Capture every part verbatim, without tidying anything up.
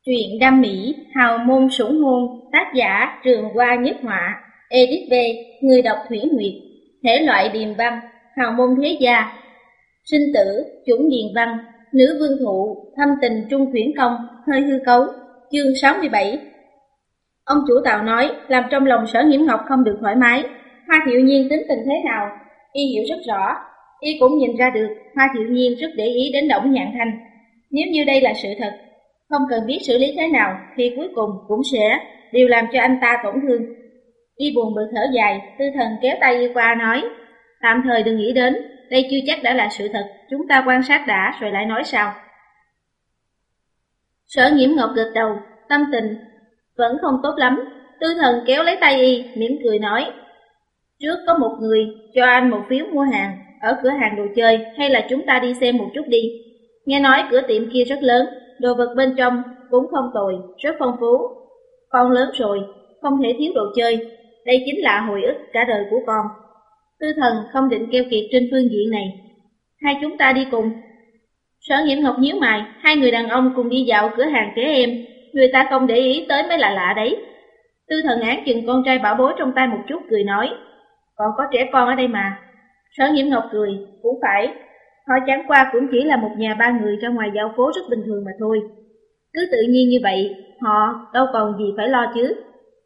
Truyện đam mỹ, hào môn sủng hôn, tác giả Trường Hoa Nhất Họa, edit V, người đọc Thủy Nguyệt, thể loại điềm văn, hào môn thế gia, sinh tử, chủng điền văn, nữ vương thụ, thâm tình trung khuyển công, hơi hư cấu, chương sáu mươi bảy. Ông chủ tàu nói, làm trong lòng Sở Nghiễm Ngọc không được thoải mái. Hoa Thiệu Nhiên tính tình thế nào, y hiểu rất rõ. Y cũng nhìn ra được Hoa Thiệu Nhiên rất để ý đến Đổng Nhạn Thanh. Nếu như đây là sự thật, không cần biết xử lý thế nào thì cuối cùng cũng sẽ đều làm cho anh ta tổn thương. Y buồn bực thở dài, Tư Thần kéo tay y qua nói, tạm thời đừng nghĩ đến, đây chưa chắc đã là sự thật, chúng ta quan sát đã rồi lại nói sao. Sở Nghiễm Ngọc gật đầu, tâm tình vẫn không tốt lắm. Tư Thần kéo lấy tay y, mỉm cười nói, trước có một người cho anh một phiếu mua hàng ở cửa hàng đồ chơi, hay là chúng ta đi xem một chút đi. Nghe nói cửa tiệm kia rất lớn, đồ vật bên trong cũng không tồi, rất phong phú. Con lớn rồi, không thể thiếu đồ chơi, đây chính là hồi ức cả đời của con. Tư Thần không định keo kiệt trên phương diện này. Hai chúng ta đi cùng. Sở Nghiễm Ngọc nhíu mày, hai người đàn ông cùng đi dạo cửa hàng trẻ em, người ta không để ý tới mới là lạ đấy. Tư Thần án chừng con trai bảo bối trong tay một chút, cười nói, còn có trẻ con ở đây mà. Sở Nghiễm Ngọc cười, cũng phải, họ chẳng qua cũng chỉ là một nhà ba người ra ngoài dạo phố rất bình thường mà thôi. Cứ tự nhiên như vậy, họ đâu còn gì phải lo chứ.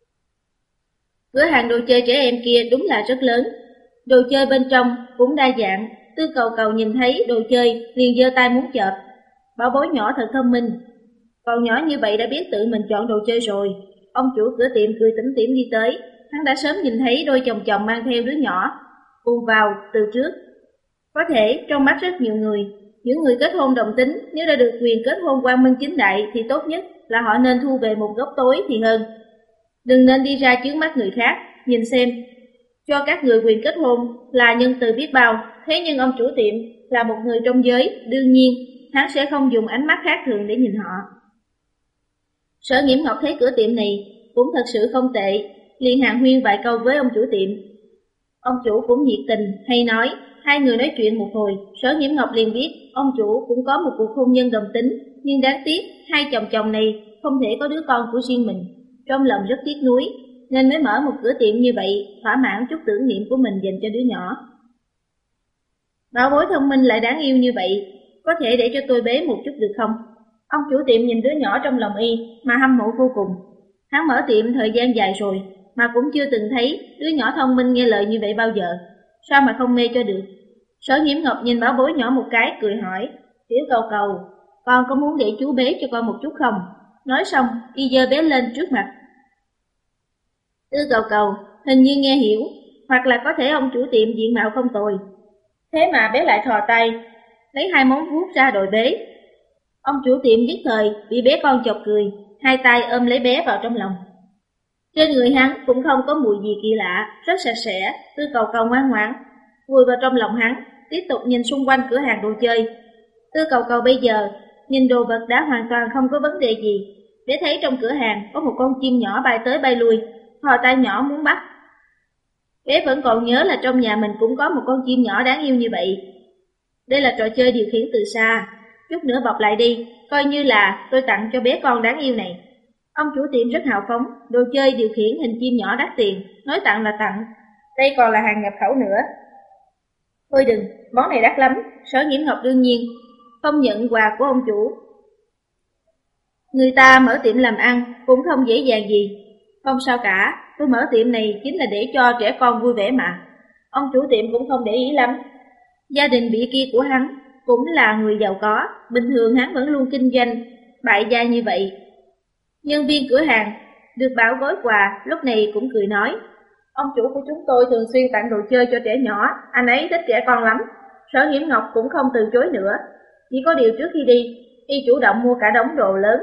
Cửa hàng đồ chơi trẻ em kia đúng là rất lớn, đồ chơi bên trong cũng đa dạng. Tư Cầu Cầu nhìn thấy đồ chơi liền giơ tay muốn chộp. Bảo bối nhỏ thật thông minh, còn nhỏ như vậy đã biết tự mình chọn đồ chơi rồi. Ông chủ cửa tiệm cười tủm tỉm đi tới, hắn đã sớm nhìn thấy đôi chồng chồng mang theo đứa nhỏ cùng vào từ trước. Có thể trong mắt rất nhiều người, những người kết hôn đồng tính nếu đã được quyền kết hôn quang minh chính đại thì tốt nhất là họ nên thu về một góc tối thì hơn. Đừng nên đi ra chướng mắt người khác. Nhìn xem, cho các người quyền kết hôn là nhân từ biết bao. Thế nhưng ông chủ tiệm là một người trong giới, đương nhiên hắn sẽ không dùng ánh mắt khác thường để nhìn họ. Sở Nghiễm Ngọc thấy cửa tiệm này cũng thật sự không tệ, liền hàn huyên vài câu với ông chủ tiệm. Ông chủ cũng nhiệt tình hay nói. Hai người nói chuyện một hồi, Sở Nghiễm Ngọc liền biết ông chủ cũng có một cuộc hôn nhân đồng tính, nhưng đáng tiếc hai chồng chồng này không thể có đứa con của riêng mình. Trong lòng rất tiếc nuối, nên mới mở một cửa tiệm như vậy, thỏa mãn chút tưởng niệm của mình dành cho đứa nhỏ. Bảo bối thông minh lại đáng yêu như vậy, có thể để cho tôi bế một chút được không? Ông chủ tiệm nhìn đứa nhỏ trong lòng y mà hâm mộ vô cùng. Hắn mở tiệm thời gian dài rồi mà cũng chưa từng thấy đứa nhỏ thông minh nghe lời như vậy bao giờ, sao mà không mê cho được. Sở Nghiễm Ngọc nhìn bảo bối nhỏ một cái, cười hỏi, Tiểu Cầu Cầu, con có muốn để chú bế cho con một chút không? Nói xong, y giơ bé lên trước mặt. Tư Cầu Cầu hình như nghe hiểu, hoặc là có thể ông chủ tiệm diện mạo không tồi. Thế mà bé lại thò tay, lấy hai móng vuốt ra đòi bế. Ông chủ tiệm nhất thời bị bé con chọc cười, hai tay ôm lấy bé vào trong lòng. Trên người hắn cũng không có mùi gì kỳ lạ, rất sạch sẽ. Tư Cầu Cầu ngoan ngoãn vùi vào trong lòng hắn, tiếp tục nhìn xung quanh cửa hàng đồ chơi. Tư Cầu Cầu bây giờ nhìn đồ vật đã hoàn toàn không có vấn đề gì. Bé thấy trong cửa hàng có một con chim nhỏ bay tới bay lui, thò tay nhỏ muốn bắt. Bé vẫn còn nhớ là trong nhà mình cũng có một con chim nhỏ đáng yêu như vậy. Đây là trò chơi điều khiển từ xa, chút nữa bọc lại đi, coi như là tôi tặng cho bé con đáng yêu này. Ông chủ tiệm rất hào phóng, đồ chơi điều khiển hình chim nhỏ đắt tiền, nói tặng là tặng, đây còn là hàng nhập khẩu nữa. Thôi đừng, món này đắt lắm. Sở Nghiễm Ngọc đương nhiên không nhận quà của ông chủ. Người ta mở tiệm làm ăn cũng không dễ dàng gì. Không sao cả, tôi mở tiệm này chính là để cho trẻ con vui vẻ mà. Ông chủ tiệm cũng không để ý lắm. Gia đình bị kia của hắn cũng là người giàu có, bình thường hắn vẫn luôn kinh doanh bại gia như vậy. Nhân viên cửa hàng được bảo gói quà lúc này cũng cười nói, ông chủ của chúng tôi thường xuyên tặng đồ chơi cho trẻ nhỏ, anh ấy thích trẻ con lắm. Sở Nghiễm Ngọc cũng không từ chối nữa, chỉ có điều trước khi đi, y chủ động mua cả đống đồ lớn.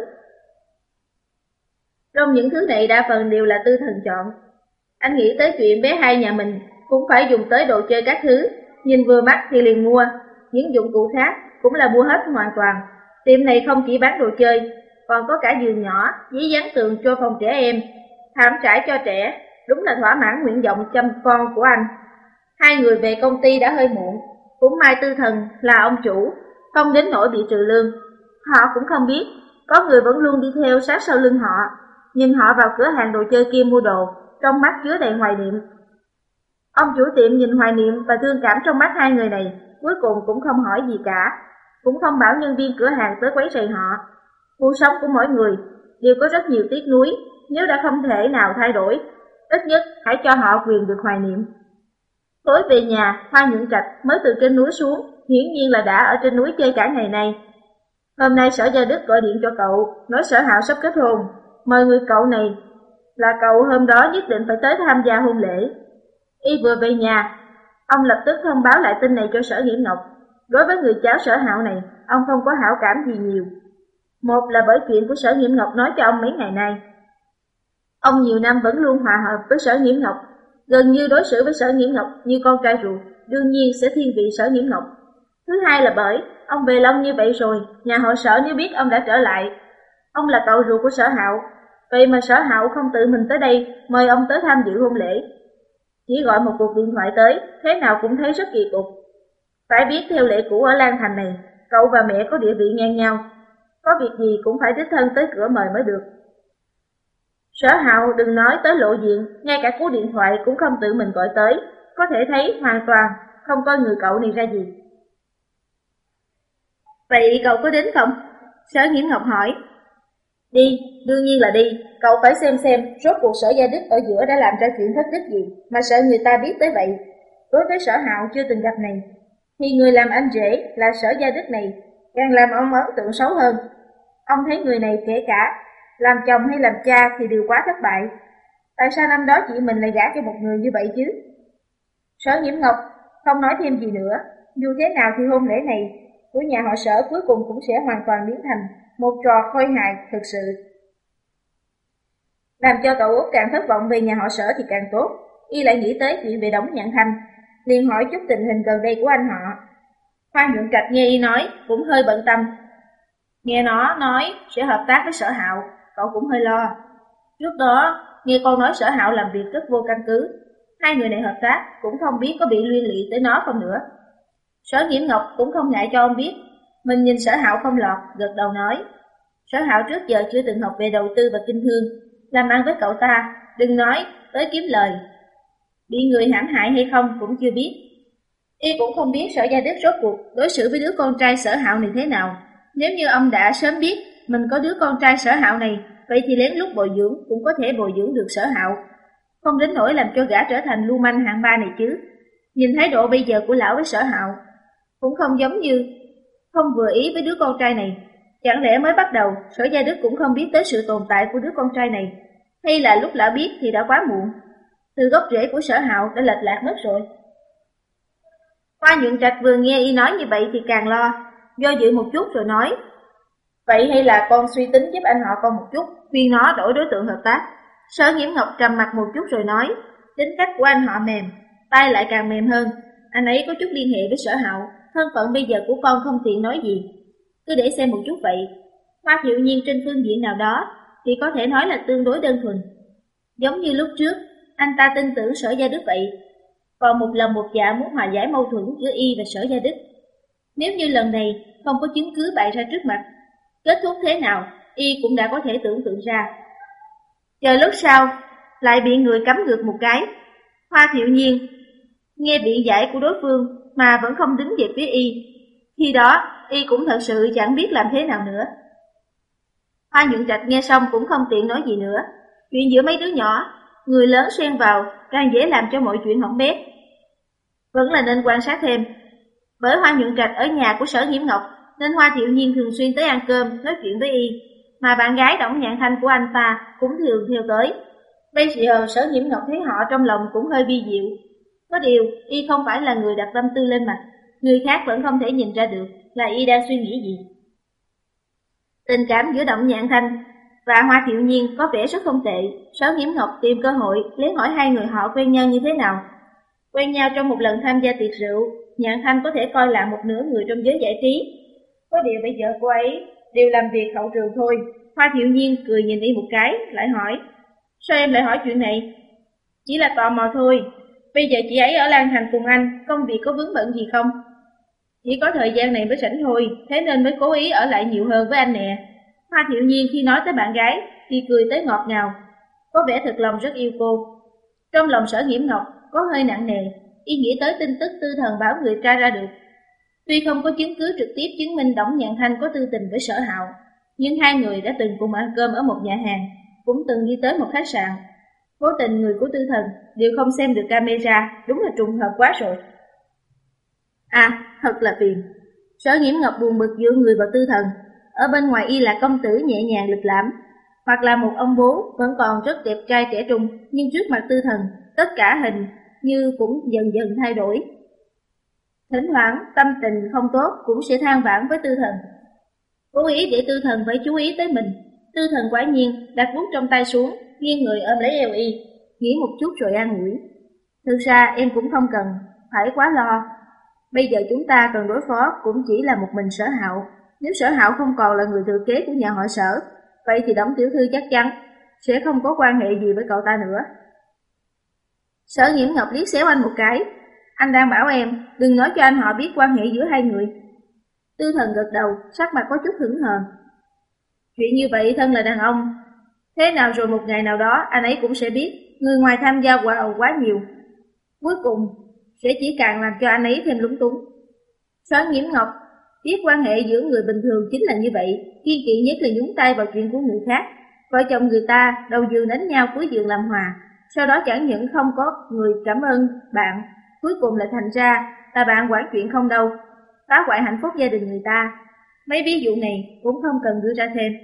Trong những thứ này đa phần đều là Tư Thần chọn. Anh nghĩ tới chuyện bé hai nhà mình cũng phải dùng tới đồ chơi các thứ, nhìn vừa mắt thì liền mua. Những dụng cụ khác cũng là mua hết hoàn toàn. Tiệm này không chỉ bán đồ chơi, còn có cả giường nhỏ, giấy dán tường cho phòng trẻ em, thảm trải cho trẻ. Đúng là thỏa mãn nguyện vọng chăm con của anh. Hai người về công ty đã hơi muộn, cũng may Tư Thần là ông chủ, không đến nỗi bị trừ lương. Họ cũng không biết có người vẫn luôn đi theo sát sau lưng họ, nhìn họ vào cửa hàng đồ chơi kia mua đồ, trong mắt chứa đầy hoài niệm. Ông chủ tiệm nhìn hoài niệm và thương cảm trong mắt hai người này, cuối cùng cũng không hỏi gì cả, cũng không bảo nhân viên cửa hàng tới quấy rầy họ. Cuộc sống của mỗi người đều có rất nhiều tiếc nuối, nếu đã không thể nào thay đổi, ít nhất hãy cho họ quyền được hoài niệm. Tối về nhà, Hoa Nhuận Trạch mới từ trên núi xuống, hiển nhiên là đã ở trên núi chơi cả ngày nay. Hôm nay Sở Gia Đức gọi điện cho cậu, nói Sở Hạo sắp kết hôn, mời người cậu này là cậu hôm đó nhất định phải tới tham gia hôn lễ. Y vừa về nhà, ông lập tức thông báo lại tin này cho Sở Nghiễm Ngọc. Đối với người cháu Sở Hạo này, ông không có hảo cảm gì nhiều. Một là bởi chuyện của Sở Nghiễm Ngọc nói cho ông mấy ngày nay. Ông nhiều năm vẫn luôn hòa hợp với Sở Nghiễm Ngọc, gần như đối xử với Sở Nghiễm Ngọc như con trai ruột, đương nhiên sẽ thiên vị Sở Nghiễm Ngọc. Thứ hai là bởi ông về lâu như vậy rồi, nhà họ Sở nếu biết ông đã trở lại, ông là cậu ruột của Sở Hạo, vậy mà Sở Hạo không tự mình tới đây mời ông tới tham dự hôn lễ, chỉ gọi một cuộc điện thoại tới, thế nào cũng thấy rất kỳ cục. Phải biết theo lệ cũ ở Lan Thành này, cậu và mẹ có địa vị ngang nhau, có việc gì cũng phải đích thân tới cửa mời mới được. Sở Hạo đừng nói tới lộ diện, ngay cả cú điện thoại cũng không tự mình gọi tới, có thể thấy hoàn toàn không coi người cậu này ra gì. Vậy cậu có đến không? Sở Nghiễm Ngọc hỏi. Đi, đương nhiên là đi, cậu phải xem xem rốt cuộc Sở Gia Đức ở giữa đã làm ra chuyện thất đức gì mà sợ người ta biết tới vậy. Đối với Sở Hạo chưa từng gặp này, thì người làm anh rể là Sở Gia Đức này càng làm ông ấn tượng xấu hơn. Ông thấy người này kể cả làm chồng hay làm cha thì đều quá thất bại. Tại sao năm đó chị mình lại gả cho một người như vậy chứ? Sở Nghiễm Ngọc không nói thêm gì nữa. Dù thế nào thì hôn lễ này của nhà họ Sở cuối cùng cũng sẽ hoàn toàn biến thành một trò khôi hài thực sự. Làm cho cậu Út càng thất vọng về nhà họ Sở thì càng tốt. Y lại nghĩ tới chuyện về Đổng Nhạn Thanh, liền hỏi chút tình hình gần đây của anh họ. Hoa Nhuận Trạch nghe Y nói cũng hơi bận tâm. Nghe nó nói sẽ hợp tác với Sở Hạo, cậu cũng hơi lo. Trước đó nghe con nói Sở Hạo làm việc rất vô căn cứ, hai người này hợp tác cũng không biết có bị liên lụy tới nó không nữa. Sở Nghiễm Ngọc cũng không ngại cho ông biết, mình nhìn Sở Hạo không lọt, gật đầu nói. Sở Hạo trước giờ chưa từng học về đầu tư và kinh thương, làm ăn với cậu ta, đừng nói tới kiếm lời, bị người hãm hại hay không cũng chưa biết. Y cũng không biết Sở Gia Đức rốt cuộc đối xử với đứa con trai Sở Hạo này thế nào. Nếu như ông đã sớm biết mình có đứa con trai Sở Hạo này, vậy thì lén lút bồi dưỡng cũng có thể bồi dưỡng được Sở Hạo, không đến nỗi làm cho gã trở thành lưu manh hạng ba này chứ. Nhìn thái độ bây giờ của lão với Sở Hạo cũng không giống như không vừa ý với đứa con trai này. Chẳng lẽ mới bắt đầu Sở Gia Đức cũng không biết tới sự tồn tại của đứa con trai này, hay là lúc lão biết thì đã quá muộn, từ gốc rễ của Sở Hạo đã lệch lạc mất rồi. Hoa Nhuận Trạch vừa nghe Y nói như vậy thì càng lo, do dự một chút rồi nói. Vậy hay là con suy tính giúp anh họ con một chút, khuyên nó đổi đối tượng hợp tác. Sở Nghiễm Ngọc trầm mặt một chút rồi nói. Tính cách của anh họ mềm, tay lại càng mềm hơn. Anh ấy có chút liên hệ với Sở Hạo, thân phận bây giờ của con không tiện nói gì, cứ để xem một chút vậy. Hoa Thiệu Nhiên trên phương diện nào đó thì có thể nói là tương đối đơn thuần, giống như lúc trước anh ta tin tưởng Sở Gia Đức vậy, còn một lòng một dạ muốn hòa giải mâu thuẫn giữa Y và Sở Gia Đức. Nếu như lần này không có chứng cứ bày ra trước mặt, kết thúc thế nào Y cũng đã có thể tưởng tượng ra. Chờ lúc sau lại bị người cấm ngược một cái. Hoa Thiệu Nhiên nghe biện giải của đối phương mà vẫn không đứng về phía Y, khi đó Y cũng thật sự chẳng biết làm thế nào nữa. Hoa Nhuận Trạch nghe xong cũng không tiện nói gì nữa. Chuyện giữa mấy đứa nhỏ, người lớn xen vào càng dễ làm cho mọi chuyện hỏng bét. Vẫn là nên quan sát thêm. Bởi Hoa Nhuận Trạch ở nhà của Sở Nghiễm Ngọc, nên Hoa Thiệu Nhiên thường xuyên tới ăn cơm, nói chuyện với Y, mà bạn gái Đổng Nhạn Thanh của anh ta cũng thường theo tới. Bây giờ Sở Nghiễm Ngọc thấy họ trong lòng cũng hơi vi diệu. Có điều, Y không phải là người đặt tâm tư lên mặt, người khác vẫn không thể nhìn ra được là Y đang suy nghĩ gì. Tình cảm giữa Đổng Nhạn Thanh và Hoa Thiệu Nhiên có vẻ rất không tệ. Sở Nghiễm Ngọc tìm cơ hội lấy hỏi hai người họ quen nhau như thế nào. Quen nhau trong một lần tham gia tiệc rượu, Nhạn Thanh có thể coi là một nửa người trong giới giải trí. Có điều bây giờ cô ấy đều làm việc hậu trường thôi. Hoa Thiệu Nhiên cười nhìn Y một cái, lại hỏi. Sao em lại hỏi chuyện này? Chỉ là tò mò thôi. Bây giờ chị ấy ở Lan Thành cùng anh, công việc có vướng bận gì không? Chỉ có thời gian này mới rảnh thôi, thế nên mới cố ý ở lại nhiều hơn với anh nè. Hoa Thiệu Nhiên khi nói tới bạn gái thì cười tới ngọt ngào, có vẻ thật lòng rất yêu cô. Trong lòng Sở Nghiễm Ngọc có hơi nặng nề, y nghĩ tới tin tức Tư Thần bảo người tra ra được. Tuy không có chứng cứ trực tiếp chứng minh Đổng Nhạn Thanh có tư tình với Sở Hạo, nhưng hai người đã từng cùng ăn cơm ở một nhà hàng, cũng từng đi tới một khách sạn. Vô tình người của Tư Thần đều không xem được camera, đúng là trùng hợp quá rồi. À, thật là phiền. Sở Nghiễm Ngọc buồn bực giữa người và Tư Thần. Ở bên ngoài y là công tử nhẹ nhàng lịch lãm, hoặc là một ông bố vẫn còn rất đẹp trai trẻ trung, nhưng trước mặt Tư Thần, tất cả hình như cũng dần dần thay đổi. Thỉnh thoảng tâm tình không tốt cũng sẽ than vãn với Tư Thần, cố ý để Tư Thần phải chú ý tới mình. Tư Thần quả nhiên đặt bút trong tay xuống, nghiêng người ôm lấy eo y, nghĩ một chút rồi an ủi. Thực ra em cũng không cần phải quá lo. Bây giờ chúng ta cần đối phó cũng chỉ là một mình Sở Hạo. Nếu Sở Hạo không còn là người thừa kế của nhà họ Sở, vậy thì Đổng tiểu thư chắc chắn sẽ không có quan hệ gì với cậu ta nữa. Sở Nghiễm Ngọc liếc xéo anh một cái. Anh đang bảo em đừng nói cho anh họ biết quan hệ giữa hai người. Tư Thần gật đầu, sắc mặt có chút hững hờ. Chuyện như vậy thân là đàn ông, thế nào rồi một ngày nào đó anh ấy cũng sẽ biết. Người ngoài tham gia vào quá nhiều, cuối cùng sẽ chỉ càng làm cho anh ấy thêm lúng túng. Sở Nghiễm Ngọc biết quan hệ giữa người bình thường chính là như vậy, kiên kỵ nhất là nhúng tay vào chuyện của người khác. Vợ chồng người ta đầu giường đánh nhau cuối giường làm hòa, sau đó chẳng những không có người cảm ơn bạn, cuối cùng lại thành ra là bạn quản chuyện không đâu, phá hoại hạnh phúc gia đình người ta. Mấy ví dụ này cũng không cần đưa ra thêm.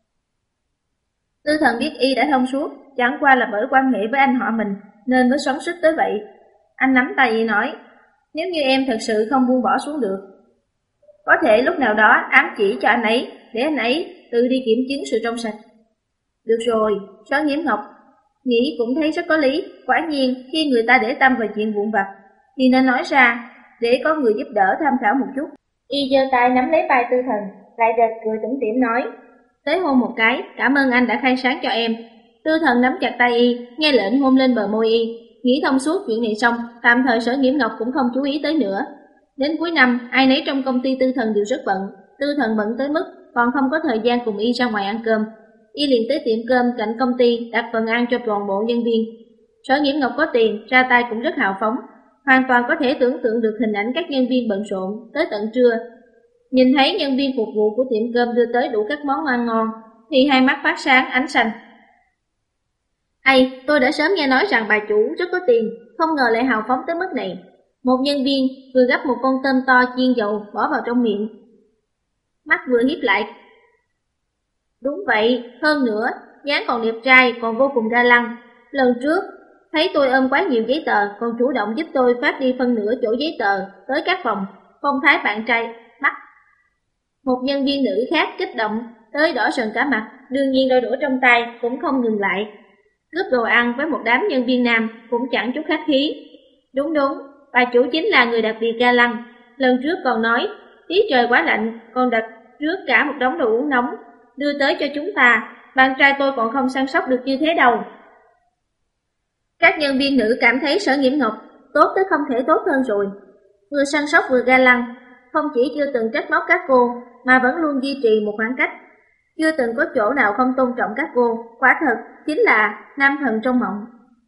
Tư Thần biết y đã thông suốt, chẳng qua là bởi quan hệ với anh họ mình nên mới xoắn xít tới vậy. Anh nắm tay y nói, nếu như em thật sự không buông bỏ xuống được, có thể lúc nào đó ám chỉ cho anh ấy, để anh ấy tự đi kiểm chứng sự trong sạch. Được rồi, Sở Nghiễm Ngọc nghĩ cũng thấy rất có lý. Quả nhiên khi người ta để tâm vào chuyện vụn vặt thì nên nói ra, để có người giúp đỡ tham khảo một chút. Y giơ tay nắm lấy vai Tư Thần, lại rệt cười tủm tỉm nói, tới hôn một cái, cảm ơn anh đã khai sáng cho em. Tư Thần nắm chặt tay y, nghe lệnh hôn lên bờ môi y. Nghĩ thông suốt chuyện này xong, tạm thời Sở Nghiễm Ngọc cũng không chú ý tới nữa. Đến cuối năm, ai nấy trong công ty Tư Thần đều rất bận. Tư Thần bận tới mức còn không có thời gian cùng y ra ngoài ăn cơm. Y liền tới tiệm cơm cạnh công ty đặt phần ăn cho toàn bộ nhân viên. Sở Nghiễm Ngọc có tiền, ra tay cũng rất hào phóng, hoàn toàn có thể tưởng tượng được hình ảnh các nhân viên bận rộn tới tận trưa. Nhìn thấy nhân viên phục vụ của tiệm cơm đưa tới đủ các món ăn ngon, thì hai mắt phát sáng ánh xanh. Ây, tôi đã sớm nghe nói rằng bà chủ rất có tiền, không ngờ lại hào phóng tới mức này. Một nhân viên vừa gắp một con tôm to chiên dầu bỏ vào trong miệng, mắt vừa híp lại. Đúng vậy, hơn nữa, dáng còn đẹp trai, còn vô cùng ga lăng. Lần trước, thấy tôi ôm quá nhiều giấy tờ, còn chủ động giúp tôi phát đi phân nửa chỗ giấy tờ tới các phòng, phong thái bạn trai, mắt. Một nhân viên nữ khác kích động, tới đỏ sần cả mặt, đương nhiên đôi đũa trong tay cũng không ngừng lại. Cướp đồ ăn với một đám nhân viên nam cũng chẳng chút khách khí. Đúng đúng, bà chủ chính là người đặc biệt ga lăng. Lần trước còn nói, tiết trời quá lạnh, còn đặt trước cả một đống đồ uống nóng, đưa tới cho chúng ta, bạn trai tôi còn không săn sóc được như thế đâu. Các nhân viên nữ cảm thấy Sở Nghiễm Ngọc tốt tới không thể tốt hơn rồi. Vừa săn sóc vừa ga lăng, không chỉ chưa từng trách móc các cô, mà vẫn luôn duy trì một khoảng cách. Chưa từng có chỗ nào không tôn trọng các cô, quả thật chính là nam thần trong mộng.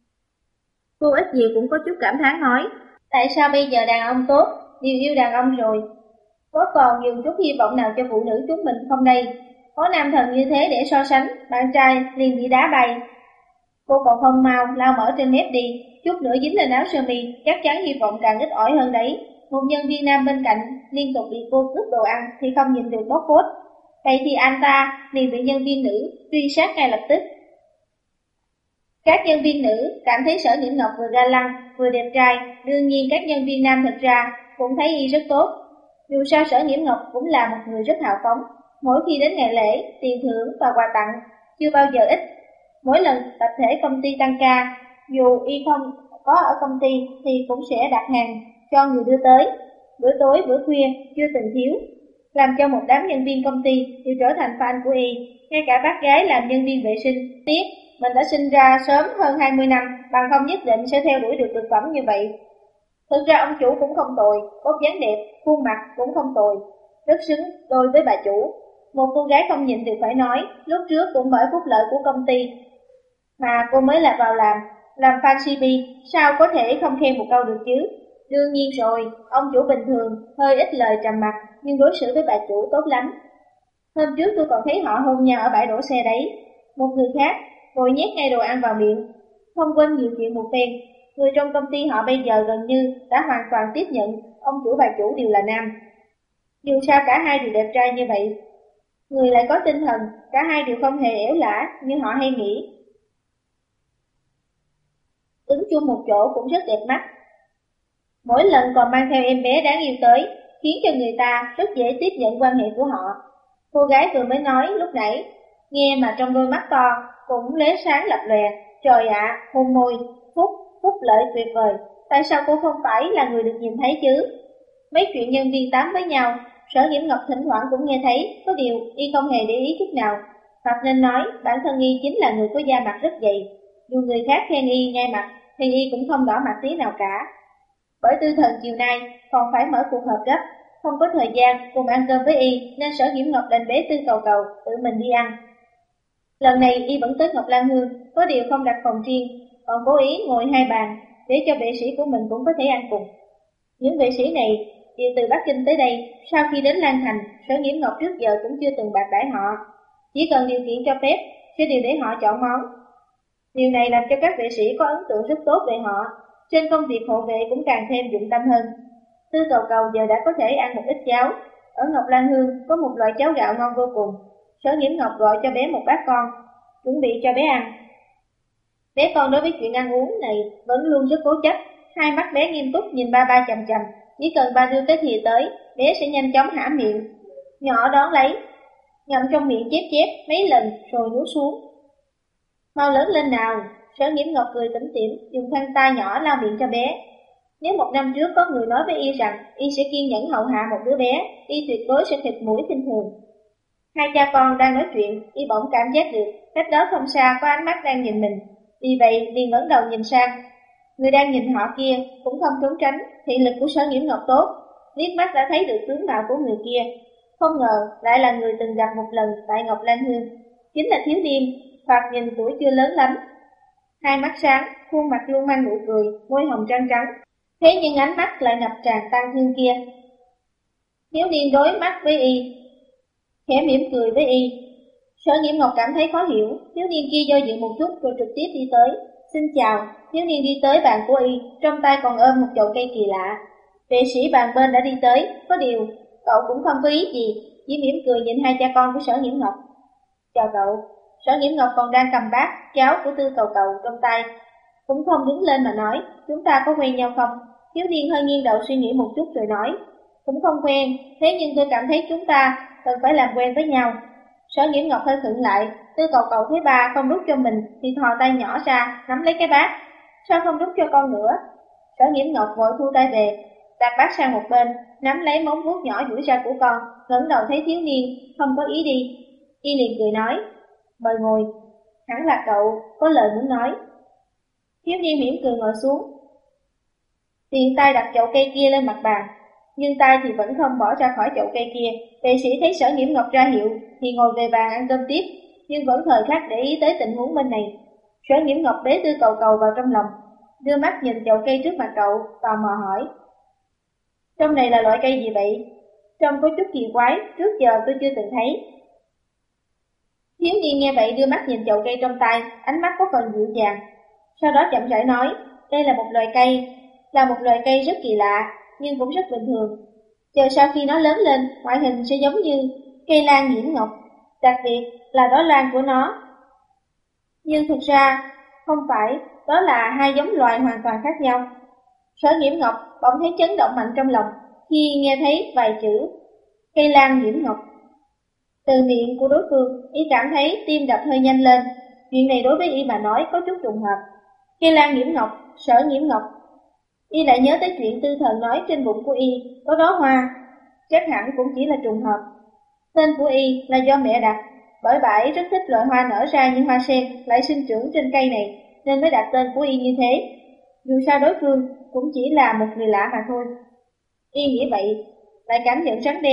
Cô ít nhiều cũng có chút cảm thán nói, tại sao bây giờ đàn ông tốt, đều yêu đàn ông rồi, có còn nhiều chút hy vọng nào cho phụ nữ chúng mình không đây? Có nam thần như thế để so sánh, bạn trai liền bị đá bay. Cô còn không mau lao mở trên mép đi, chút nữa dính lên áo sơ mi, chắc chắn hy vọng càng ít ỏi hơn đấy. Một nhân viên nam bên cạnh liên tục bị cô cướp đồ ăn thì không nhìn được bóc phốt, vậy thì anh ta liền bị nhân viên nữ truy sát ngay lập tức. Các nhân viên nữ cảm thấy Sở Nghiễm Ngọc vừa ga lăng vừa đẹp trai, đương nhiên các nhân viên nam thật ra cũng thấy y rất tốt. Dù sao Sở Nghiễm Ngọc cũng là một người rất hào phóng, mỗi khi đến ngày lễ, tiền thưởng và quà tặng chưa bao giờ ít. Mỗi lần tập thể công ty tăng ca, dù y không có ở công ty thì cũng sẽ đặt hàng cho người đưa tới. Bữa tối bữa khuya chưa từng thiếu, làm cho một đám nhân viên công ty đều trở thành fan của y. Ngay cả bác gái làm nhân viên vệ sinh tiếc mình đã sinh ra sớm hơn hai mươi năm, bằng không nhất định sẽ theo đuổi được thực phẩm như vậy. Thực ra ông chủ cũng không tồi, có dáng đẹp, khuôn mặt cũng không tồi, rất xứng đôi với bà chủ. Một cô gái không nhịn được phải nói, lúc trước cũng bởi phúc lợi của công ty mà cô mới là vào làm, làm fan xê pê, sao có thể không khen một câu được chứ? Đương nhiên rồi, ông chủ bình thường, hơi ít lời trầm mặc, nhưng đối xử với bà chủ tốt lắm. Hôm trước tôi còn thấy họ hôn nhau ở bãi đổ xe đấy. Một người khác, vội nhét ngay đồ ăn vào miệng, không quên nhiều chuyện một phen. Người trong công ty họ bây giờ gần như đã hoàn toàn tiếp nhận ông chủ bà chủ đều là nam. Dù sao cả hai đều đẹp trai như vậy, người lại có tinh thần, cả hai đều không hề ẻo lả như họ hay nghĩ. Đứng chung một chỗ cũng rất đẹp mắt. Mỗi lần còn mang theo em bé đáng yêu tới, khiến cho người ta rất dễ tiếp nhận quan hệ của họ. Cô gái vừa mới nói lúc nãy, nghe mà trong đôi mắt to, cũng lóe sáng lập lòe. Trời ạ, hôn môi, phúc, phúc lợi tuyệt vời. Tại sao cô không phải là người được nhìn thấy chứ? Mấy chuyện nhân viên tám với nhau, Sở Nhiễm Ngọc thỉnh thoảng cũng nghe thấy, có điều y không hề để ý chút nào. Hoặc nên nói, bản thân y chính là người có da mặt rất dày. Dù người khác khen y nhai mặt, thì y cũng không đỏ mặt tí nào cả. Bởi tư thần chiều nay còn phải mở cuộc họp gấp, không có thời gian cùng ăn cơm với y, nên Sở Nhiễm Ngọc đành bế Tư Cầu Cầu tự mình đi ăn. Lần này y vẫn tới Ngọc Lan Hương, có điều không đặt phòng riêng, còn cố ý ngồi hai bàn để cho vệ sĩ của mình cũng có thể ăn cùng. Những vệ sĩ này đều từ Bắc Kinh tới đây, sau khi đến Lan Thành, Sở Nhiễm Ngọc trước giờ cũng chưa từng bạc đãi họ, chỉ cần điều kiện cho phép sẽ đều để họ chọn món. Điều này làm cho các vệ sĩ có ấn tượng rất tốt về họ, trên công việc hộ vệ cũng càng thêm dụng tâm hơn. Tư Cầu Cầu giờ đã có thể ăn một ít cháo. Ở Ngọc Lan Hương có một loại cháo gạo ngon vô cùng. Sở Nhiễm Ngọc gọi cho bé một bát con, chuẩn bị cho bé ăn. Bé con đối với chuyện ăn uống này vẫn luôn rất cố chấp, hai mắt bé nghiêm túc nhìn ba ba chằm chằm. Chỉ cần ba đưa cái thìa tới, bé sẽ nhanh chóng hả miệng, nhỏ đón lấy, ngậm trong miệng chép chép mấy lần rồi nuốt xuống. Mau lớn lên nào! Sở Nhiễm Ngọc cười tủm tỉm, dùng khăn tay nhỏ lau miệng cho bé. Nếu một năm trước có người nói với y rằng y sẽ kiên nhẫn hậu hạ một đứa bé, y tuyệt đối sẽ khịt mũi khinh thường. Hai cha con đang nói chuyện, y bỗng cảm giác được cách đó không xa có ánh mắt đang nhìn mình, vì vậy liền ngẩng đầu nhìn sang. Người đang nhìn họ kia cũng không trốn tránh, thị lực của Sở Nhiễm Ngọc tốt, liếc mắt đã thấy được tướng mạo của người kia. Không ngờ lại là người từng gặp một lần tại Ngọc Lan Hương, chính là thiếu niên, thoạt nhìn tuổi chưa lớn lắm. Hai mắt sáng, khuôn mặt luôn mang nụ cười, môi hồng trắng trắng. Thế nhưng ánh mắt lại ngập tràn tang thương kia. Thiếu niên đối mắt với y, khẽ mỉm cười với y. Sở Nhiễm Ngọc cảm thấy khó hiểu, thiếu niên kia do dự một chút rồi trực tiếp đi tới. Xin chào, thiếu niên đi tới bàn của y, trong tay còn ôm một chậu cây kỳ lạ. Vệ sĩ bàn bên đã đi tới, có điều cậu cũng không có ý gì, chỉ mỉm cười nhìn hai cha con của Sở Nhiễm Ngọc. Chào cậu. Sở Nhiễm Ngọc còn đang cầm bát cháo của Tư Cầu Cầu trong tay, cũng không đứng lên mà nói, chúng ta có quen nhau không? Thiếu niên hơi nghiêng đầu suy nghĩ một chút rồi nói, cũng không quen, thế nhưng tôi cảm thấy chúng ta cần phải làm quen với nhau. Sở Nhiễm Ngọc hơi khựng lại, Tư Cầu Cầu thấy ba không đút cho mình thì thò tay nhỏ ra nắm lấy cái bát. Sao không đút cho con nữa? Sở Nhiễm Ngọc vội thu tay về, đặt bát sang một bên, nắm lấy móng vuốt nhỏ duỗi ra của con, ngẩng đầu thấy thiếu niên không có ý đi, y liền cười nói, mời ngồi, hẳn là cậu có lời muốn nói. Thiếu niên mỉm cười ngồi xuống, tiện tay đặt chậu cây kia lên mặt bàn, nhưng tay thì vẫn không bỏ ra khỏi chậu cây kia. Vệ sĩ thấy Sở Nhiễm Ngọc ra hiệu thì ngồi về bàn ăn cơm tiếp, nhưng vẫn thời khắc để ý tới tình huống bên này. Sở Nhiễm Ngọc bế Tư Cầu Cầu vào trong lòng, đưa mắt nhìn chậu cây trước mặt cậu, tò mò hỏi, trong này là loại cây gì vậy? Trông có chút kỳ quái, trước giờ tôi chưa từng thấy. Thiếu niên nghe vậy đưa mắt nhìn chậu cây trong tay, ánh mắt có phần dịu dàng. Sau đó chậm rãi nói, đây là một loài cây, là một loài cây rất kỳ lạ, nhưng cũng rất bình thường. Chờ sau khi nó lớn lên, ngoại hình sẽ giống như cây lan nhiễm ngọc, đặc biệt là đóa lan của nó. Nhưng thực ra, không phải, đó là hai giống loài hoàn toàn khác nhau. Sở Nhiễm Ngọc bỗng thấy chấn động mạnh trong lòng khi nghe thấy vài chữ cây lan nhiễm ngọc. Từ miệng của đối phương, y cảm thấy tim đập hơi nhanh lên. Chuyện này đối với y mà nói có chút trùng hợp. Cây lan nhiễm ngọc, Sở Nhiễm Ngọc. Y lại nhớ tới chuyện Tư Thần nói trên bụng của y có đóa hoa, chắc hẳn cũng chỉ là trùng hợp. Tên của y là do mẹ đặt, bởi bãi rất thích loại hoa nở ra như hoa sen lại sinh trưởng trên cây này, nên mới đặt tên của y như thế. Dù sao đối phương cũng chỉ là một người lạ mà thôi. Y nghĩ vậy, lại cảm nhận trắng đen,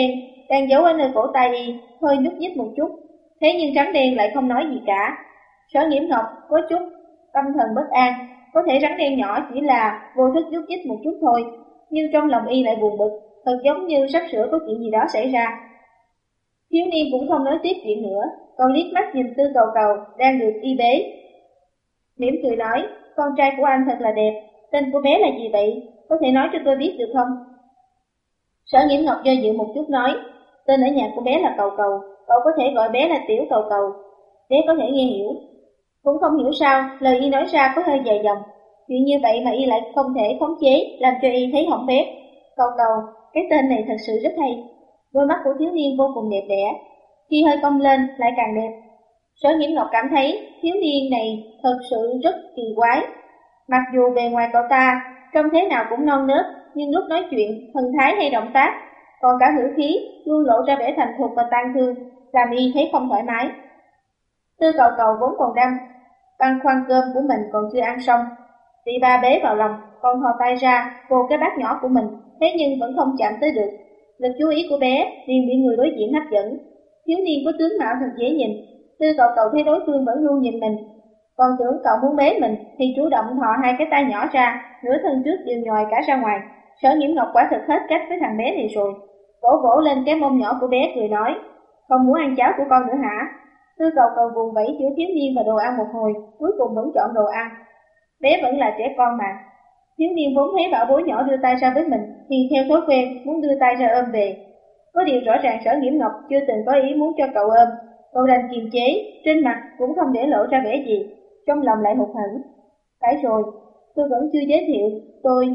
đang giấu ở nơi cổ tay y, hơi nhúc nhích một chút. Thế nhưng Rắn Đen lại không nói gì cả. Sở Nghiễm Ngọc có chút tâm thần bất an, có thể Rắn Đen nhỏ chỉ là vô thức nhúc nhích một chút thôi, nhưng trong lòng y lại buồn bực, thật giống như sắp sửa có chuyện gì đó xảy ra. Thiếu niên cũng không nói tiếp chuyện nữa, còn liếc mắt nhìn Tư Cầu Cầu đang được y bế, mỉm cười nói, con trai của anh thật là đẹp, tên của bé là gì vậy, có thể nói cho tôi biết được không? Sở Nghiễm Ngọc do dự một chút nói, tên ở nhà của bé là Cầu Cầu, cậu có thể gọi bé là Tiểu Cầu Cầu, bé có thể nghe hiểu. Cũng không hiểu sao, lời y nói ra có hơi dài dòng, chuyện như vậy mà y lại không thể khống chế, làm cho y thấy hỏng bét. Cầu Cầu, cái tên này thật sự rất hay. Đôi mắt của thiếu niên vô cùng đẹp đẽ, khi hơi cong lên lại càng đẹp. Sở Nghiễm Ngọc cảm thấy thiếu niên này thật sự rất kỳ quái. Mặc dù bề ngoài cậu ta trông thế nào cũng non nớt, nhưng lúc nói chuyện, thần thái hay động tác, còn cả ngữ khí luôn lộ ra vẻ thành thục và tang thương, làm y thấy không thoải mái. Tư Cầu Cầu vốn còn đang băn khoăn cơm của mình còn chưa ăn xong, bị ba bế vào lòng, còn thò tay ra vô cái bát nhỏ của mình, thế nhưng vẫn không chạm tới được. Lực chú ý của bé liền bị người đối diện hấp dẫn. Thiếu niên có tướng mạo thật dễ nhìn. Tư Cầu Cầu thấy đối phương vẫn luôn nhìn mình, còn tưởng cậu muốn bế mình thì chủ động thò hai cái tay nhỏ ra, nửa thân trước đều nhòi cả ra ngoài. Sở Nghiễm Ngọc quả thực hết cách với thằng bé này rồi, vỗ vỗ lên cái mông nhỏ của bé cười nói, không muốn ăn cháo của con nữa hả? Tư Cầu Cầu vùng vẫy giữa thiếu niên và đồ ăn một hồi, cuối cùng vẫn chọn đồ ăn. Bé vẫn là trẻ con mà. Thiếu niên vốn thấy bảo bối nhỏ đưa tay ra với mình thì theo thói quen muốn đưa tay ra ôm về. Có điều rõ ràng Sở Nghiễm Ngọc chưa từng có ý muốn cho cậu ôm, cậu đành kiềm chế, trên mặt cũng không để lộ ra vẻ gì, trong lòng lại hụt hẫng. Phải rồi, tôi vẫn chưa giới thiệu, tôi...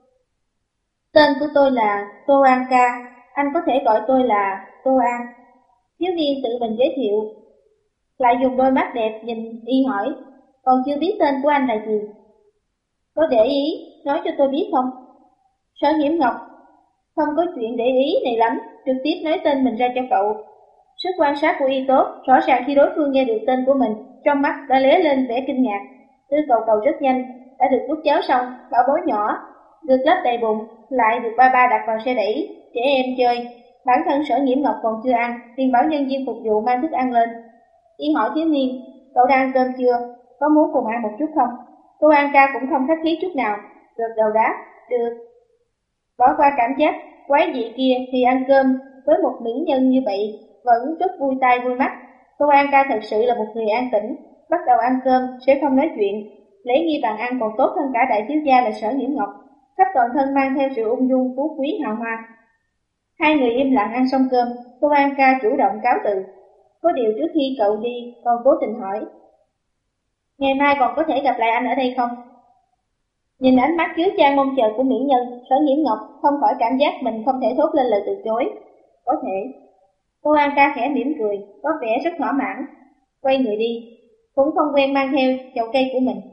Tên của tôi là Tô An Ca, anh có thể gọi tôi là Tô An. Thiếu niên tự mình giới thiệu, lại dùng đôi mắt đẹp nhìn y hỏi, còn chưa biết tên của anh là gì? Có để ý, nói cho tôi biết không? Sở Nghiễm Ngọc không có chuyện để ý này lắm, trực tiếp nói tên mình ra cho cậu. Sức quan sát của y tốt, rõ ràng khi đối phương nghe được tên của mình, trong mắt đã lóe lên vẻ kinh ngạc. Tư Cầu Cầu rất nhanh, đã được đút cháo xong, bảo bối nhỏ, được lấp đầy bụng, lại được ba ba đặt vào xe đẩy, trẻ em chơi. Bản thân Sở Nghiễm Ngọc còn chưa ăn, liền bảo nhân viên phục vụ mang thức ăn lên. Y hỏi thiếu niên, cậu đã ăn cơm chưa? Có muốn cùng ăn một chút không? Cô An Ca cũng không khách khí chút nào, gật đầu đáp, được. Bỏ qua cảm giác quái dị kia thì ăn cơm với một mỹ nhân như vậy vẫn rất vui tai vui mắt. Cô An Ca thật sự là một người an tĩnh, bắt đầu ăn cơm sẽ không nói chuyện, lễ nghi bàn ăn còn tốt hơn cả đại thiếu gia là Sở Nghiễm Ngọc, khắp toàn thân mang theo sự ung dung phú quý hào hoa. Hai người im lặng ăn xong cơm, cô An Ca chủ động cáo từ. Có điều trước khi cậu đi còn cố tình hỏi, ngày mai còn có thể gặp lại anh ở đây không? Nhìn ánh mắt chứa chan mong chờ của mỹ nhân, Sở Nghiễm Ngọc không khỏi cảm giác mình không thể thốt lên lời từ chối. Có thể. Cô An Ca khẽ mỉm cười, có vẻ rất thỏa mãn. Quay người đi, cũng không quen mang theo chậu cây của mình.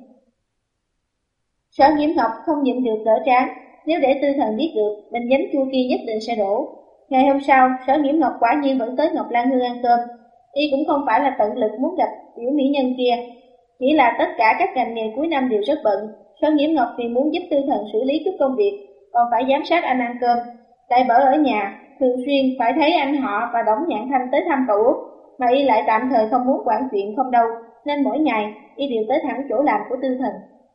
Sở Nghiễm Ngọc không nhịn được đỡ trán, nếu để Tư Thần biết được, bình nhánh chua kia nhất định sẽ đổ. Ngày hôm sau, Sở Nghiễm Ngọc quả nhiên vẫn tới Ngọc Lan Hương ăn cơm. Y cũng không phải là tận lực muốn gặp tiểu mỹ nhân kia, chỉ là tất cả các ngành nghề cuối năm đều rất bận. Sở Nghiễm Ngọc vì muốn giúp Tư Thần xử lý chút công việc, còn phải giám sát anh ăn cơm. Đại Bở ở nhà, thường xuyên phải thấy anh họ và Đổng Nhạn Thanh tới thăm cậu Út, mà Y lại tạm thời không muốn quản chuyện không đâu, nên mỗi ngày Y đều tới thẳng chỗ làm của Tư Thần.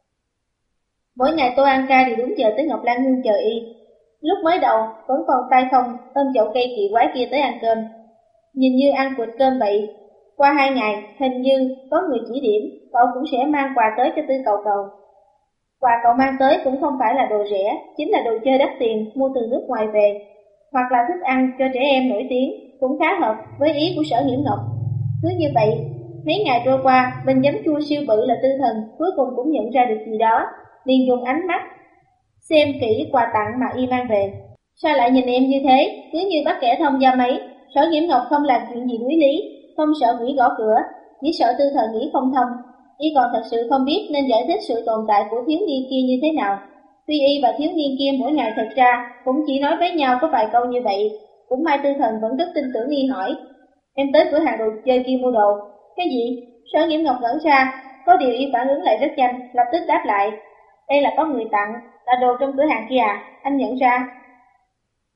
Mỗi ngày Tô An Ca đều đúng giờ tới Ngọc Lan Hương chờ Y. Lúc mới đầu vẫn còn tay không ôm chậu cây kỳ quái kia tới ăn cơm, nhìn như ăn quỵt cơm vậy. Qua hai ngày, hình như có người chỉ điểm, cậu cũng sẽ mang quà tới cho Tư Cầu Cầu. Quà cậu mang tới cũng không phải là đồ rẻ, chính là đồ chơi đắt tiền mua từ nước ngoài về, hoặc là thức ăn cho trẻ em nổi tiếng, cũng khá hợp với ý của Sở Nghiễm Ngọc. Cứ như vậy, mấy ngày trôi qua, bên giấm chua siêu bự là Tư Thần cuối cùng cũng nhận ra được gì đó, liền dùng ánh mắt xem kỹ quà tặng mà Y mang về. Sao lại nhìn em như thế, cứ như bắt kẻ thông gia mấy? Sở Nghiễm Ngọc không làm chuyện gì đuối lý, không sợ quỷ gõ cửa, chỉ sợ Tư Thần nghĩ không thông. Y còn thật sự không biết nên giải thích sự tồn tại của thiếu niên kia như thế nào. Tuy Y và thiếu niên kia mỗi ngày thật ra cũng chỉ nói với nhau có vài câu như vậy, cũng may Tư Thần vẫn rất tin tưởng Y hỏi, em tới cửa hàng đồ chơi kia mua đồ. Cái gì? Sở Nghiễm Ngọc ngẩn ra, có điều Y phản ứng lại rất nhanh, lập tức đáp lại, đây là có người tặng, là đồ trong cửa hàng kia à, anh nhận ra.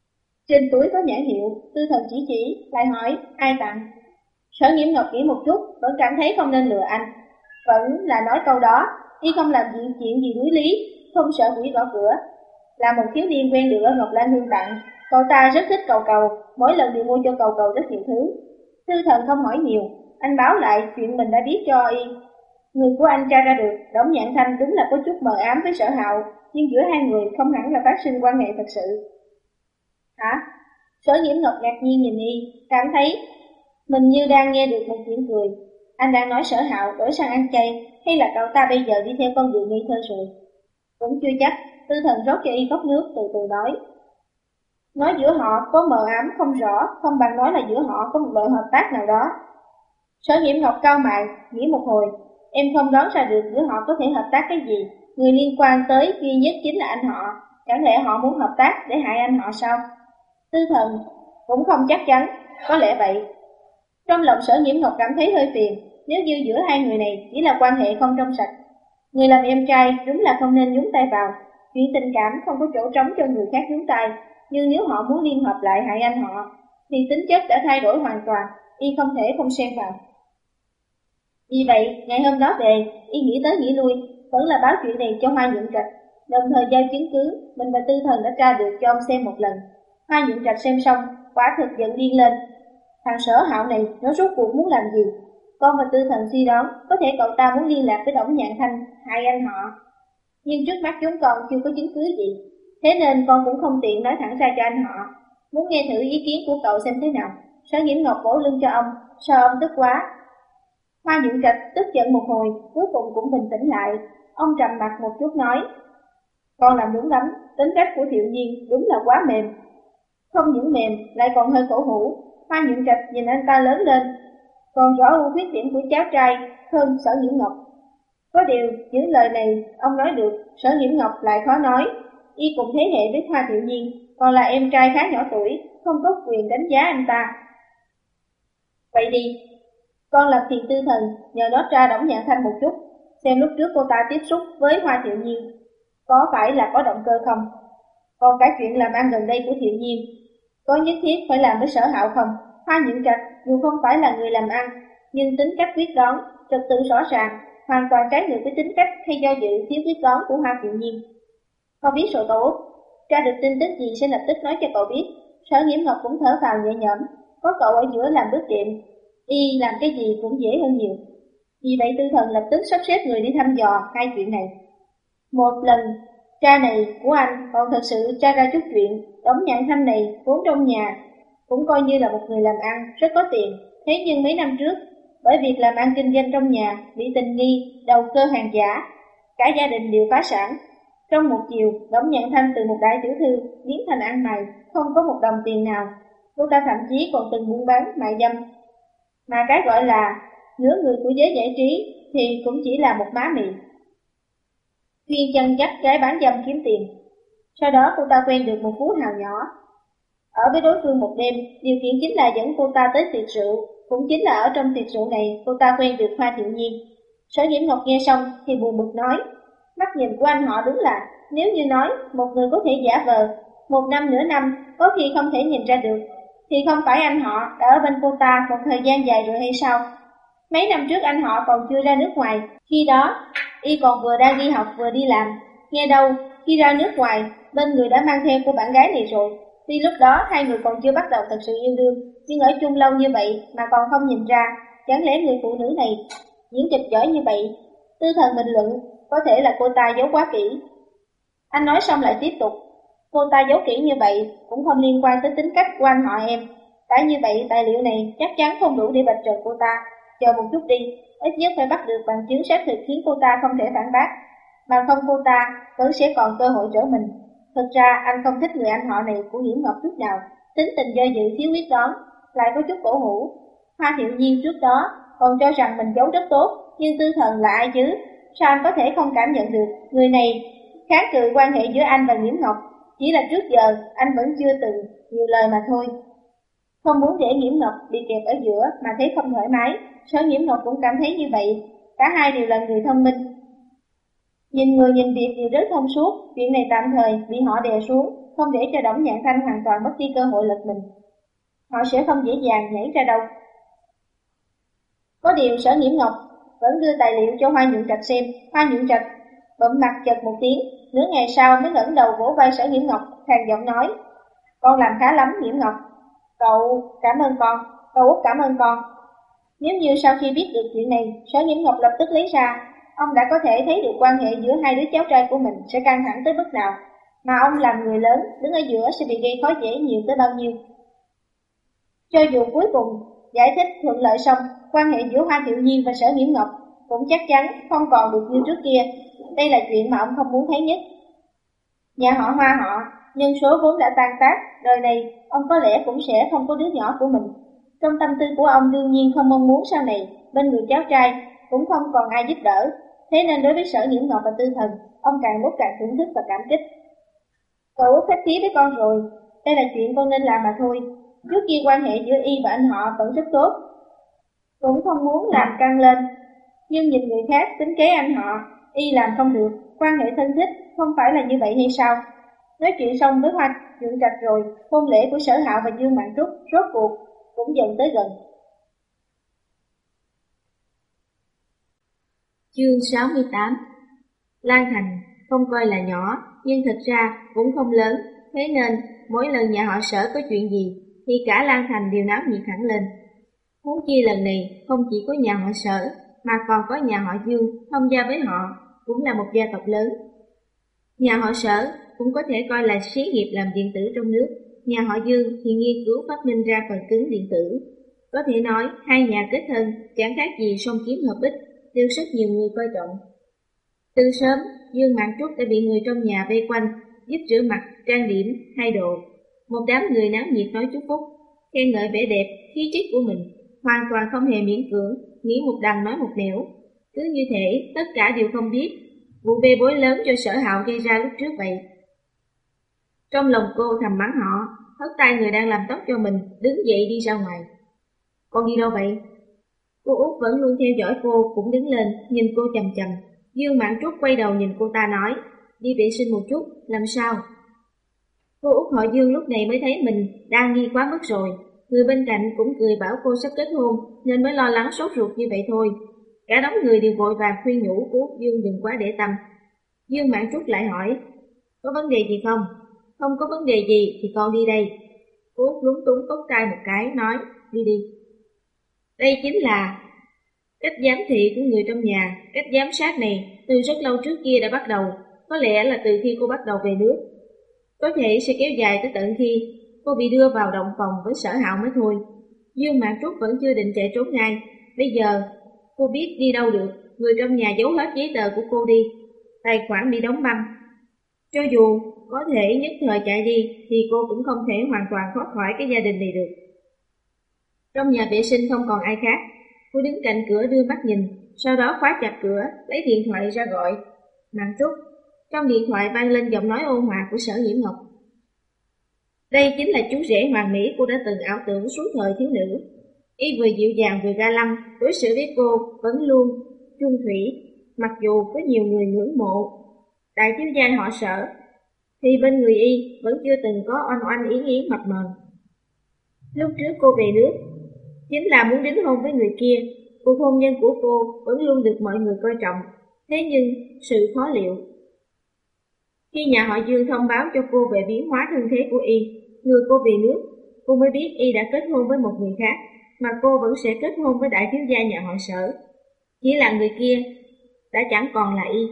Trên túi có nhãn hiệu, Tư Thần chỉ chỉ, lại hỏi, ai tặng? Sở Nhiễm Ngọc nghĩ một chút, vẫn cảm thấy không nên lừa anh. Vẫn là nói câu đó, y không làm chuyện chuyện gì đuối lý, không sợ quỷ gõ cửa. Là một thiếu niên quen được ở Ngọc Lan Hương tặng, cậu ta rất thích cầu cầu, mỗi lần đều mua cho cầu cầu rất nhiều thứ. Tư Thần không hỏi nhiều, anh báo lại chuyện mình đã biết cho y. Người của anh tra ra được, Đổng Nhạn Thanh đúng là có chút mờ ám với Sở Hạo, nhưng giữa hai người không hẳn là phát sinh quan hệ thật sự. Hả? Sở Nhiễm Ngọc ngạc nhiên nhìn y, cảm thấy mình như đang nghe được một chuyện cười. Anh đang nói Sở Hạo đổi sang ăn chay, hay là cậu ta bây giờ đi theo con đường ngây thơ rồi? Cũng chưa chắc. Tư Thần rót cho y cốc nước, từ từ nói. Nói giữa họ có mờ ám không rõ, không bằng nói là giữa họ có một loại hợp tác nào đó. Sở Nhiễm Ngọc cau mày, nghĩ một hồi, em không đoán ra được giữa họ có thể hợp tác cái gì. Người liên quan tới duy nhất chính là anh họ, chẳng lẽ họ muốn hợp tác để hại anh họ sao? Tư Thần cũng không chắc chắn, có lẽ vậy. Trong lòng Sở Nhiễm Ngọc cảm thấy hơi phiền, nếu như giữa hai người này chỉ là quan hệ không trong sạch. Người làm em trai đúng là không nên nhúng tay vào, chuyện tình cảm không có chỗ trống cho người khác nhúng tay, nhưng nếu họ muốn liên hợp lại hại anh họ, thì tính chất đã thay đổi hoàn toàn, y không thể không xen vào. Vì vậy, ngày hôm đó về, y nghĩ tới nghĩ lui, vẫn là báo chuyện này cho Hoa Nhuận Trạch, đồng thời giao chứng cứ mình và Tư Thần đã tra được cho ông xem một lần. Hoa Nhuận Trạch xem xong, quả thực giận điên lên. Thằng Sở Hạo này, nó rốt cuộc muốn làm gì? Con và Tư Thần suy đoán, có thể cậu ta muốn liên lạc với Đổng Nhạn Thanh, hại anh họ. Nhưng trước mắt chúng con chưa có chứng cứ gì, thế nên con cũng không tiện nói thẳng ra cho anh họ. Muốn nghe thử ý kiến của cậu xem thế nào. Sở Nhiễm Ngọc vỗ lưng cho ông, sao ông tức quá? Hoa Nhuận Trạch tức giận một hồi, cuối cùng cũng bình tĩnh lại. Ông trầm mặt một chút nói, con làm đúng lắm, tính cách của Thiệu Nhiên đúng là quá mềm. Không những mềm, lại còn hơi cổ hủ. Hoa Nhuận Trạch nhìn anh ta lớn lên, còn rõ ưu khuyết điểm của cháu trai hơn Sở Nhiễm Ngọc. Có điều, những lời này ông nói được, Sở Nhiễm Ngọc lại khó nói. Y cùng thế hệ với Hoa Thiệu Nhiên, còn là em trai khá nhỏ tuổi, không có quyền đánh giá anh ta. Vậy đi, con làm phiền Tư Thần, nhờ nó tra Đổng Nhạn Thanh một chút, xem lúc trước cô ta tiếp xúc với Hoa Thiệu Nhiên có phải là có động cơ không. Còn cái chuyện làm ăn gần đây của Thiệu Nhiên, có nhất thiết phải làm với Sở Hạo không? Hoa Nhuận Trạch dù không phải là người làm ăn, nhưng tính cách quyết đoán, trật tự rõ ràng, hoàn toàn trái ngược với tính cách hay do dự thiếu quyết đoán của Hoa Thiệu Nhiên. Con biết rồi cậu Út, tra được tin tức gì sẽ lập tức nói cho cậu biết. Sở Nhiễm Ngọc cũng thở phào nhẹ nhõm, có cậu ở giữa làm bước đệm, y làm cái gì cũng dễ hơn nhiều. Vì vậy Tư Thần lập tức sắp xếp người đi thăm dò hai chuyện này. Một lần tra này của anh còn thật sự tra ra chút chuyện. Đổng Nhạn Thanh này vốn trong nhà cũng coi như là một người làm ăn rất có tiền, thế nhưng mấy năm trước bởi việc làm ăn kinh doanh trong nhà bị tình nghi đầu cơ hàng giả, cả gia đình đều phá sản. Trong một chiều, Đổng Nhạn Thanh từ một đại tiểu thư biến thành ăn mày, không có một đồng tiền nào. Cô ta thậm chí còn từng buôn bán mại dâm, mà cái gọi là nửa người của giới giải trí thì cũng chỉ là một má mị, chuyên chân dắt gái bán dâm kiếm tiền. Sau đó cô ta quen được một phú hào nhỏ, ở với đối phương một đêm, điều kiện chính là dẫn cô ta tới tiệc rượu. Cũng chính là ở trong tiệc rượu này cô ta quen được Hoa Thiệu Nhiên. Sở Nhiễm Ngọc nghe xong thì buồn bực nói, mắt nhìn của anh họ đúng là, nếu như nói một người có thể giả vờ một năm nửa năm, có khi không thể nhìn ra được, thì không phải anh họ đã ở bên cô ta một thời gian dài rồi hay sao? Mấy năm trước anh họ còn chưa ra nước ngoài, khi đó y còn vừa đang đi học vừa đi làm. Nghe đâu khi ra nước ngoài, bên người đã mang theo cô bạn gái này rồi. Tuy lúc đó hai người còn chưa bắt đầu thật sự yêu đương, nhưng ở chung lâu như vậy mà còn không nhìn ra, chẳng lẽ người phụ nữ này diễn kịch giỏi như vậy? Tư Thần bình luận, có thể là cô ta giấu quá kỹ. Anh nói xong lại tiếp tục, cô ta giấu kỹ như vậy cũng không liên quan tới tính cách của anh họ em. Đã như vậy tài liệu này chắc chắn không đủ để vạch trần cô ta. Chờ một chút đi, ít nhất phải bắt được bằng chứng xác thực khiến cô ta không thể phản bác, bằng không cô ta vẫn sẽ còn cơ hội trở mình. Thật ra anh không thích người anh họ này của Nhiễm Ngọc chút nào, tính tình do dự thiếu quyết đoán, lại có chút cổ hủ. Hoa Thiệu Nhiên trước đó còn cho rằng mình giấu rất tốt, nhưng Tư Thần là ai chứ? Sao anh có thể không cảm nhận được người này kháng cự quan hệ giữa anh và Nhiễm Ngọc? Chỉ là trước giờ anh vẫn chưa từng nhiều lời mà thôi. Không muốn để Nhiễm Ngọc bị kẹp ở giữa mà thấy không thoải mái. Sở Nhiễm Ngọc cũng cảm thấy như vậy. Cả hai đều là người thông minh, nhìn người nhìn việc đều rất thông suốt. Chuyện này tạm thời bị họ đè xuống, không để cho Đổng Nhạn Thanh hoàn toàn mất đi cơ hội lật mình. Họ sẽ không dễ dàng nhảy ra đâu. Có điều Sở Nghiễm Ngọc vẫn đưa tài liệu cho Hoa Nhuận Trạch xem. Hoa Nhuận Trạch bậm mặt chật một tiếng, nửa ngày sau mới ngẩng đầu vỗ vai Sở Nghiễm Ngọc, khàn giọng nói: "Con làm khá lắm Nghiễm Ngọc. Cậu cảm ơn con, cậu Út cảm ơn con." Nếu như sau khi biết được chuyện này, Sở Nghiễm Ngọc lập tức lấy ra, ông đã có thể thấy được quan hệ giữa hai đứa cháu trai của mình sẽ căng thẳng tới mức nào, mà ông làm người lớn đứng ở giữa sẽ bị gây khó dễ nhiều tới bao nhiêu. Cho dù cuối cùng giải thích thuận lợi xong, quan hệ giữa Hoa Thiệu Nhiên và Sở Nghiễm Ngọc cũng chắc chắn không còn được như trước kia. Đây là chuyện mà ông không muốn thấy nhất. Nhà họ Hoa họ, nhân số vốn đã tan tác, đời này ông có lẽ cũng sẽ không có đứa nhỏ của mình. Trong tâm tư của ông đương nhiên không mong muốn sau này bên người cháu trai cũng không còn ai giúp đỡ. Thế nên đối với Sở Nghiễm Ngọc và Tư Thần, ông càng lúc càng thưởng thức và cảm kích. Cậu khách khí với con rồi, đây là chuyện con nên làm mà thôi. Trước kia quan hệ giữa y và anh họ vẫn rất tốt, cũng không muốn làm căng lên. Nhưng nhìn người khác tính kế anh họ, y làm không được, quan hệ thân thích không phải là như vậy hay sao? Nói chuyện xong với Hoa Nhuận Trạch rồi, hôn lễ của Sở Hạo và Dương Mạn Trúc rốt cuộc cũng dần tới gần. Chương sáu mươi tám. Lan Thành không coi là nhỏ, nhưng thật ra cũng không lớn, thế nên mỗi lần nhà họ Sở có chuyện gì thì cả Lan Thành đều náo nhiệt hẳn lên. Huống chi lần này không chỉ có nhà họ Sở mà còn có nhà họ Dương thông gia với họ, cũng là một gia tộc lớn. Nhà họ Sở cũng có thể coi là xí nghiệp làm điện tử trong nước, nhà họ Dương thì nghiên cứu phát minh ra phần cứng điện tử. Có thể nói hai nhà kết thân chẳng khác gì song kiếm hợp bích, được rất nhiều người coi trọng. Từ sớm, Dương Mạn Trúc đã bị người trong nhà vây quanh, giúp rửa mặt, trang điểm, thay đồ. Một đám người náo nhiệt nói chúc phúc, khen ngợi vẻ đẹp, khí chất của mình, hoàn toàn không hề miễn cưỡng, nghĩ một đằng nói một nẻo. Cứ như thể tất cả đều không biết vụ bê bối lớn cho Sở Hạo gây ra lúc trước vậy. Trong lòng cô thầm mắng họ, hất tay người đang làm tóc cho mình, đứng dậy đi ra ngoài. Con đi đâu vậy? Cô Út vẫn luôn theo dõi cô, cũng đứng lên, nhìn cô chằm chằm. Dương Mạn Trúc quay đầu nhìn cô ta nói, đi vệ sinh một chút, làm sao? Cô Út họ Dương lúc này mới thấy mình đang nghi quá mức rồi. Người bên cạnh cũng cười bảo cô sắp kết hôn, nên mới lo lắng sốt ruột như vậy thôi. Cả đống người đều vội vàng khuyên nhủ cô Út Dương đừng quá để tâm. Dương Mạn Trúc lại hỏi, có vấn đề gì không? Không có vấn đề gì thì con đi đây. Cô Út lúng túng cốc tay một cái, nói, đi đi. Đây chính là cách giám thị của người trong nhà. Cách giám sát này từ rất lâu trước kia đã bắt đầu, có lẽ là từ khi cô bắt đầu về nước. Có thể sẽ kéo dài tới tận khi cô bị đưa vào động phòng với Sở Hạo mới thôi. Dương Mạn Trúc vẫn chưa định chạy trốn ngay. Bây giờ cô biết đi đâu được, người trong nhà giấu hết giấy tờ của cô đi, tài khoản bị đóng băng. Cho dù có thể nhất thời chạy đi thì cô cũng không thể hoàn toàn thoát khỏi cái gia đình này được. Trong nhà vệ sinh không còn ai khác, cô đứng cạnh cửa đưa mắt nhìn, sau đó khóa chặt cửa, lấy điện thoại ra gọi. Mạn Trúc. Trong điện thoại vang lên giọng nói ôn hòa của Sở Nghiễm Ngọc. Đây chính là chú rể hoàn mỹ cô đã từng ảo tưởng suốt thời thiếu nữ. Y vừa dịu dàng vừa ga lăng, đối xử với cô vẫn luôn chung thủy, mặc dù có nhiều người ngưỡng mộ đại thiếu gia họ Sở, thì bên người y vẫn chưa từng có oanh oanh yến yến mập mờ. Lúc trước cô về nước chính là muốn đính hôn với người kia, cuộc hôn nhân của cô vẫn luôn được mọi người coi trọng. Thế nhưng sự khó liệu. Khi nhà họ Dương thông báo cho cô về biến hóa thân thế của y, người cô về nước, cô mới biết y đã kết hôn với một người khác, mà cô vẫn sẽ kết hôn với đại thiếu gia nhà họ Sở. Chỉ là người kia đã chẳng còn là y.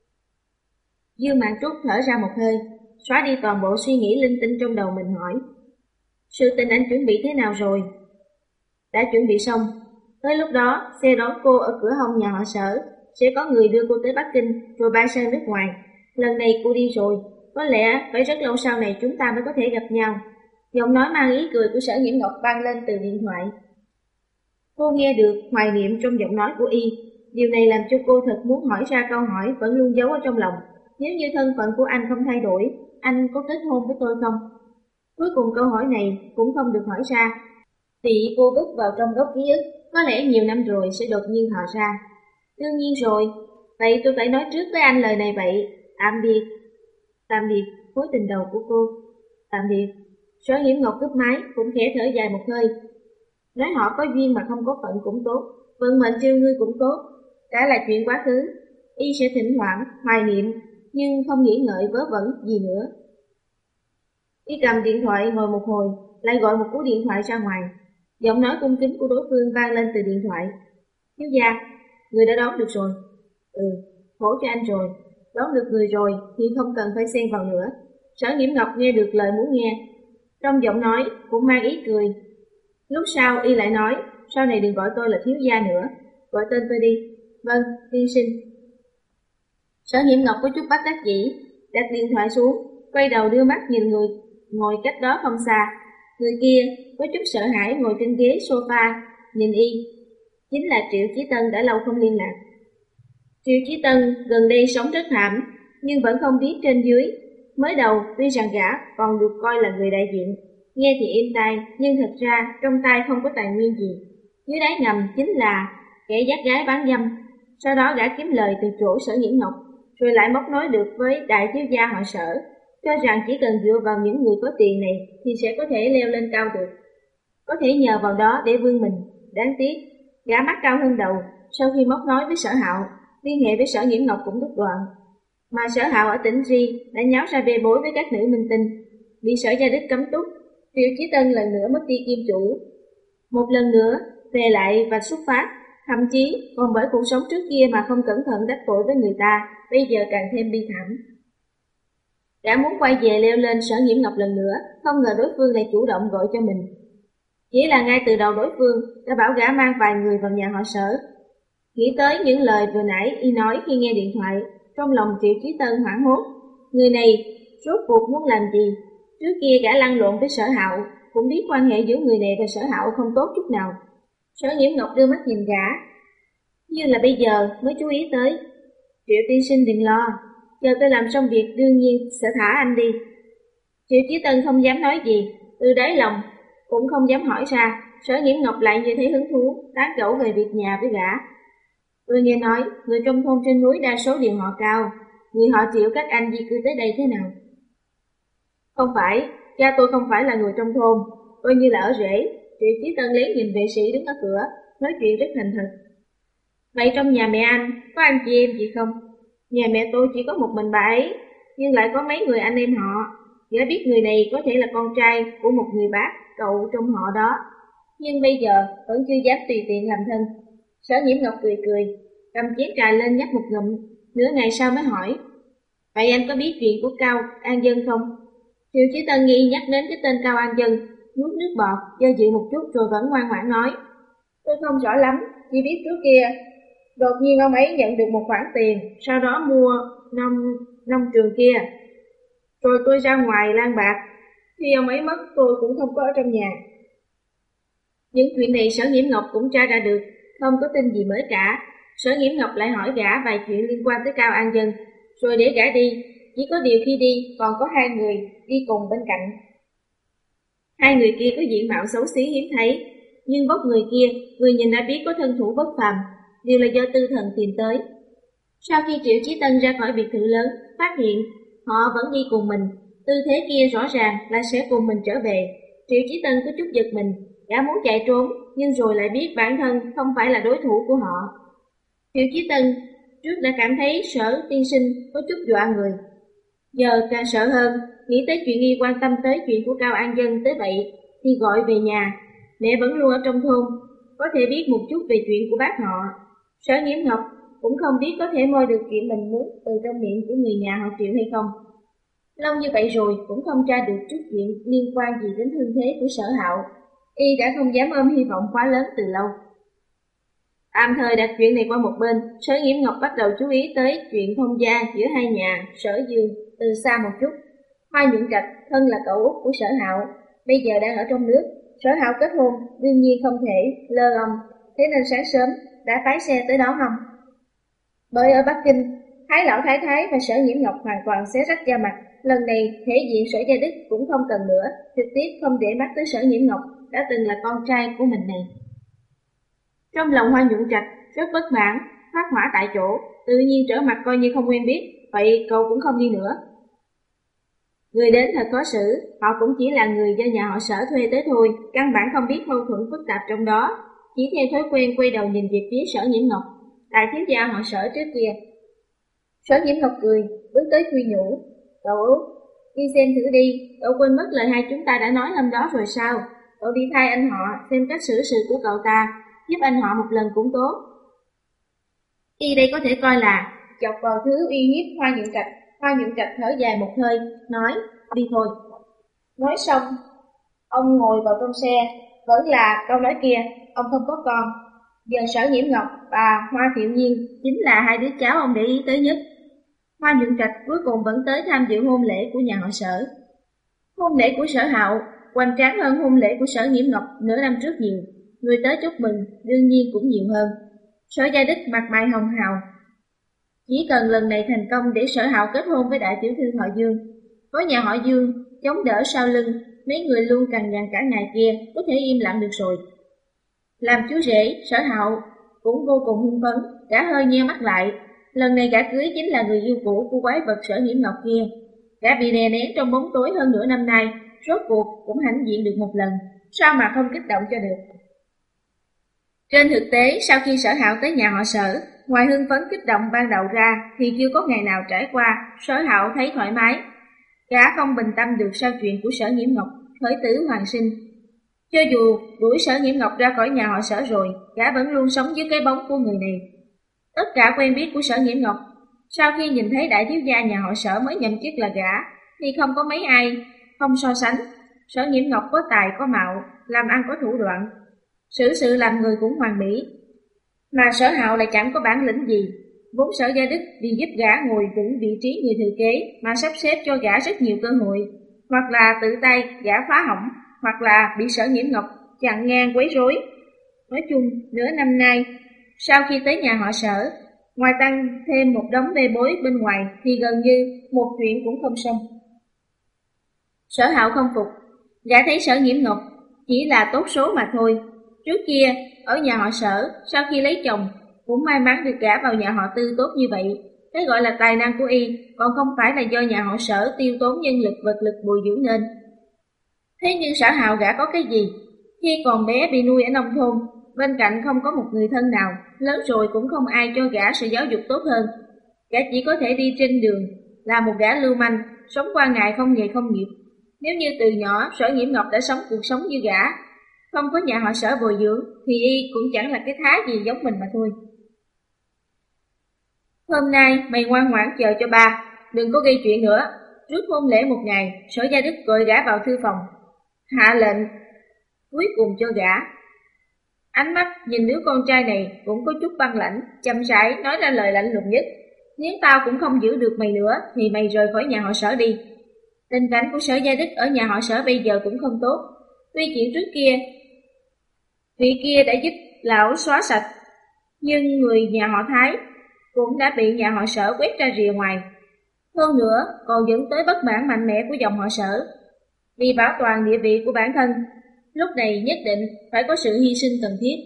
Dương Mạn Trúc thở ra một hơi, xóa đi toàn bộ suy nghĩ linh tinh trong đầu mình, hỏi, sự tình anh chuẩn bị thế nào rồi? Đã chuẩn bị xong. Tới lúc đó xe đón cô ở cửa hông nhà họ Sở, sẽ có người đưa cô tới Bắc Kinh rồi bay sang nước ngoài. Lần này cô đi rồi, có lẽ phải rất lâu sau này chúng ta mới có thể gặp nhau. Giọng nói mang ý cười của Sở Nghiễm Ngọc vang lên từ điện thoại. Cô nghe được hoài niệm trong giọng nói của y. Điều này làm cho cô thật muốn hỏi ra câu hỏi vẫn luôn giấu ở trong lòng. Nếu như thân phận của anh không thay đổi, anh có kết hôn với tôi không? Cuối cùng câu hỏi này cũng không được hỏi ra. Bị cô vứt vào trong góc ký ức, có lẽ nhiều năm rồi sẽ đột nhiên thò ra. Đương nhiên rồi, vậy tôi phải nói trước với anh lời này vậy. Tạm biệt. Tạm biệt, mối tình đầu của cô. Tạm biệt. Sở Nhiễm Ngọc cúp máy cũng khẽ thở dài một hơi. Nói họ có duyên mà không có phận cũng tốt, vận mệnh trêu ngươi cũng tốt. Đã là chuyện quá khứ, y sẽ thỉnh thoảng hoài niệm, nhưng không nghĩ ngợi vớ vẩn gì nữa. Y cầm điện thoại ngồi một hồi, lại gọi một cú điện thoại ra ngoài. Giọng nói cung kính của đối phương vang lên từ điện thoại. Thiếu gia, người đã đón được rồi. Ừ, khổ cho anh rồi. Đón được người rồi thì không cần phải xen vào nữa. Sở Nhiễm Ngọc nghe được lời muốn nghe. Trong giọng nói cũng mang ý cười. Lúc sau y lại nói, sau này đừng gọi tôi là thiếu gia nữa, gọi tên tôi đi. Vâng, tiên sinh. Sở Nhiễm Ngọc có chút bất đắc dĩ, đặt điện thoại xuống, quay đầu đưa mắt nhìn người ngồi cách đó không xa. Người kia có chút sợ hãi ngồi trên ghế sofa, nhìn y. Chính là Triệu Chí Tân đã lâu không liên lạc. Triệu Chí Tân gần đây sống rất thảm, nhưng vẫn không biết trên dưới. Mới đầu tuy rằng gã còn được coi là người đại diện, nghe thì êm tai, nhưng thật ra trong tay không có tài nguyên gì. Dưới đáy ngầm chính là kẻ dắt gái bán dâm. Sau đó gã kiếm lời từ chỗ Sở Nhiễm Ngọc, rồi lại móc nối được với đại thiếu gia họ Sở, cho rằng chỉ cần dựa vào những người có tiền này thì sẽ có thể leo lên cao được, có thể nhờ vào đó để vươn mình. Đáng tiếc, gã mắt cao hơn đầu. Sau khi móc nối với Sở Hạo, liên hệ với Sở Nhiễm Ngọc cũng đứt đoạn. Mà Sở Hạo ở tỉnh Ri đã nháo ra bê bối với các nữ minh tinh, bị Sở Gia Đức cấm túc. Triệu Chí Tân lần nữa mất đi kim chủ, một lần nữa về lại và xuất phát, thậm chí còn bởi cuộc sống trước kia mà không cẩn thận đắc tội với người ta, bây giờ càng thêm bi thảm. Gã muốn quay về leo lên Sở Nhiễm Ngọc lần nữa, không ngờ đối phương lại chủ động gọi cho mình. Chỉ là ngay từ đầu đối phương đã bảo gã mang vài người vào nhà họ Sở. Nghĩ tới những lời vừa nãy y nói khi nghe điện thoại, trong lòng Triệu Chí Tân hoảng hốt. Người này rốt cuộc muốn làm gì? Trước kia gã lăn lộn với Sở Hạo, cũng biết quan hệ giữa người này và Sở Hạo không tốt chút nào. Sở Nhiễm Ngọc đưa mắt nhìn gã, như là bây giờ mới chú ý tới. Triệu tiên sinh đừng lo, chờ tôi làm xong việc đương nhiên sẽ thả anh đi. Triệu Chí Tân không dám nói gì, từ đáy lòng cũng không dám hỏi ra. Sở Nhiễm Ngọc lại như thấy hứng thú, tán gẫu về việc nhà với gã. Tôi nghe nói người trong thôn trên núi đa số đều họ Cao, người họ Triệu các anh di cư tới đây thế nào? Không phải, cha tôi không phải là người trong thôn, coi như là ở rễ. Triệu Chí Tân lấy nhìn vệ sĩ đứng ở cửa, nói chuyện rất thành thật. Vậy trong nhà mẹ anh có anh chị em gì không? Nhà mẹ tôi chỉ có một mình bà ấy, nhưng lại có mấy người anh em họ. Gã biết người này có thể là con trai của một người bác cậu trong họ đó, nhưng bây giờ vẫn chưa dám tùy tiện làm thân. Sở Nhiễm Ngọc cười cười, cầm chén trà lên nhấp một ngụm, nửa ngày sau mới hỏi. Vậy anh có biết chuyện của Cao An Dân không? Triệu Chí Tân nghi nhắc đến cái tên Cao An Dân, nuốt nước bọt, do dự một chút rồi vẫn ngoan ngoãn nói. Tôi không rõ lắm, chỉ biết trước kia đột nhiên ông ấy nhận được một khoản tiền, sau đó mua nông, nông trường kia. Rồi tôi ra ngoài lang bạc, khi ông ấy mất tôi cũng không có ở trong nhà. Những chuyện này Sở Nhiễm Ngọc cũng tra ra được, không có tin gì mới cả. Sở Nhiễm Ngọc lại hỏi gã vài chuyện liên quan tới Cao An Dân, rồi để gã đi. Chỉ có điều khi đi còn có hai người đi cùng bên cạnh. Hai người kia có diện mạo xấu xí hiếm thấy, nhưng vóc người kia vừa nhìn đã biết có thân thủ bất phàm, đều là do tư thần tìm tới. Sau khi Triệu Chí Tân ra khỏi biệt thự lớn, phát hiện họ vẫn đi cùng mình, tư thế kia rõ ràng là sẽ cùng mình trở về. Triệu Chí Tân có chút giật mình, gã muốn chạy trốn, nhưng rồi lại biết bản thân không phải là đối thủ của họ. Triệu Chí Tân trước đã cảm thấy Sở tiên sinh có chút dọa người, giờ càng sợ hơn, nghĩ tới chuyện y quan tâm tới chuyện của Cao An Dân tới vậy, thì gọi về nhà. Mẹ vẫn luôn ở trong thôn, có thể biết một chút về chuyện của bác họ. Sở Nhiễm Ngọc cũng không biết có thể moi được chuyện mình muốn từ trong miệng của người nhà họ Triệu hay không. Lâu như vậy rồi cũng không tra được chút chuyện liên quan gì đến thương thế của Sở Hạo, y đã không dám ôm hy vọng quá lớn từ lâu. Tạm thời đặt chuyện này qua một bên, Sở Nhiễm Ngọc bắt đầu chú ý tới chuyện thông gia giữa hai nhà Sở Dương từ xa một chút. Hoa Nhuận Trạch thân là cậu út của Sở Hạo, bây giờ đang ở trong nước. Sở Hạo kết hôn đương nhiên không thể lơ ông, thế nên sáng sớm đã phái xe tới đón ông. Bởi ở Bắc Kinh, Thái lão thái thái và Sở Nhiễm Ngọc hoàn toàn xé rách da mặt. Lần này thể diện Sở Gia Đức cũng không cần nữa, trực tiếp không để mắt tới Sở Nhiễm Ngọc đã từng là con trai của mình này. Trong lòng Hoa Nhuận Trạch rất bất mãn, phát hỏa tại chỗ, tự nhiên trở mặt coi như không quen biết, vậy cậu cũng không đi nữa. Người đến thật khó xử, họ cũng chỉ là người do nhà họ Sở thuê tới thôi, căn bản không biết mâu thuẫn phức tạp trong đó, chỉ theo thói quen quay đầu nhìn về phía Sở Nhiễm Ngọc, đại thiếu gia họ Sở trước kia. Sở Nhiễm Ngọc cười, bước tới khuyên nhủ, cậu Út, đi xem thử đi, cậu quên mất lời hai chúng ta đã nói hôm đó rồi sao? Cậu đi thay anh họ, xem cách xử sự của cậu ta, giúp anh họ một lần cũng tốt. Y đây có thể coi là chọc vào thứ uy hiếp Hoa Nhượng Trạch. Hoa Nhượng Trạch thở dài một hơi, nói, đi thôi. Nói xong, ông ngồi vào trong xe, vẫn là câu nói kia, ông không có con. Giờ Sở Nhiễm Ngọc và Hoa Thiệu Nhiên chính là hai đứa cháu ông để ý tới nhất. Hoa Nhượng Trạch cuối cùng vẫn tới tham dự hôn lễ của nhà họ Sở. Hôn lễ của Sở Hạo hoành tráng hơn hôn lễ của Sở Nhiễm Ngọc nửa năm trước nhiều, người tới chúc mừng đương nhiên cũng nhiều hơn. Sở Gia Đức mặt mày hồng hào, chỉ cần lần này thành công để Sở Hạo kết hôn với đại tiểu thư họ Dương, có nhà họ Dương chống đỡ sau lưng, mấy người luôn cằn nhằn cả ngày kia có thể im lặng được rồi. Làm chú rể, Sở Hạo cũng vô cùng hưng phấn, cả hơi nheo mắt lại. Lần này gã cưới chính là người yêu cũ của quái vật Sở Nhiễm Ngọc kia. Gã bị đè nén trong bóng tối hơn nửa năm nay, rốt cuộc cũng hãnh diện được một lần, sao mà không kích động cho được. Trên thực tế, sau khi Sở Hạo tới nhà họ Sở, ngoài hưng phấn kích động ban đầu ra thì chưa có ngày nào trải qua Sở Hạo thấy thoải mái. Gã không bình tâm được sau chuyện của Sở Nhiễm Ngọc khởi tử hoàn sinh. Cho dù đuổi Sở Nhiễm Ngọc ra khỏi nhà họ Sở rồi, gã vẫn luôn sống dưới cái bóng của người này. Tất cả quen biết của Sở Nhiễm Ngọc, sau khi nhìn thấy đại thiếu gia nhà họ Sở mới nhậm chức là gã, thì không có mấy ai không so sánh. Sở Nhiễm Ngọc có tài có mạo, làm ăn có thủ đoạn, xử sự làm người cũng hoàn mỹ. Mà Sở Hạo lại chẳng có bản lĩnh gì. Vốn Sở Gia Đức vì giúp gã ngồi vững vị trí người thừa kế mà sắp xếp cho gã rất nhiều cơ hội, hoặc là tự tay gã phá hỏng, hoặc là bị Sở Nhiễm Ngọc chặn ngang quấy rối. Nói chung, nửa năm nay, sau khi tới nhà họ Sở, ngoài tăng thêm một đống bê bối bên ngoài thì gần như một chuyện cũng không xong. Sở Hạo không phục, gã thấy Sở Nhiễm Ngọc chỉ là tốt số mà thôi. Trước kia, ở nhà họ Sở, sau khi lấy chồng, cũng may mắn được gả vào nhà họ Tư tốt như vậy. Cái gọi là tài năng của y, còn không phải là do nhà họ Sở tiêu tốn nhân lực vật lực bồi dưỡng nên. Thế nhưng Sở Hạo gã có cái gì? Khi còn bé bị nuôi ở nông thôn, bên cạnh không có một người thân nào, lớn rồi cũng không ai cho gã sự giáo dục tốt hơn. Gã chỉ có thể đi trên đường, là một gã lưu manh, sống qua ngày không nghề không nghiệp. Nếu như từ nhỏ Sở Nhiễm Ngọc đã sống cuộc sống như gã, không có nhà họ Sở bồi dưỡng, thì y cũng chẳng là cái thá gì giống mình mà thôi. Hôm nay mày ngoan ngoãn chờ cho ba, đừng có gây chuyện nữa. Trước hôn lễ một ngày, Sở Gia Đức gọi gã vào thư phòng, hạ lệnh cuối cùng cho gã. Ánh mắt nhìn đứa con trai này cũng có chút băng lãnh, chậm rãi nói ra lời lạnh lùng nhất. Nếu tao cũng không giữ được mày nữa, thì mày rời khỏi nhà họ Sở đi. Tình cảnh của Sở Gia Đức ở nhà họ Sở bây giờ cũng không tốt. Tuy chuyện trước kia, vị kia đã giúp lão xóa sạch, nhưng người nhà họ Thái cũng đã bị nhà họ Sở quét ra rìa ngoài. Hơn nữa, còn dẫn tới bất mãn mạnh mẽ của dòng họ Sở. Vì bảo toàn địa vị của bản thân, lúc này nhất định phải có sự hy sinh cần thiết.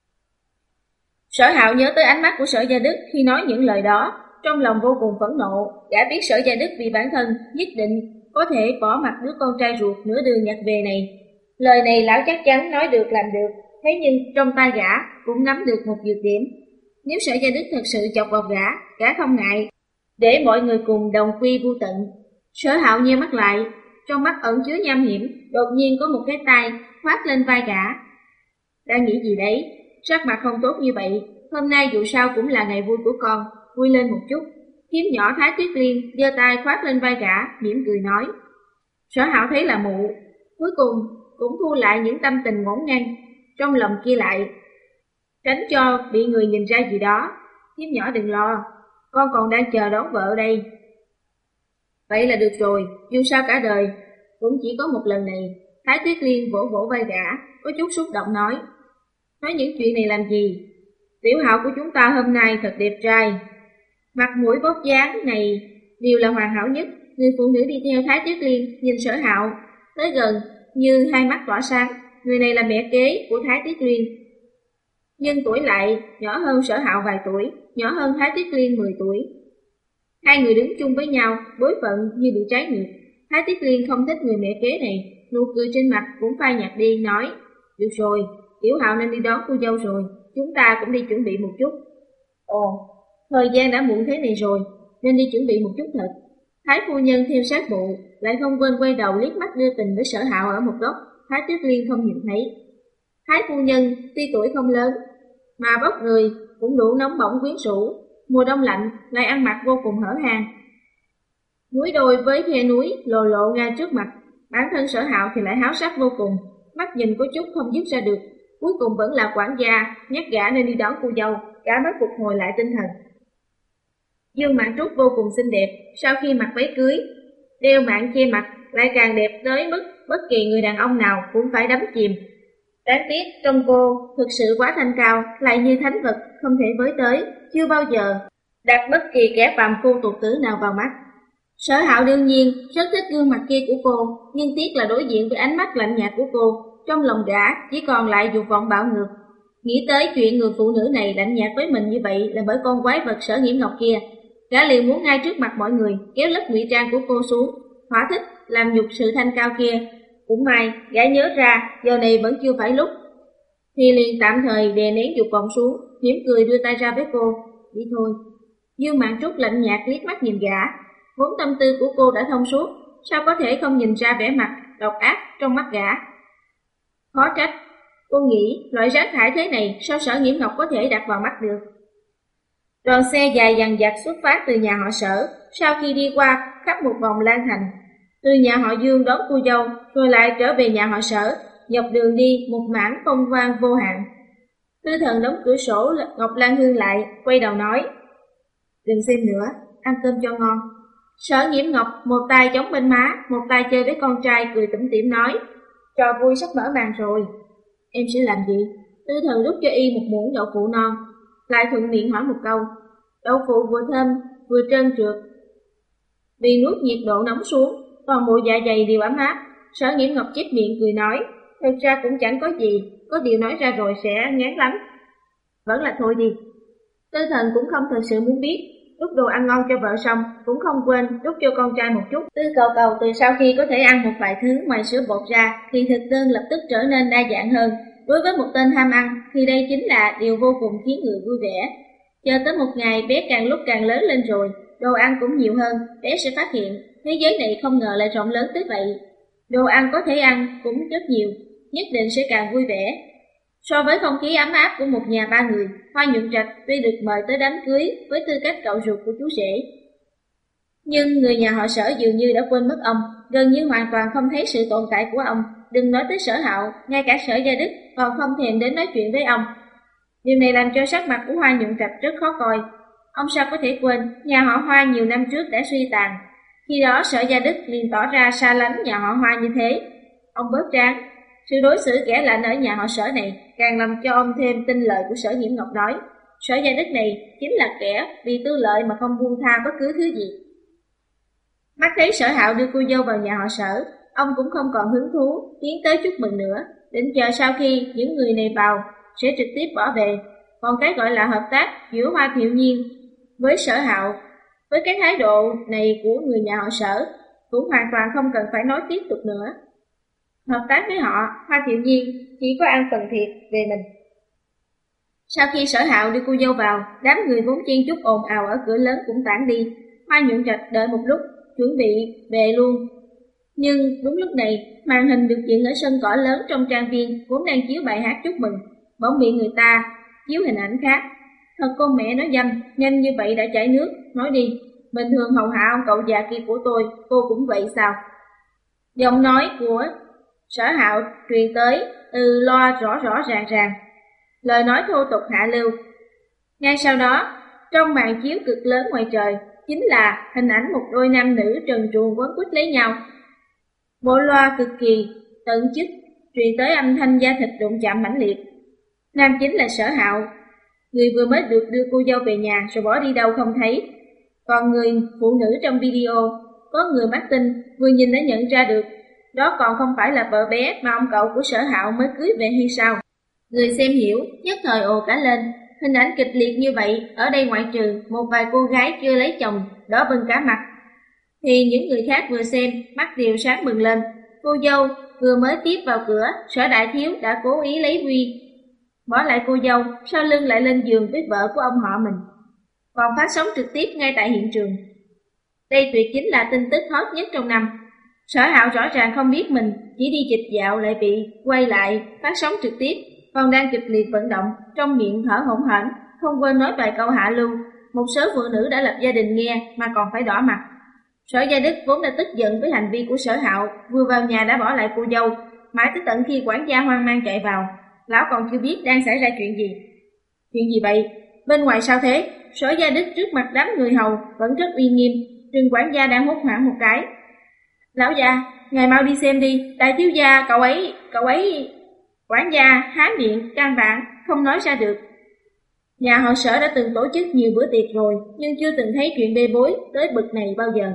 Sở Hạo nhớ tới ánh mắt của Sở Gia Đức khi nói những lời đó, trong lòng vô cùng phẫn nộ. Gã biết Sở Gia Đức vì bản thân nhất định có thể bỏ mặc đứa con trai ruột nửa đường nhặt về này. Lời này lão chắc chắn nói được làm được, thế nhưng trong tay gã cũng nắm được một nhược điểm. Nếu Sở Gia Đức thật sự chọc vào gã, gã không ngại để mọi người cùng đồng quy vu tận. Sở Hạo nheo mắt lại, trong mắt ẩn chứa nham hiểm, đột nhiên có một cái tay khoác lên vai gã. Đang nghĩ gì đấy? Sắc mặt không tốt như vậy, hôm nay dù sao cũng là ngày vui của con, vui lên một chút. Thiếp nhỏ Thái Tuyết Liên giơ tay khoác lên vai gã, mỉm cười nói. Sở Hạo thấy là mụ, cuối cùng cũng thu lại những tâm tình ngổn ngang trong lòng kia lại, tránh cho bị người nhìn ra gì đó. Thiếp nhỏ đừng lo, con còn đang chờ đón vợ đây. Vậy là được rồi, dù sao cả đời cũng chỉ có một lần này. Thái Tuyết Liên vỗ vỗ vai gã, có chút xúc động nói. Nói những chuyện này làm gì? Tiểu Hạo của chúng ta hôm nay thật đẹp trai, mặt mũi vóc dáng này đều là hoàn hảo nhất. Người phụ nữ đi theo Thái Tuyết Liên nhìn Sở Hạo tới gần như hai mắt tỏa sáng. Người này là mẹ kế của Thái Tuyết Liên, nhưng tuổi lại nhỏ hơn Sở Hạo vài tuổi, nhỏ hơn Thái Tuyết Liên mười tuổi. Hai người đứng chung với nhau, bối phận như bị trái ngược. Thái Tuyết Liên không thích người mẹ kế này, nụ cười trên mặt cũng phai nhạt đi, nói: Được rồi, Tiểu Hạo nên đi đón cô dâu rồi, chúng ta cũng đi chuẩn bị một chút. Ồ, thời gian đã muộn thế này rồi, nên đi chuẩn bị một chút thật. Thái phu nhân theo sát bộ, lại không quên quay đầu liếc mắt đưa tình với Sở Hạo ở một góc, Thái Tuyết Liên không nhìn thấy. Thái phu nhân tuy tuổi không lớn, mà vóc người cũng đủ nóng bỏng quyến rũ, mùa đông lạnh lại ăn mặc vô cùng hở hang. Núi đồi với khe núi lộ lộ ngay trước mặt, bản thân Sở Hạo thì lại háo sắc vô cùng, mắt nhìn có chút không dứt ra được, cuối cùng vẫn là quản gia nhắc gã nên đi đón cô dâu, gã mới phục hồi lại tinh thần. Dương Mạn Trúc vô cùng xinh đẹp, sau khi mặc váy cưới, đeo mạng che mặt lại càng đẹp tới mức bất kỳ người đàn ông nào cũng phải đắm chìm. Đáng tiếc trong cô thực sự quá thanh cao, lại như thánh vật không thể với tới, chưa bao giờ đặt bất kỳ kẻ phàm phu tục tử nào vào mắt. Sở Hạo đương nhiên rất thích gương mặt kia của cô, nhưng tiếc là đối diện với ánh mắt lạnh nhạt của cô, trong lòng gã chỉ còn lại dục vọng bạo ngược. Nghĩ tới chuyện người phụ nữ này lạnh nhạt với mình như vậy là bởi con quái vật Sở Nghiễm Ngọc kia, gã liền muốn ngay trước mặt mọi người kéo lớp ngụy trang của cô xuống, thỏa thích làm nhục sự thanh cao kia. Cũng may gã nhớ ra giờ này vẫn chưa phải lúc, thì liền tạm thời đè nén dục vọng xuống, mỉm cười đưa tay ra với cô. Đi thôi. Dương Mạn Trúc lạnh nhạt liếc mắt nhìn gã, vốn tâm tư của cô đã thông suốt, sao có thể không nhìn ra vẻ mặt độc ác trong mắt gã. Khó trách, cô nghĩ loại rác thải thế này sao Sở Nghiễm Ngọc có thể đặt vào mắt được. Đoàn xe dài dằng dặc xuất phát từ nhà họ Sở, sau khi đi qua khắp một vòng lan thành, từ nhà họ Dương đón cô dâu, rồi lại trở về nhà họ Sở, dọc đường đi một mảng phong quang vô hạn. Tư Thần đóng cửa sổ Ngọc Lan Hương lại, quay đầu nói: Đừng xem nữa, ăn cơm cho ngon. Sở Nghiễm Ngọc một tay chống bên má, một tay chơi với con trai, cười tủm tỉm nói: Trò vui sắp mở màn rồi. Em sẽ làm gì? Tư Thần đút cho y một muỗng đậu phụ non, lại thuận miệng hỏi một câu. Đậu phụ vừa thơm vừa trơn trượt, vì nuốt nhiệt độ nóng xuống, toàn bộ dạ dày đều ấm áp. Sở Nghiễm Ngọc chép miệng cười nói: Thật ra cũng chẳng có gì, có điều nói ra rồi sẽ ngán lắm. Vẫn là thôi đi. Tư Thần cũng không thật sự muốn biết, đút đồ ăn ngon cho vợ xong, cũng không quên đút cho con trai một chút. Tư Cầu Cầu từ sau khi có thể ăn một vài thứ ngoài sữa bột ra, thì thực đơn lập tức trở nên đa dạng hơn. Đối với một tên tham ăn, thì đây chính là điều vô cùng khiến người vui vẻ. Chờ tới một ngày bé càng lúc càng lớn lên rồi, đồ ăn cũng nhiều hơn, bé sẽ phát hiện thế giới này không ngờ lại rộng lớn tới vậy. Đồ ăn có thể ăn cũng rất nhiều, nhất định sẽ càng vui vẻ. So với không khí ấm áp của một nhà ba người, Hoa Nhuận Trạch tuy được mời tới đám cưới với tư cách cậu ruột của chú rể, nhưng người nhà họ Sở dường như đã quên mất ông, gần như hoàn toàn không thấy sự tồn tại của ông. Đừng nói tới Sở Hạo, ngay cả Sở Gia Đức còn không thèm đến nói chuyện với ông. Điều này làm cho sắc mặt của Hoa Nhuận Trạch rất khó coi. Ông sao có thể quên nhà họ Hoa nhiều năm trước đã suy tàn, khi đó Sở Gia Đức liền tỏ ra xa lánh nhà họ Hoa như thế. Ông bớt tráng. Sự đối xử ghẻ lạnh ở nhà họ Sở này càng làm cho ông thêm tin lời của Sở Nghiễm Ngọc nói. Sở Gia Đức này chính là kẻ vì tư lợi mà không buông tha bất cứ thứ gì. Mắt thấy Sở Hạo đưa cô dâu vào nhà họ Sở, ông cũng không còn hứng thú tiến tới chúc mừng nữa, định chờ sau khi những người này vào sẽ trực tiếp bỏ về. Còn cái gọi là hợp tác giữa Hoa Thiệu Nhiên với Sở Hạo, với cái thái độ này của người nhà họ Sở, cũng hoàn toàn không cần phải nói tiếp tục nữa. Hợp tác với họ, Hoa Thiệu Nhiên chỉ có ăn phần thiệt về mình. Sau khi Sở Hạo đưa cô dâu vào, đám người vốn chen chúc ồn ào ở cửa lớn cũng tản đi. Hoa Nhuận Trạch đợi một lúc, chuẩn bị về luôn. Nhưng đúng lúc này, màn hình được dựng ở sân cỏ lớn trong trang viên vốn đang chiếu bài hát chúc mừng, bỗng bị người ta chiếu hình ảnh khác. Thật con mẹ nói dâm, nhanh như vậy đã chảy nước. Nói đi, bình thường hầu hạ ông cậu già kia của tôi, cô cũng vậy sao? Giọng nói của Sở Hạo truyền tới từ loa rõ rõ ràng ràng, lời nói thô tục hạ lưu. Ngay sau đó, trong màn chiếu cực lớn ngoài trời, chính là hình ảnh một đôi nam nữ trần truồng quấn quýt lấy nhau. Bộ loa cực kỳ tận chức truyền tới âm thanh da thịt đụng chạm mãnh liệt. Nam chính là Sở Hạo, người vừa mới được đưa cô dâu về nhà rồi bỏ đi đâu không thấy. Còn người phụ nữ trong video, có người mắt tinh vừa nhìn đã nhận ra được, đó còn không phải là vợ bé mà ông cậu của Sở Hạo mới cưới về hay sao? Người xem hiểu, nhất thời ồ cả lên. Hình ảnh kịch liệt như vậy, ở đây ngoại trừ một vài cô gái chưa lấy chồng, đỏ bừng cả mặt. thì những người khác vừa xem, mắt đều sáng bừng lên. Cô dâu vừa mới tiếp vào cửa, Sở đại thiếu đã cố ý lấy vi bỏ lại cô dâu, sau lưng lại lên giường với vợ của ông họ mình, còn phát sóng trực tiếp ngay tại hiện trường. Đây tuyệt chính là tin tức hot nhất trong năm. Sở Hạo rõ ràng không biết mình chỉ đi dịch dạo lại bị quay lại phát sóng trực tiếp, còn đang kịch liệt vận động, trong miệng thở hổn hển, không quên nói vài câu hạ lưu. Một số phụ nữ đã lập gia đình nghe mà còn phải đỏ mặt. Sở Gia Đức vốn đã tức giận với hành vi của Sở Hạo, vừa vào nhà đã bỏ lại cô dâu, mãi tới tận khi quản gia hoang mang chạy vào, lão còn chưa biết đang xảy ra chuyện gì. Chuyện gì vậy? Bên ngoài sao thế? Sở Gia Đức trước mặt đám người hầu vẫn rất uy nghiêm, trừng quản gia đang hốt hoảng một cái. Lão già, ngài mau đi xem đi, đại thiếu gia, cậu ấy, cậu ấy... Quản gia há miệng, căn bản, không nói ra được. Nhà họ Sở đã từng tổ chức nhiều bữa tiệc rồi, nhưng chưa từng thấy chuyện bê bối tới bực này bao giờ.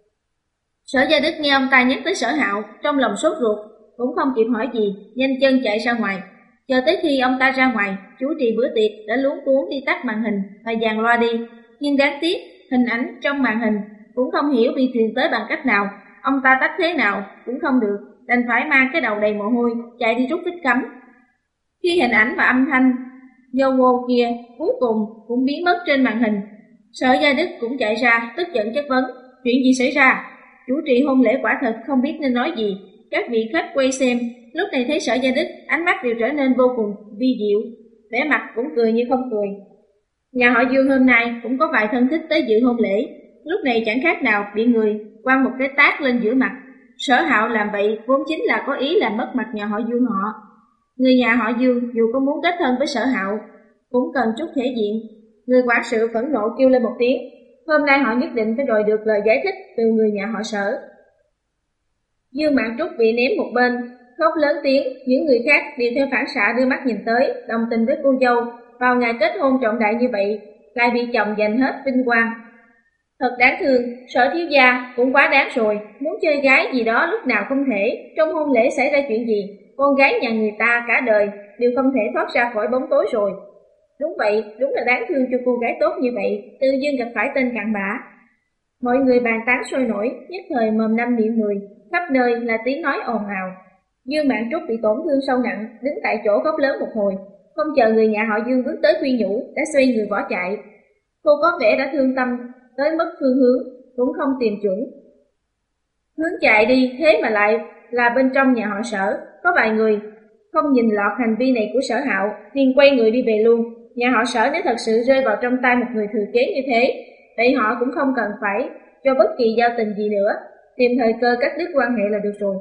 Sở Gia Đức nghe ông ta nhắc tới Sở Hạo, trong lòng sốt ruột, cũng không kịp hỏi gì, nhanh chân chạy ra ngoài. Chờ tới khi ông ta ra ngoài, chủ trì bữa tiệc đã luống cuống đi tắt màn hình và dàn loa đi, nhưng đáng tiếc, hình ảnh trong màn hình cũng không hiểu bị truyền tới bằng cách nào, ông ta tắt thế nào cũng không được, đành phải mang cái đầu đầy mồ hôi chạy đi rút phích cắm. Khi hình ảnh và âm thanh nhô ngô kia cuối cùng cũng biến mất trên màn hình, Sở Gia Đức cũng chạy ra, tức giận chất vấn, chuyện gì xảy ra? Chủ trì hôn lễ quả thật không biết nên nói gì. Các vị khách quay xem, lúc này thấy Sở Gia Đức, ánh mắt đều trở nên vô cùng vi diệu, vẻ mặt cũng cười như không cười. Nhà họ Dương hôm nay cũng có vài thân thích tới dự hôn lễ, lúc này chẳng khác nào bị người quăng một cái tát lên giữa mặt. Sở Hạo làm vậy vốn chính là có ý làm mất mặt nhà họ Dương họ. Người nhà họ Dương dù có muốn kết thân với Sở Hạo cũng cần chút thể diện. Người quản sự phẫn nộ kêu lên một tiếng, hôm nay họ nhất định phải đòi được lời giải thích từ người nhà họ Sở. Dương Mạn Trúc bị ném một bên, khóc lớn tiếng, những người khác đều theo phản xạ đưa mắt nhìn tới, đồng tình với cô dâu, vào ngày kết hôn trọng đại như vậy, lại bị chồng giành hết vinh quang. Thật đáng thương, Sở thiếu gia cũng quá đáng rồi, muốn chơi gái gì đó lúc nào không thể, trong hôn lễ xảy ra chuyện gì, con gái nhà người ta cả đời đều không thể thoát ra khỏi bóng tối rồi. Đúng vậy, đúng là đáng thương cho cô gái tốt như vậy, tự dưng gặp phải tên cặn bã. Mọi người bàn tán sôi nổi, nhất thời mồm năm miệng mười, khắp nơi là tiếng nói ồn ào. Dương Mạn Trúc bị tổn thương sâu nặng, đứng tại chỗ khóc lớn một hồi, không chờ người nhà họ Dương bước tới khuyên nhủ, đã xoay người bỏ chạy. Cô có vẻ đã thương tâm tới mất phương hướng, cũng không tìm chuẩn. Hướng chạy đi, thế mà lại là bên trong nhà họ Sở, có vài người không nhìn lọt hành vi này của Sở Hạo, liền quay người đi về luôn. Nhà họ Sở nếu thật sự rơi vào trong tay một người thừa kế như thế, vậy họ cũng không cần phải cho bất kỳ giao tình gì nữa, tìm thời cơ cắt đứt quan hệ là được rồi.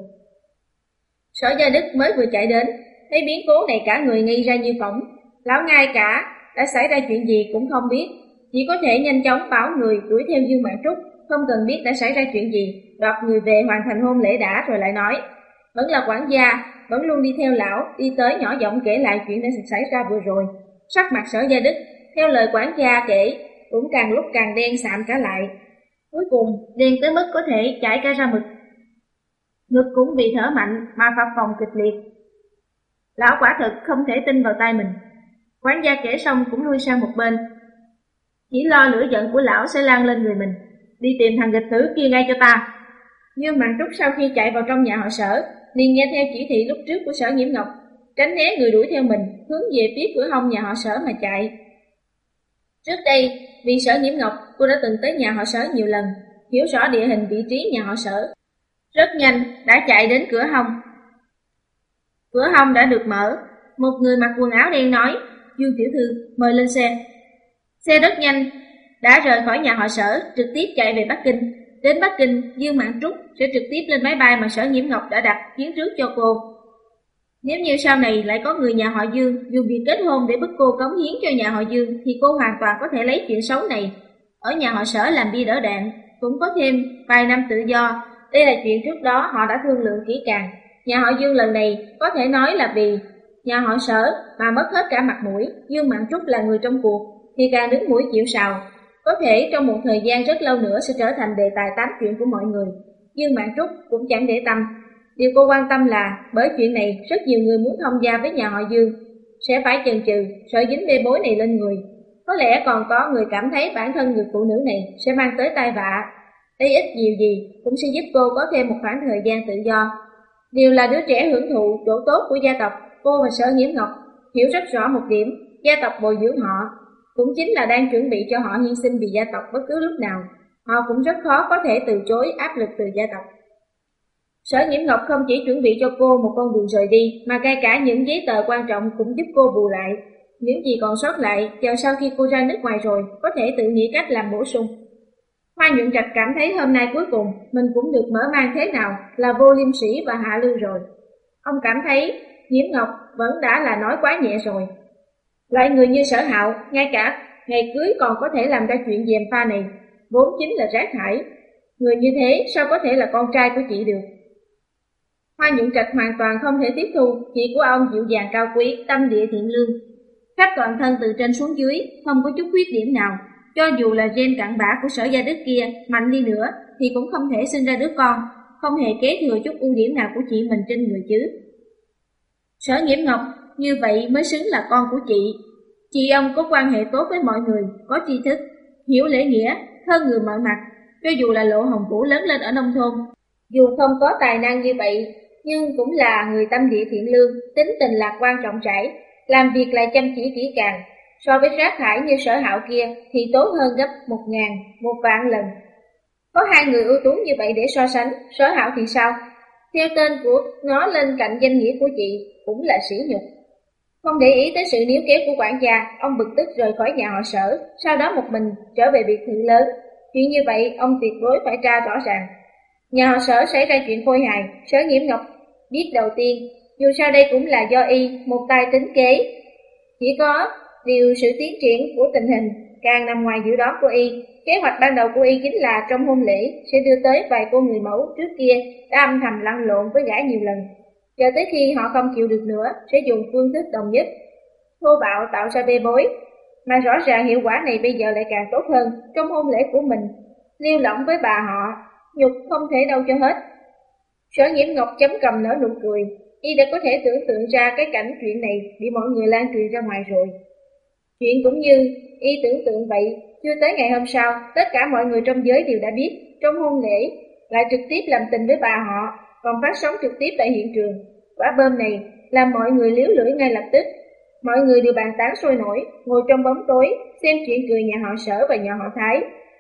Sở Gia Đức mới vừa chạy đến, thấy biến cố này cả người ngây ra như phỏng, lão ngay cả đã xảy ra chuyện gì cũng không biết, chỉ có thể nhanh chóng bảo người đuổi theo Dương Mạn Trúc, không cần biết đã xảy ra chuyện gì, đoạt người về hoàn thành hôn lễ đã rồi lại nói. Vẫn là quản gia, vẫn luôn đi theo lão, đi tới nhỏ giọng kể lại chuyện đã xảy ra vừa rồi. Sắc mặt Sở Gia Đức, theo lời quản gia kể, cũng càng lúc càng đen sạm cả lại. Cuối cùng, đen tới mức có thể chảy cả ra mực. Ngực cũng bị thở mạnh mà phập phồng kịch liệt. Lão quả thực không thể tin vào tai mình. Quản gia kể xong cũng lui sang một bên, chỉ lo lửa giận của lão sẽ lan lên người mình. Đi tìm thằng nghịch tử kia ngay cho ta. Dương Mạn Trúc sau khi chạy vào trong nhà họ Sở, liền nghe theo chỉ thị lúc trước của Sở Nhiễm Ngọc, tránh né người đuổi theo mình, hướng về phía cửa hông nhà họ Sở mà chạy. Trước đây, vì Sở Nhiễm Ngọc, cô đã từng tới nhà họ Sở nhiều lần, hiểu rõ địa hình vị trí nhà họ Sở. Rất nhanh đã chạy đến cửa hông. Cửa hông đã được mở, một người mặc quần áo đen nói, Dương tiểu thư, mời lên xe. Xe rất nhanh đã rời khỏi nhà họ Sở, trực tiếp chạy về Bắc Kinh. Đến Bắc Kinh, Dương Mạn Trúc sẽ trực tiếp lên máy bay mà Sở Nhiễm Ngọc đã đặt chuyến trước cho cô. Nếu như sau này lại có người nhà họ Dương dùng việc kết hôn để bức cô cống hiến cho nhà họ Dương, thì cô hoàn toàn có thể lấy chuyện xấu này ở nhà họ Sở làm bia đỡ đạn, cũng có thêm vài năm tự do. Đây là chuyện trước đó họ đã thương lượng kỹ càng. Nhà họ Dương lần này có thể nói là vì nhà họ Sở mà mất hết cả mặt mũi. Dương Mạn Trúc là người trong cuộc thì càng đứng mũi chịu sào, có thể trong một thời gian rất lâu nữa sẽ trở thành đề tài tám chuyện của mọi người. Dương Mạn Trúc cũng chẳng để tâm. Điều cô quan tâm là bởi chuyện này rất nhiều người muốn thông gia với nhà họ Dương, sẽ phải chần chừ, sợ dính bê bối này lên người. Có lẽ còn có người cảm thấy bản thân người phụ nữ này sẽ mang tới tai vạ. Ít ít nhiều gì cũng sẽ giúp cô có thêm một khoảng thời gian tự do. Điều là đứa trẻ hưởng thụ chỗ tốt của gia tộc, cô và Sở Nhiễm Ngọc hiểu rất rõ một điểm, gia tộc bồi dưỡng họ cũng chính là đang chuẩn bị cho họ hy sinh vì gia tộc bất cứ lúc nào. Họ cũng rất khó có thể từ chối áp lực từ gia tộc. Sở Nhiễm Ngọc không chỉ chuẩn bị cho cô một con đường rời đi, mà ngay cả những giấy tờ quan trọng cũng giúp cô bù lại. Những gì còn sót lại, chờ sau khi cô ra nước ngoài rồi, có thể tự nghĩ cách làm bổ sung. Hoa Nhuận Trạch cảm thấy hôm nay cuối cùng mình cũng được mở mang thế nào là vô liêm sỉ và hạ lưu rồi. Ông cảm thấy Nhiễm Ngọc vẫn đã là nói quá nhẹ rồi. Loại người như Sở Hạo, ngay cả ngày cưới còn có thể làm ra chuyện gièm pha này, vốn chính là rác thải. Người như thế sao có thể là con trai của chị được? Hoa Nhuận Trạch hoàn toàn không thể tiếp thu chị của ông dịu dàng cao quý, tâm địa thiện lương. Khắp toàn thân từ trên xuống dưới, không có chút khuyết điểm nào. Cho dù là gen cặn bã của Sở Gia Đức kia mạnh đi nữa thì cũng không thể sinh ra đứa con, không hề kế thừa chút ưu điểm nào của chị mình trên người chứ. Sở Nhiễm Ngọc như vậy mới xứng là con của chị. Chị ông có quan hệ tốt với mọi người, có tri thức, hiểu lễ nghĩa, hơn người mọi mặt. Cho dù là Lộ Hồng Vũ lớn lên ở nông thôn, dù không có tài năng như vậy, nhưng cũng là người tâm địa thiện lương, tính tình lạc quan trọng trải, làm việc lại chăm chỉ kỹ càng. So với rác thải như Sở Hạo kia thì tốt hơn gấp một ngàn, một vạn lần. Có hai người ưu tú như vậy để so sánh, Sở Hạo thì sao? Theo tên của nó lên cạnh danh nghĩa của chị cũng là sỉ nhục. Không để ý tới sự níu kéo của quản gia, ông bực tức rời khỏi nhà họ Sở, sau đó một mình trở về biệt thự lớn. Chuyện như vậy ông tuyệt đối phải tra rõ ràng. Nhà họ Sở xảy ra chuyện khôi hài, Sở Nhiễm Ngọc biết đầu tiên, dù sao đây cũng là do y một tay tính kế. Chỉ có điều sự tiến triển của tình hình càng nằm ngoài dự đoán của y. Kế hoạch ban đầu của y chính là trong hôn lễ sẽ đưa tới vài cô người mẫu trước kia đã âm thầm lăn lộn với gã nhiều lần. Chờ tới khi họ không chịu được nữa sẽ dùng phương thức đồng nhất, thô bạo tạo ra bê bối. Mà rõ ràng hiệu quả này bây giờ lại càng tốt hơn. Trong hôn lễ của mình, liêu lỏng với bà họ, nhục không thể đâu cho hết. Sở Nhiễm Ngọc chấm cầm nở nụ cười, y đã có thể tưởng tượng ra cái cảnh chuyện này bị mọi người lan truyền ra ngoài rồi. Chuyện cũng như y tưởng tượng vậy, chưa tới ngày hôm sau, tất cả mọi người trong giới đều đã biết, trong hôn lễ lại trực tiếp làm tình với bà họ, còn phát sóng trực tiếp tại hiện trường. Quả bơm này làm mọi người liếu lưỡi ngay lập tức. Mọi người đều bàn tán sôi nổi, ngồi trong bóng tối xem chuyện cười nhà họ Sở và nhà họ Thái.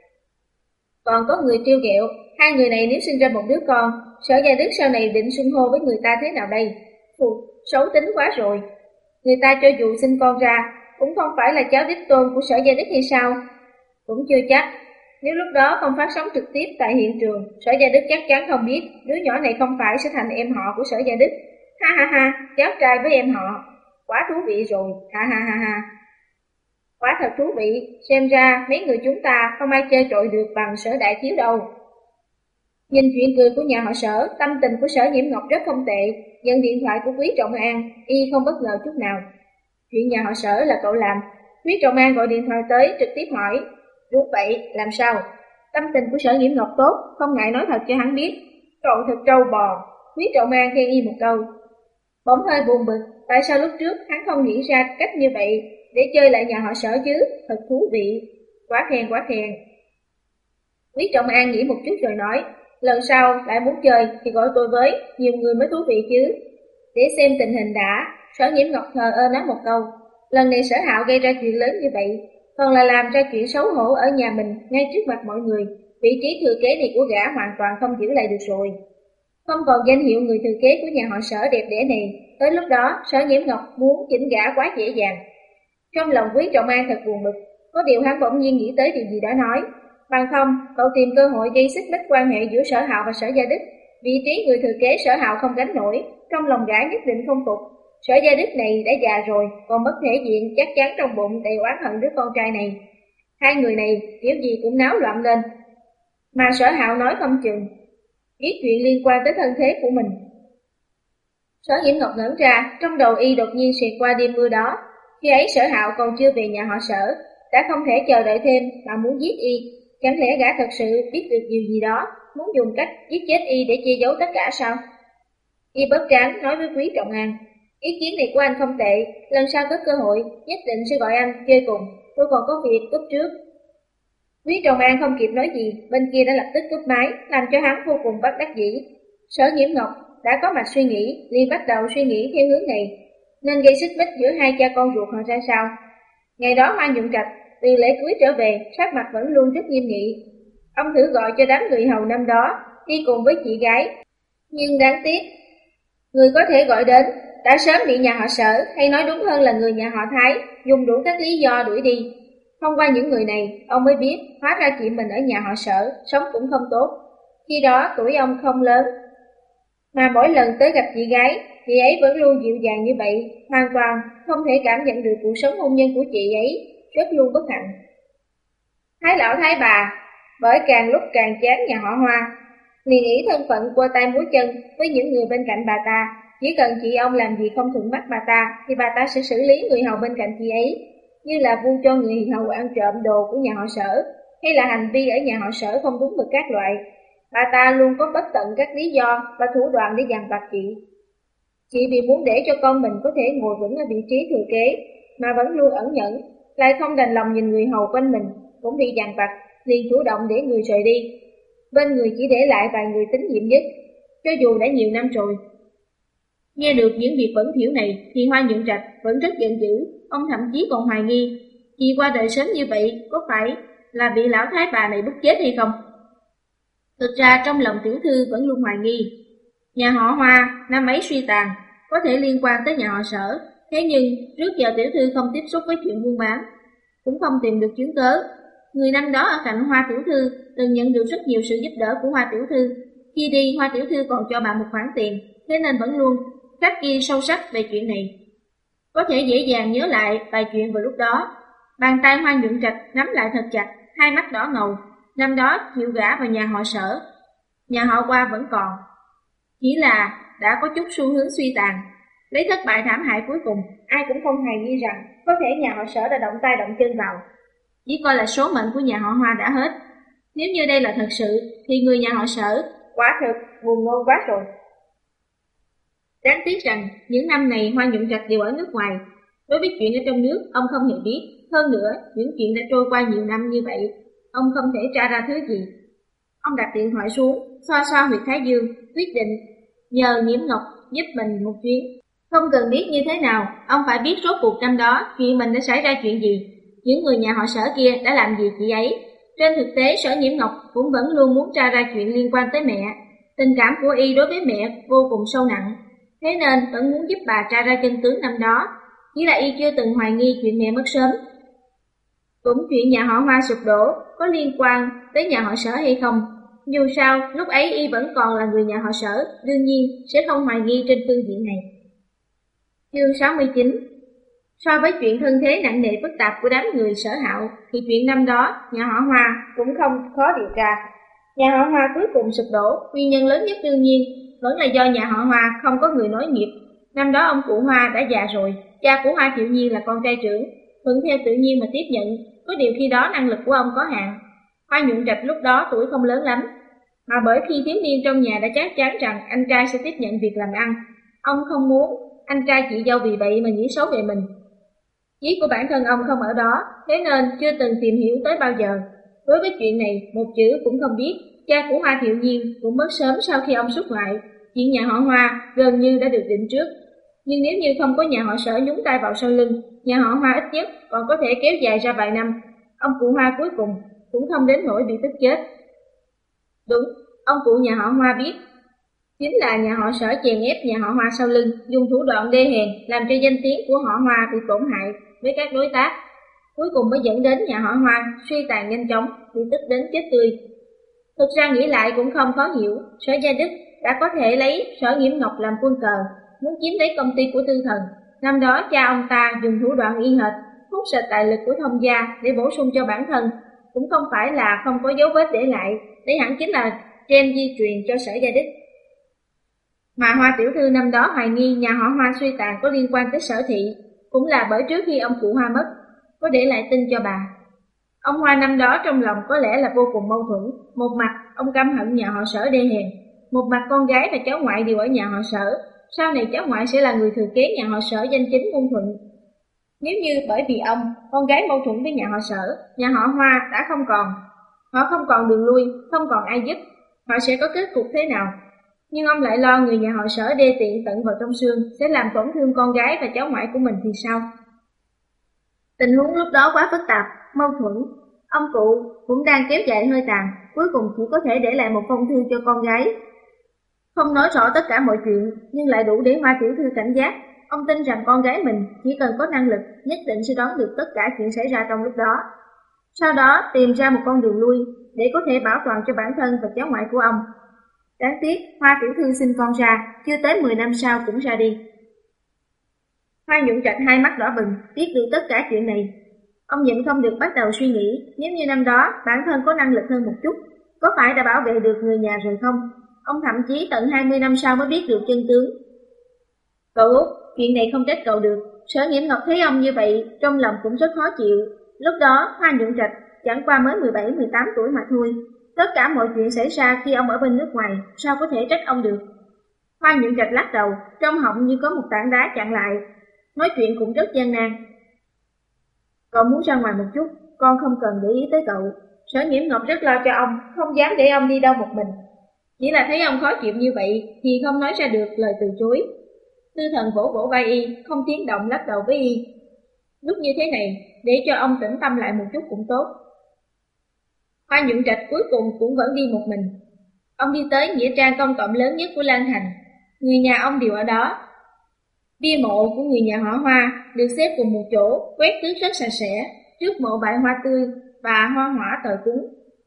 Còn có người trêu ghẹo, hai người này nếu sinh ra một đứa con, Sở Gia Đức sau này định xưng hô với người ta thế nào đây? Phù, xấu tính quá rồi. Người ta cho dù sinh con ra, cũng không phải là cháu đích tôn của Sở Gia Đức hay sao? Cũng chưa chắc. Nếu lúc đó không phát sóng trực tiếp tại hiện trường, Sở Gia Đức chắc chắn không biết đứa nhỏ này không phải sẽ thành em họ của Sở Gia Đức. Ha ha ha, cháu trai với em họ. Quá thú vị rồi, ha ha ha ha. Quá thật thú vị, xem ra mấy người chúng ta không ai chơi trội được bằng Sở Đại Thiếu đâu. Nhìn chuyện cười của nhà họ Sở, tâm tình của Sở Nhiễm Ngọc rất không tệ. Nhận điện thoại của Quý Trọng An, y không bất ngờ chút nào. Chuyện nhà họ Sở là cậu làm. Quý Trọng An gọi điện thoại tới trực tiếp hỏi, đúng vậy, làm sao? Tâm tình của Sở Nhiễm Ngọc tốt, không ngại nói thật cho hắn biết. Cậu thật trâu bò. Quý Trọng An khen y một câu. Bỗng hơi buồn bực, tại sao lúc trước hắn không nghĩ ra cách như vậy để chơi lại nhà họ Sở chứ? Thật thú vị. Quá khen quá khen. Quý Trọng An nghĩ một chút rồi nói, lần sau lại muốn chơi thì gọi tôi với, nhiều người mới thú vị chứ. Để xem tình hình đã. Sở Nhiễm Ngọc thờ ơ nói một câu. Lần này Sở Hạo gây ra chuyện lớn như vậy, còn là làm ra chuyện xấu hổ ở nhà mình ngay trước mặt mọi người. Vị trí thừa kế này của gã hoàn toàn không giữ lại được rồi. Không còn danh hiệu người thừa kế của nhà họ Sở đẹp đẽ này, tới lúc đó Sở Nhiễm Ngọc muốn chỉnh gã quá dễ dàng. Trong lòng Quý Trọng An thật buồn bực, có điều hắn bỗng nhiên nghĩ tới điều gì đó nói. Bằng không, cậu tìm cơ hội gây xích mích quan hệ giữa Sở Hạo và Sở Gia Đức. Vị trí người thừa kế Sở Hạo không gánh nổi, trong lòng gã nhất định không phục. Sở Gia Đức này đã già rồi, còn mất thể diện, chắc chắn trong bụng đầy oán hận đứa con trai này. Hai người này kiểu gì cũng náo loạn lên. Mà Sở Hạo nói không chừng biết chuyện liên quan tới thân thế của mình. Sở Nhiễm Ngọc ngẩn ra, trong đầu y đột nhiên xẹt qua đêm mưa đó. Khi ấy Sở Hạo còn chưa về nhà họ Sở, đã không thể chờ đợi thêm mà muốn giết y. Chẳng lẽ gã thật sự biết được điều gì đó, muốn dùng cách giết chết y để che giấu tất cả sao? Y bớt trán nói với Quý Trọng An, ý kiến này của anh không tệ, lần sau có cơ hội nhất định sẽ gọi anh chơi cùng, tôi còn có việc cúp trước. Quý Trọng An không kịp nói gì, bên kia đã lập tức cúp máy, làm cho hắn vô cùng bất đắc dĩ. Sở Nhiễm Ngọc đã có mạch suy nghĩ, liền bắt đầu suy nghĩ theo hướng này, nên gây xích mích giữa hai cha con ruột họ ra sao. Ngày đó Hoa Nhuận Trạch từ lễ cưới trở về, sắc mặt vẫn luôn rất nghiêm nghị. Ông thử gọi cho đám người hầu năm đó đi cùng với chị gái, nhưng đáng tiếc, người có thể gọi đến đã sớm bị nhà họ Sở, hay nói đúng hơn là người nhà họ Thái, dùng đủ các lý do đuổi đi. Thông qua những người này, ông mới biết hóa ra chị mình ở nhà họ Sở sống cũng không tốt. Khi đó tuổi ông không lớn, mà mỗi lần tới gặp chị gái, chị ấy vẫn luôn dịu dàng như vậy, hoàn toàn không thể cảm nhận được cuộc sống hôn nhân của chị ấy, rất luôn bất hạnh. Thái lão thái bà, bởi càng lúc càng chán nhà họ Hoa, liền nghĩ thân phận qua tay múa chân với những người bên cạnh bà ta. Chỉ cần chị ông làm gì không thuận mắt bà ta, thì bà ta sẽ xử lý người hầu bên cạnh chị ấy, như là vu cho người hầu ăn trộm đồ của nhà họ Sở, hay là hành vi ở nhà họ Sở không đúng mực các loại. Bà ta luôn có bất tận các lý do và thủ đoạn để dằn vặt chị. Chị vì muốn để cho con mình có thể ngồi vững ở vị trí thừa kế, mà vẫn luôn ẩn nhẫn, lại không đành lòng nhìn người hầu quanh mình cũng bị dằn vặt, liền chủ động để người rời đi. Bên người chỉ để lại vài người tín nhiệm nhất, cho dù đã nhiều năm rồi. Nghe được những việc bẩn thỉu này thì Hoa Nhuận Trạch vẫn rất giận dữ, ông thậm chí còn hoài nghi chị qua đời sớm như vậy có phải là bị lão thái bà này bức chết hay không. Thực ra trong lòng tiểu thư vẫn luôn hoài nghi nhà họ Hoa năm ấy suy tàn có thể liên quan tới nhà họ Sở, thế nhưng trước giờ tiểu thư không tiếp xúc với chuyện buôn bán, cũng không tìm được chứng cớ. Người năm đó ở cạnh Hoa tiểu thư từng nhận được rất nhiều sự giúp đỡ của Hoa tiểu thư, khi đi Hoa tiểu thư còn cho bà một khoản tiền, thế nên vẫn luôn khắc ghi sâu sắc về chuyện này. Có thể dễ dàng nhớ lại vài chuyện vào lúc đó. Bàn tay Hoa Nhuận Trạch nắm lại thật chặt, hai mắt đỏ ngầu. Năm đó chịu gả vào nhà họ Sở, nhà họ Hoa vẫn còn, chỉ là đã có chút xu hướng suy tàn. Lấy thất bại thảm hại cuối cùng, ai cũng không hề nghi rằng có thể nhà họ Sở đã động tay động chân vào. Chỉ coi là số mệnh của nhà họ Hoa đã hết. Nếu như đây là thật sự, thì người nhà họ Sở quả thực buồn nôn quá rồi. Đáng tiếc rằng những năm này Hoa Nhuận Trạch đều ở nước ngoài, đối với chuyện ở trong nước ông không hề biết. Hơn nữa, những chuyện đã trôi qua nhiều năm như vậy, ông không thể tra ra thứ gì. Ông đặt điện thoại xuống, xoa xoa huyệt thái dương, quyết định nhờ Nhiễm Ngọc giúp mình một chuyến. Không cần biết như thế nào, ông phải biết rốt cuộc năm đó chuyện mình đã xảy ra chuyện gì, những người nhà họ Sở kia đã làm gì chị ấy. Trên thực tế, Sở Nhiễm Ngọc cũng vẫn luôn muốn tra ra chuyện liên quan tới mẹ. Tình cảm của y đối với mẹ vô cùng sâu nặng, thế nên vẫn muốn giúp bà tra ra chân tướng năm đó. Chỉ là y chưa từng hoài nghi chuyện mẹ mất sớm. Cũng chuyện nhà họ Hoa sụp đổ có liên quan tới nhà họ Sở hay không, dù sao lúc ấy y vẫn còn là người nhà họ Sở, đương nhiên sẽ không hoài nghi trên phương diện này. Chương sáu mươi chín. So với chuyện thân thế nặng nề phức tạp của đám người Sở Hạo, thì chuyện năm đó nhà họ Hoa cũng không khó điều tra. Nhà họ Hoa cuối cùng sụp đổ, nguyên nhân lớn nhất đương nhiên vẫn là do nhà họ Hoa không có người nối nghiệp. Năm đó ông cụ Hoa đã già rồi, cha của Hoa Thiệu Nhiên là con trai trưởng, thuận theo tự nhiên mà tiếp nhận. Có điều khi đó năng lực của ông có hạn. Hoa Nhuận Trạch lúc đó tuổi không lớn lắm, mà bởi khi thiếu niên trong nhà đã chắc chắn rằng anh trai sẽ tiếp nhận việc làm ăn, ông không muốn anh trai chị dâu vì vậy mà nghĩ xấu về mình. Chí của bản thân ông không ở đó, thế nên chưa từng tìm hiểu tới bao giờ. Đối với chuyện này, một chữ cũng không biết. Cha của Hoa Thiệu Nhiên cũng mất sớm sau khi ông xuất ngoại. Chuyện nhà họ Hoa gần như đã được định trước. Nhưng nếu như không có nhà họ Sở nhúng tay vào sau lưng, nhà họ Hoa ít nhất còn có thể kéo dài ra vài năm. Ông cụ Hoa cuối cùng cũng không đến nỗi bị tức chết. Đúng, ông cụ nhà họ Hoa biết, chính là nhà họ Sở chèn ép nhà họ Hoa sau lưng, dùng thủ đoạn đê hèn làm cho danh tiếng của họ Hoa bị tổn hại với các đối tác, cuối cùng mới dẫn đến nhà họ Hoa suy tàn nhanh chóng, bị tức đến chết tươi. Thực ra nghĩ lại cũng không khó hiểu, Sở Gia Đức đã có thể lấy Sở Nhiễm Ngọc làm quân cờ, muốn chiếm lấy công ty của Tư Thần. Năm đó cha ông ta dùng thủ đoạn y hệt, hút sạch tài lực của Thông gia để bổ sung cho bản thân, cũng không phải là không có dấu vết để lại, đây hẳn chính là gen di truyền cho Sở Gia Đức. Mà Hoa tiểu thư năm đó hoài nghi nhà họ Hoa suy tàn có liên quan tới Sở Thị, cũng là bởi trước khi ông cụ Hoa mất, có để lại tin cho bà. Ông Hoa năm đó trong lòng có lẽ là vô cùng mâu thuẫn, một mặt ông căm hận nhà họ Sở đê hèn, một mặt con gái và cháu ngoại đều ở nhà họ Sở, sau này cháu ngoại sẽ là người thừa kế nhà họ Sở danh chính ngôn thuận. Nếu như bởi vì ông, con gái mâu thuẫn với nhà họ Sở, nhà họ Hoa đã không còn, Họ không còn đường lui, không còn ai giúp, họ sẽ có kết cục thế nào? Nhưng ông lại lo người nhà họ Sở đê tiện tận vào trong xương sẽ làm tổn thương con gái và cháu ngoại của mình thì sao? Tình huống lúc đó quá phức tạp, mâu thuẫn. Ông cụ cũng đang kéo dài hơi tàn, cuối cùng chỉ có thể để lại một phong thư cho con gái. Không nói rõ tất cả mọi chuyện, nhưng lại đủ để Hoa tiểu thư cảnh giác. Ông tin rằng con gái mình chỉ cần có năng lực, nhất định sẽ đoán được tất cả chuyện xảy ra trong lúc đó. Sau đó tìm ra một con đường lui để có thể bảo toàn cho bản thân và cháu ngoại của ông. Đáng tiếc, Hoa tiểu thư sinh con ra, chưa tới mười năm sau cũng ra đi. Hoa Nhuận Trạch hai mắt đỏ bừng, biết được tất cả chuyện này. Ông nhịn không được bắt đầu suy nghĩ, nếu như năm đó bản thân có năng lực hơn một chút, có phải đã bảo vệ được người nhà rồi không? Ông thậm chí tận hai mươi năm sau mới biết được chân tướng. Cậu Út, chuyện này không trách cậu được. Sở Nghiễm Ngọc thấy ông như vậy, trong lòng cũng rất khó chịu. Lúc đó, Hoa Nhuận Trạch chẳng qua mới mười bảy mười tám tuổi mà thôi. Tất cả mọi chuyện xảy ra khi ông ở bên nước ngoài, sao có thể trách ông được? Hoa Nhuận Trạch lắc đầu, trong họng như có một tảng đá chặn lại. Nói chuyện cũng rất gian nan. Cậu muốn ra ngoài một chút, con không cần để ý tới cậu. Sở Nghiễm Ngọc rất lo cho ông, không dám để ông đi đâu một mình. Chỉ là thấy ông khó chịu như vậy thì không nói ra được lời từ chối. Tư Thần vỗ vỗ vai y, không tiếng động lắc đầu với y. Lúc như thế này, để cho ông tĩnh tâm lại một chút cũng tốt. Hoa Nhuận Trạch cuối cùng cũng vẫn đi một mình. Ông đi tới nghĩa trang công cộng lớn nhất của Lan Thành. Người nhà ông đều ở đó. Bia mộ của người nhà họ Hoa được xếp cùng một chỗ, quét tước rất sạch sẽ. Trước mộ bại hoa tươi và hoa hỏa tờ cúng.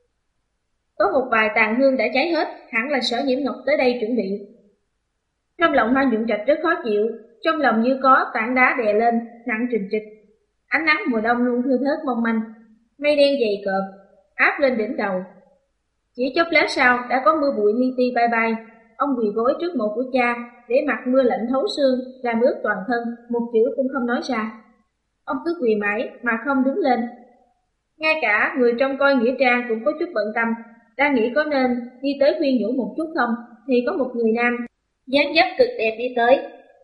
Có một vài tàn hương đã cháy hết, hẳn là Sở Nhiễm Ngọc tới đây chuẩn bị. Trong lòng Hoa Nhuận Trạch rất khó chịu, trong lòng như có tảng đá đè lên, nặng trịch trịch. Ánh nắng mùa đông luôn thưa thớt mong manh, mây đen dày cộp áp lên đỉnh đầu. Chỉ chốc lát sau đã có mưa bụi li ti bay bay. Ông quỳ gối trước mộ của cha, để mặt mưa lạnh thấu xương, làm ướt toàn thân, một chữ cũng không nói ra. Ông cứ quỳ mãi mà không đứng lên. Ngay cả người trông coi nghĩa trang cũng có chút bận tâm, đang nghĩ có nên đi tới khuyên nhủ một chút không, thì có một người nam dáng dấp cực đẹp đi tới.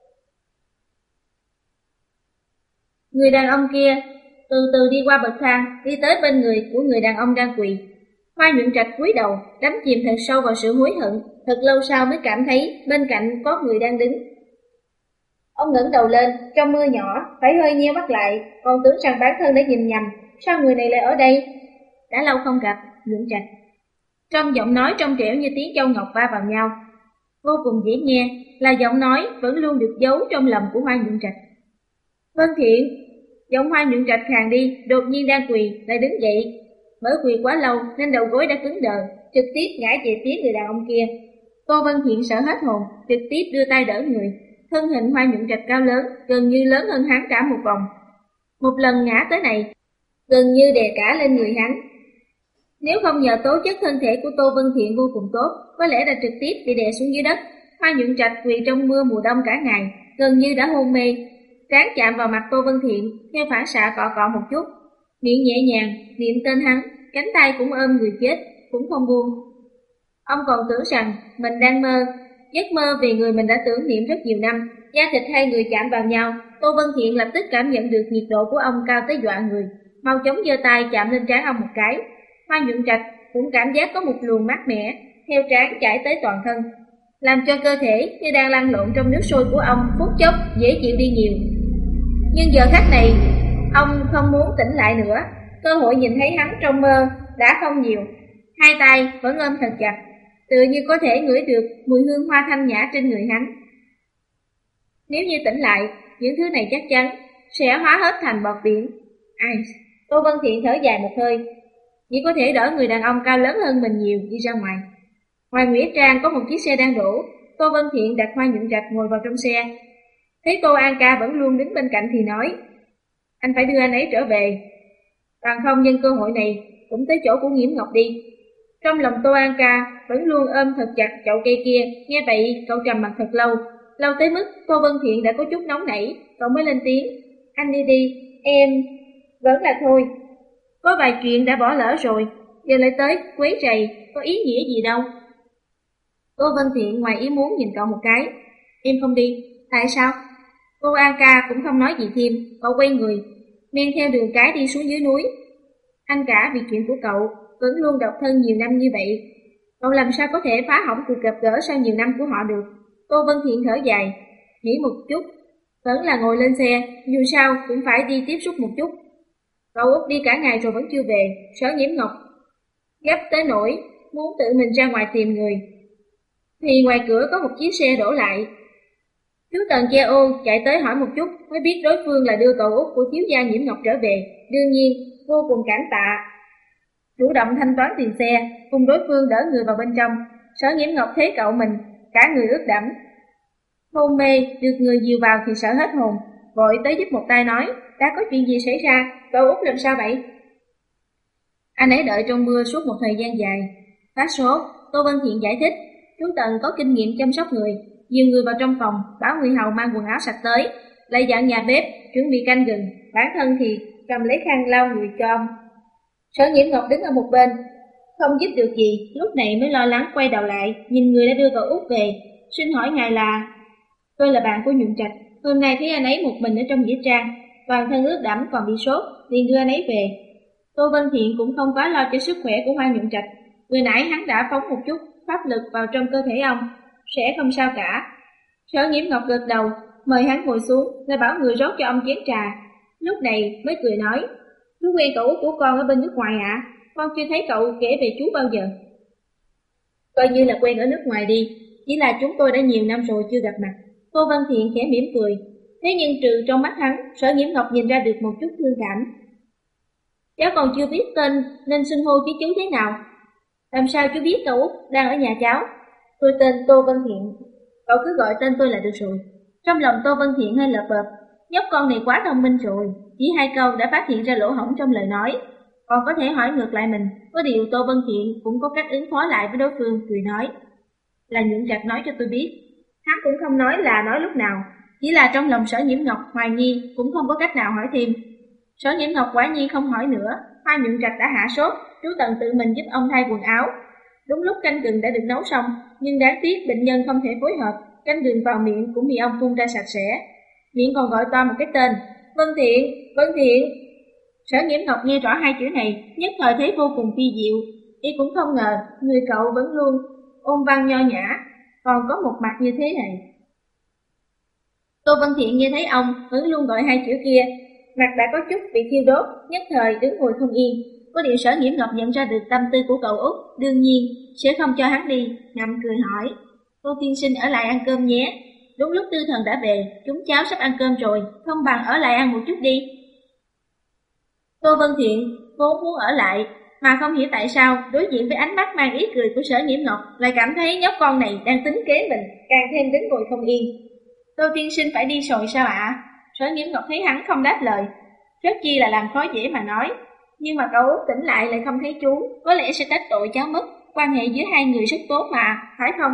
Người đàn ông kia từ từ đi qua bậc thang, đi tới bên người của người đàn ông đang quỳ. Hoa Nhuận Trạch cúi đầu, đắm chìm thật sâu vào sự hối hận, thật lâu sau mới cảm thấy bên cạnh có người đang đứng. Ông ngẩng đầu lên, trong mưa nhỏ, phải hơi nheo mắt lại, còn tưởng rằng bản thân đã nhìn nhầm, sao người này lại ở đây? Đã lâu không gặp, Nhuận Trạch. Trong giọng nói trong trẻo như tiếng châu ngọc va vào nhau, vô cùng dễ nghe, là giọng nói vẫn luôn được giấu trong lòng của Hoa Nhuận Trạch. Vân Thiện, giọng Hoa Nhuận Trạch khàn đi, đột nhiên đang quỳ, lại đứng dậy. Bởi quỳ quá lâu nên đầu gối đã cứng đờ, trực tiếp ngã về phía người đàn ông kia. Cô Vân Thiện sợ hết hồn, trực tiếp đưa tay đỡ người. Thân hình Hoa Nhuận Trạch cao lớn, gần như lớn hơn hắn cả một vòng. Một lần ngã tới này, gần như đè cả lên người hắn. Nếu không nhờ tố chất thân thể của Tô Vân Thiện vô cùng tốt, có lẽ đã trực tiếp bị đè xuống dưới đất. Hoa Nhuận Trạch quỳ trong mưa mùa đông cả ngày, gần như đã hôn mê. Trán chạm vào mặt Tô Vân Thiện, theo phản xạ cọ cọ một chút. Miệng nhẹ nhàng, niệm tên hắn, cánh tay cũng ôm người chết, cũng không buông. Ông còn tưởng rằng mình đang mơ, giấc mơ về người mình đã tưởng niệm rất nhiều năm. Da thịt hai người chạm vào nhau, Tô Vân Thiện lập tức cảm nhận được nhiệt độ của ông cao tới dọa người, mau chóng giơ tay chạm lên trán ông một cái. Hoa Nhuận Trạch cũng cảm giác có một luồng mát mẻ theo trán chảy tới toàn thân, làm cho cơ thể như đang lăn lộn trong nước sôi của ông phút chốc dễ chịu đi nhiều. Nhưng giờ khắc này, ông không muốn tỉnh lại nữa. Cơ hội nhìn thấy hắn trong mơ đã không nhiều. Hai tay vẫn ôm thật chặt, tự như có thể ngửi được mùi hương hoa thanh nhã trên người hắn. Nếu như tỉnh lại, những thứ này chắc chắn sẽ hóa hết thành bọt biển. Ai? Tô Vân Thiện thở dài một hơi, chỉ có thể đỡ người đàn ông cao lớn hơn mình nhiều đi ra ngoài. Ngoài nghĩa trang có một chiếc xe đang đổ. Tô Vân Thiện đặt Hoa Nhuận Trạch ngồi vào trong xe. Thấy cô An Ca vẫn luôn đứng bên cạnh thì nói, anh phải đưa anh ấy trở về, bằng không nhân cơ hội này cũng tới chỗ của Nghiễm Ngọc đi. Trong lòng Tô An Ca vẫn luôn ôm thật chặt chậu cây kia. Nghe vậy cậu trầm mặt thật lâu, lâu tới mức Tô Vân Thiện đã có chút nóng nảy. Cậu mới lên tiếng, anh đi đi, em vẫn là thôi. Có vài chuyện đã bỏ lỡ rồi, giờ lại tới quấy rầy, có ý nghĩa gì đâu. Tô Vân Thiện ngoài ý muốn nhìn cậu một cái, em không đi, tại sao? Cô An Ca cũng không nói gì thêm, cậu quay người, men theo đường cái đi xuống dưới núi. Anh cả vì chuyện của cậu, vẫn luôn độc thân nhiều năm như vậy. Cậu làm sao có thể phá hỏng cuộc gặp gỡ sau nhiều năm của họ được? Tô Vân Thiện thở dài, nghĩ một chút, vẫn là ngồi lên xe, dù sao cũng phải đi tiếp xúc một chút. Cậu Út đi cả ngày rồi vẫn chưa về, Sở Nhiễm Ngọc gấp tới nỗi muốn tự mình ra ngoài tìm người. Thì ngoài cửa có một chiếc xe đổ lại. Chú Tần che ô chạy tới hỏi một chút mới biết đối phương là đưa cậu Út của thiếu gia Nhiễm Ngọc trở về, đương nhiên vô cùng cảm tạ. Chủ động thanh toán tiền xe, cùng đối phương đỡ người vào bên trong. Sở Nhiễm Ngọc thấy cậu mình, cả người ướt đẫm. Hôn mê, được người dìu vào thì sợ hết hồn, vội tới giúp một tay nói, đã có chuyện gì xảy ra, cậu Út làm sao vậy? Anh ấy đợi trong mưa suốt một thời gian dài. Phát sốt, Tô Vân Thiện giải thích, chú Tần có kinh nghiệm chăm sóc người, nhiều người vào trong phòng, bảo người hầu mang quần áo sạch tới, lại dặn nhà bếp, chuẩn bị canh gừng, bản thân thì cầm lấy khăn lau người cho ông. Sở Nhiễm Ngọc đứng ở một bên, không giúp được gì, lúc này mới lo lắng quay đầu lại, nhìn người đã đưa cậu Út về. Xin hỏi ngài là... Tôi là bạn của Nhuận Trạch, hôm nay thấy anh ấy một mình ở trong nghĩa trang, toàn thân ướt đẫm còn bị sốt, liền đưa anh ấy về. Tô Vân Thiện cũng không quá lo cho sức khỏe của Hoa Nhuận Trạch, vừa nãy hắn đã phóng một chút pháp lực vào trong cơ thể ông, sẽ không sao cả. Sở Nhiễm Ngọc gật đầu, mời hắn ngồi xuống, rồi bảo người rót cho ông chén trà. Lúc này mới cười nói, chú quen cậu Út của con ở bên nước ngoài ạ? À? Con chưa thấy cậu kể về chú bao giờ. Coi như là quen ở nước ngoài đi, chỉ là chúng tôi đã nhiều năm rồi chưa gặp mặt. Tô Vân Thiện khẽ mỉm cười, thế nhưng trừ trong mắt hắn, Sở Nhiễm Ngọc nhìn ra được một chút thương cảm. Cháu còn chưa biết tên nên xưng hô với chú thế nào? Làm sao chú biết cậu Út đang ở nhà cháu? Tôi tên Tô Vân Thiện, cậu cứ gọi tên tôi là được rồi. Trong lòng Tô Vân Thiện hơi lợp bợp, nhóc con này quá thông minh rồi, chỉ hai câu đã phát hiện ra lỗ hổng trong lời nói. Còn có thể hỏi ngược lại mình, có điều Tô Vân Thiện cũng có cách ứng phó lại với đối phương, cười nói. Là Nhuận Trạch nói cho tôi biết. Hắn cũng không nói là nói lúc nào, chỉ là trong lòng Sở Nhiễm Ngọc hoài nghi, cũng không có cách nào hỏi thêm. Sở Nhiễm Ngọc quả nhiên không hỏi nữa, Hoa Nhuận Trạch đã hạ sốt, chú Tần tự mình giúp ông thay quần áo. Đúng lúc canh gừng đã được nấu xong, nhưng đáng tiếc bệnh nhân không thể phối hợp, canh gừng vào miệng cũng bị ông phun ra sạch sẽ. Miệng còn gọi to một cái tên, Vân Thiện, Vân Thiện. Sở Nhiễm Ngọc nghe rõ hai chữ này, nhất thời thấy vô cùng phi diệu, y cũng không ngờ người cậu vẫn luôn ôn văn nho nhã, còn có một mặt như thế này. Tô Vân Thiện nghe thấy ông vẫn luôn gọi hai chữ kia, mặt đã có chút bị thiêu đốt, nhất thời đứng ngồi không yên. Có điều Sở Nhiễm Ngọc nhận ra được tâm tư của cậu Út, đương nhiên sẽ không cho hắn đi, ngậm cười hỏi, Tô tiên sinh ở lại ăn cơm nhé. Đúng lúc Tư Thần đã về, chúng cháu sắp ăn cơm rồi, không bằng ở lại ăn một chút đi. Tô Vân Thiện vốn muốn ở lại, mà không hiểu tại sao đối diện với ánh mắt mang ý cười của Sở Nhiễm Ngọc lại cảm thấy nhóc con này đang tính kế mình, càng thêm đứng ngồi không yên. Tô tiên sinh phải đi rồi sao ạ? À? Sở Nhiễm Ngọc thấy hắn không đáp lời, rất chi là làm khó dễ mà nói. Nhưng mà cậu Út tỉnh lại lại không thấy chú, có lẽ sẽ trách tội cháu mất. Quan hệ giữa hai người rất tốt mà, phải không?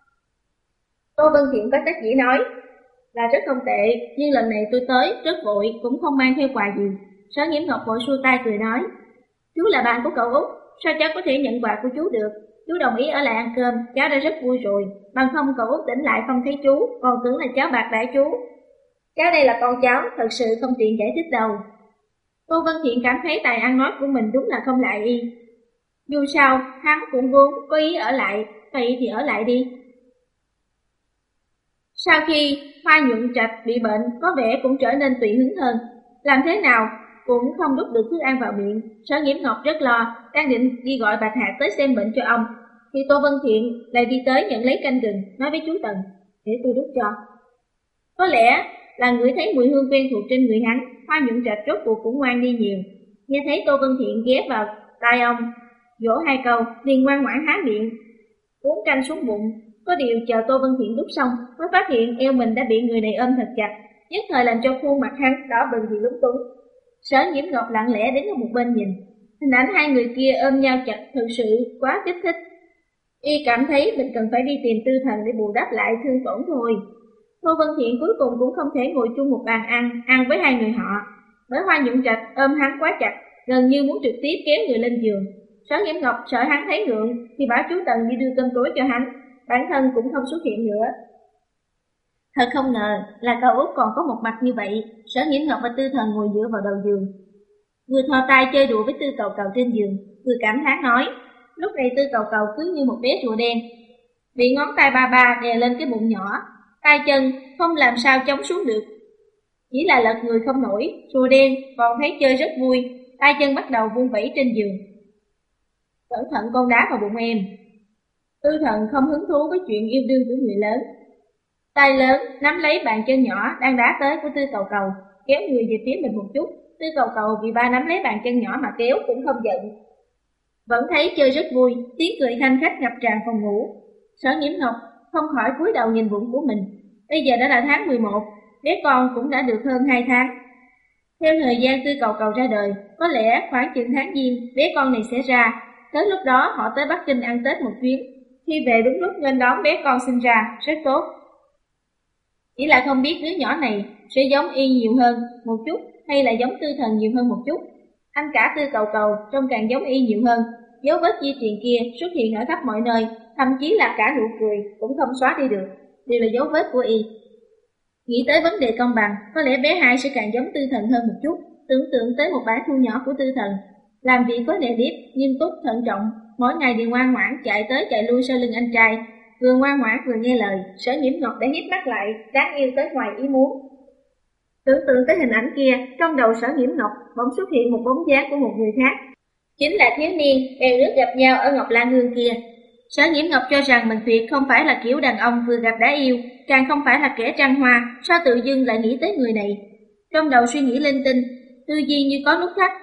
Tô Vân Thiện có tác dĩ nói, là rất không tệ, nhưng lần này tôi tới rất vội, cũng không mang theo quà gì. Sở Nhiễm Ngọc vội xua tay cười nói, chú là bạn của cậu Út, sao cháu có thể nhận quà của chú được? Chú đồng ý ở lại ăn cơm, cháu đã rất vui rồi. Bằng không cậu Út tỉnh lại không thấy chú, còn tưởng là cháu bạc đãi chú. Cháu đây là con cháu, thật sự không tiện giải thích đâu. Tô Vân Thiện cảm thấy tài ăn nói của mình đúng là không lại y. Dù sao, hắn cũng vốn có ý ở lại, vậy thì ở lại đi. Sau khi Hoa Nhuận Trạch bị bệnh, có vẻ cũng trở nên tùy hứng hơn. Làm thế nào cũng không đút được thức ăn vào miệng. Sở Nhiễm Ngọc rất lo, đang định đi gọi Bạch Hạc tới xem bệnh cho ông, thì Tô Vân Thiện lại đi tới nhận lấy canh gừng, nói với chú Tần, để tôi đút cho. Có lẽ là ngửi thấy mùi hương quen thuộc trên người hắn, Hoa Nhuận Trạch rốt cuộc cũng ngoan đi nhiều. Nghe thấy Tô Vân Thiện ghé vào tai ông, dỗ hai câu, liền ngoan ngoãn há miệng, uống canh xuống bụng. Có điều chờ Tô Vân Thiện đút xong, mới phát hiện eo mình đã bị người này ôm thật chặt, nhất thời làm cho khuôn mặt hắn đỏ bừng vì lúng túng. Sở Nhiễm Ngọc lặng lẽ đứng ở một bên nhìn, hình ảnh hai người kia ôm nhau chặt thực sự quá kích thích. Y cảm thấy mình cần phải đi tìm Tư Thần để bù đắp lại thương tổn thôi. Tô Vân Thiện cuối cùng cũng không thể ngồi chung một bàn ăn, ăn với hai người họ. Bởi Hoa Nhuận Trạch ôm hắn quá chặt, gần như muốn trực tiếp kéo người lên giường. Sở Nhiễm Ngọc sợ hắn thấy ngượng, thì bảo chú Tần đi đưa cơm tối cho hắn, bản thân cũng không xuất hiện nữa. Thật không ngờ là cậu Út còn có một mặt như vậy. Sở Nhiễm Ngọc và Tư Thần ngồi dựa vào đầu giường, vừa thò tay chơi đùa với Tư Cầu Cầu trên giường. vừa cảm thán nói. Lúc này Tư Cầu Cầu cứ như một bé rùa đen, bị ngón tay ba ba đè lên cái bụng nhỏ, tay chân không làm sao chống xuống được, chỉ là lật người không nổi. Rùa đen còn thấy chơi rất vui, tay chân bắt đầu vung vẩy trên giường. Cẩn thận con đá vào bụng em. Tư Thần không hứng thú với chuyện yêu đương của người lớn, tay lớn nắm lấy bàn chân nhỏ đang đá tới của Tư Cầu Cầu, kéo người về phía mình một chút. Tư Cầu Cầu bị ba nắm lấy bàn chân nhỏ mà kéo cũng không giận, vẫn thấy chơi rất vui, tiếng cười khanh khách ngập tràn phòng ngủ. Sở Nhiễm Ngọc không khỏi cúi đầu nhìn bụng của mình. Bây giờ đã là tháng mười một, bé con cũng đã được hơn hai tháng. Theo thời gian Tư Cầu Cầu ra đời, có lẽ khoảng chừng tháng Giêng bé con này sẽ ra. Tới lúc đó họ tới Bắc Kinh ăn Tết một chuyến, khi về đúng lúc nghênh đón bé con sinh ra, rất tốt. Chỉ là không biết đứa nhỏ này sẽ giống y nhiều hơn một chút hay là giống Tư Thần nhiều hơn một chút. Anh cả Tư Cầu Cầu trông càng giống y nhiều hơn, dấu vết di truyền kia xuất hiện ở khắp mọi nơi, thậm chí là cả nụ cười cũng không xóa đi được, đều là dấu vết của y. Nghĩ tới vấn đề công bằng, có lẽ bé hai sẽ càng giống Tư Thần hơn một chút. Tưởng tượng tới một bả thu nhỏ của Tư Thần, làm việc có nề nếp, nghiêm túc, thận trọng, mỗi ngày đều ngoan ngoãn chạy tới chạy lui sau lưng anh trai, vừa ngoan ngoãn vừa nghe lời. Sở Nhiễm Ngọc đã híp mắt lại, đáng yêu tới ngoài ý muốn. Tưởng tượng tới hình ảnh kia, trong đầu Sở Nhiễm Ngọc bỗng xuất hiện một bóng dáng của một người khác, chính là thiếu niên bèo nước gặp nhau ở Ngọc Lan Hương kia. Sở Nhiễm Ngọc cho rằng mình tuyệt không phải là kiểu đàn ông vừa gặp đã yêu, càng không phải là kẻ trăng hoa, sao tự dưng lại nghĩ tới người này. Trong đầu suy nghĩ linh tinh, tư duy như có nút thắt.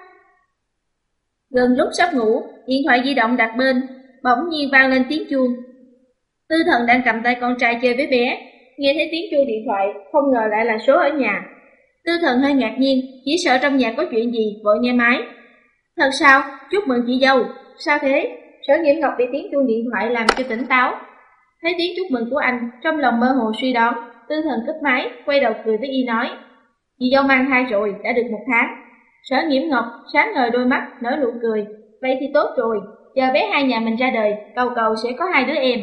Gần lúc sắp ngủ, điện thoại di động đặt bên, bỗng nhiên vang lên tiếng chuông. Tư Thần đang cầm tay con trai chơi với bé, nghe thấy tiếng chuông điện thoại, không ngờ lại là số ở nhà. Tư Thần hơi ngạc nhiên, chỉ sợ trong nhà có chuyện gì, vội nghe máy. Thật sao? Chúc mừng chị dâu. Sao thế? Sở Nhiễm Ngọc bị tiếng chuông điện thoại làm cho tỉnh táo. Thấy tiếng chúc mừng của anh, trong lòng mơ hồ suy đoán. Tư Thần cất máy, quay đầu cười với y nói: Chị dâu mang thai rồi, đã được một tháng. Sở Nhiễm Ngọc sáng ngời đôi mắt, nở nụ cười. Vậy thì tốt rồi, chờ bé hai nhà mình ra đời, Cầu Cầu sẽ có hai đứa em.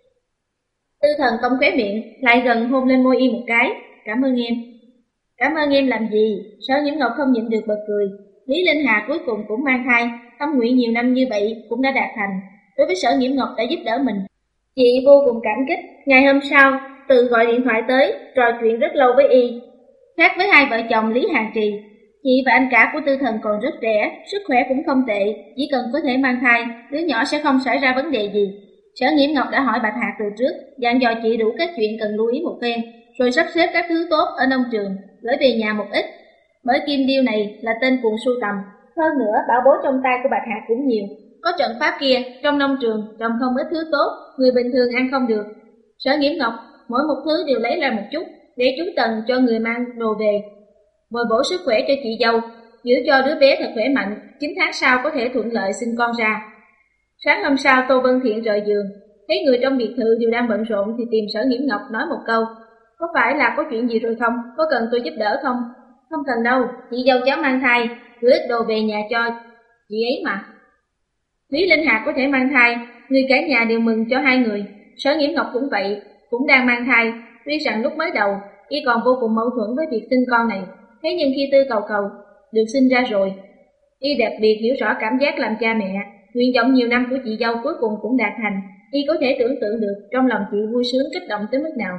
Tư Thần cong khóe miệng, lại gần hôn lên môi y một cái. Cảm ơn em. Cảm ơn em làm gì? Sở Nhiễm Ngọc không nhịn được bật cười. Lý Linh Hà cuối cùng cũng mang thai, tâm nguyện nhiều năm như vậy cũng đã đạt thành. Đối với Sở Nhiễm Ngọc đã giúp đỡ mình, chị vô cùng cảm kích. Ngày hôm sau, tự gọi điện thoại tới, trò chuyện rất lâu với y. Khác với hai vợ chồng Lý Hàn Trì, chị và anh cả của Tư Thần còn rất trẻ, sức khỏe cũng không tệ, chỉ cần có thể mang thai, đứa nhỏ sẽ không xảy ra vấn đề gì. Sở Nhiễm Ngọc đã hỏi Bạch Hạc từ trước, dặn dò chị đủ các chuyện cần lưu ý một phen, rồi sắp xếp các thứ tốt ở nông trường, gửi về nhà một ít. Bởi Kim Điêu này là tên cuồng sưu tầm, hơn nữa bảo bối trong tay của Bạch Hạc cũng nhiều. Có trận pháp kia, trong nông trường trồng không ít thứ tốt, người bình thường ăn không được. Sở Nhiễm Ngọc mỗi một thứ đều lấy ra một chút, để trúng tầng cho người mang đồ về, bồi bổ sức khỏe cho chị dâu, giữ cho đứa bé thật khỏe mạnh, chín tháng sau có thể thuận lợi sinh con ra. Sáng hôm sau, Tô Vân Thiện rời giường, thấy người trong biệt thự đều đang bận rộn thì tìm Sở Nhiễm Ngọc nói một câu: Có phải là có chuyện gì rồi không? Có cần tôi giúp đỡ không? Không cần đâu, chị dâu cháu mang thai, gửi ít đồ về nhà cho chị ấy mà. Lý Linh Hạc có thể mang thai, người cả nhà đều mừng cho hai người. Sở Nhiễm Ngọc cũng vậy, cũng đang mang thai. Tuy rằng lúc mới đầu, y còn vô cùng mâu thuẫn với việc sinh con này, thế nhưng khi Tư Cầu Cầu được sinh ra rồi, y đặc biệt hiểu rõ cảm giác làm cha mẹ. Nguyện vọng nhiều năm của chị dâu cuối cùng cũng đạt thành, y có thể tưởng tượng được trong lòng chị vui sướng kích động tới mức nào.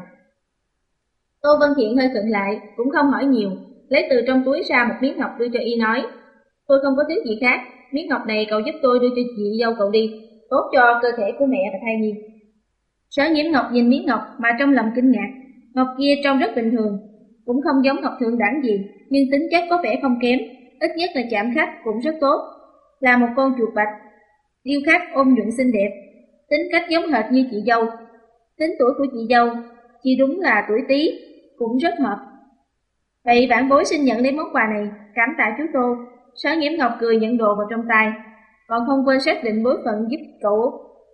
Tô Vân Thiện hơi khựng lại, cũng không hỏi nhiều, lấy từ trong túi ra một miếng ngọc đưa cho y nói: Tôi không có thứ gì khác, miếng ngọc này cậu giúp tôi đưa cho chị dâu cậu đi, tốt cho cơ thể của mẹ và thai nhi. Sở Nhiễm Ngọc nhìn miếng ngọc mà trong lòng kinh ngạc. Ngọc kia trông rất bình thường, cũng không giống ngọc thượng đẳng gì, nhưng tính chất có vẻ không kém, ít nhất là chạm khắc cũng rất tốt. Là một con chuột bạch, điêu khắc ôn nhuận xinh đẹp, tính cách giống hệt như chị dâu. Tính tuổi của chị dâu, chị đúng là tuổi Tý, cũng rất hợp. Vậy vãn bối xin nhận lấy món quà này, cảm tạ chú Tô. Sở Nhiễm Ngọc cười nhận đồ vào trong tay, còn không quên xác định bối phận giúp cậu.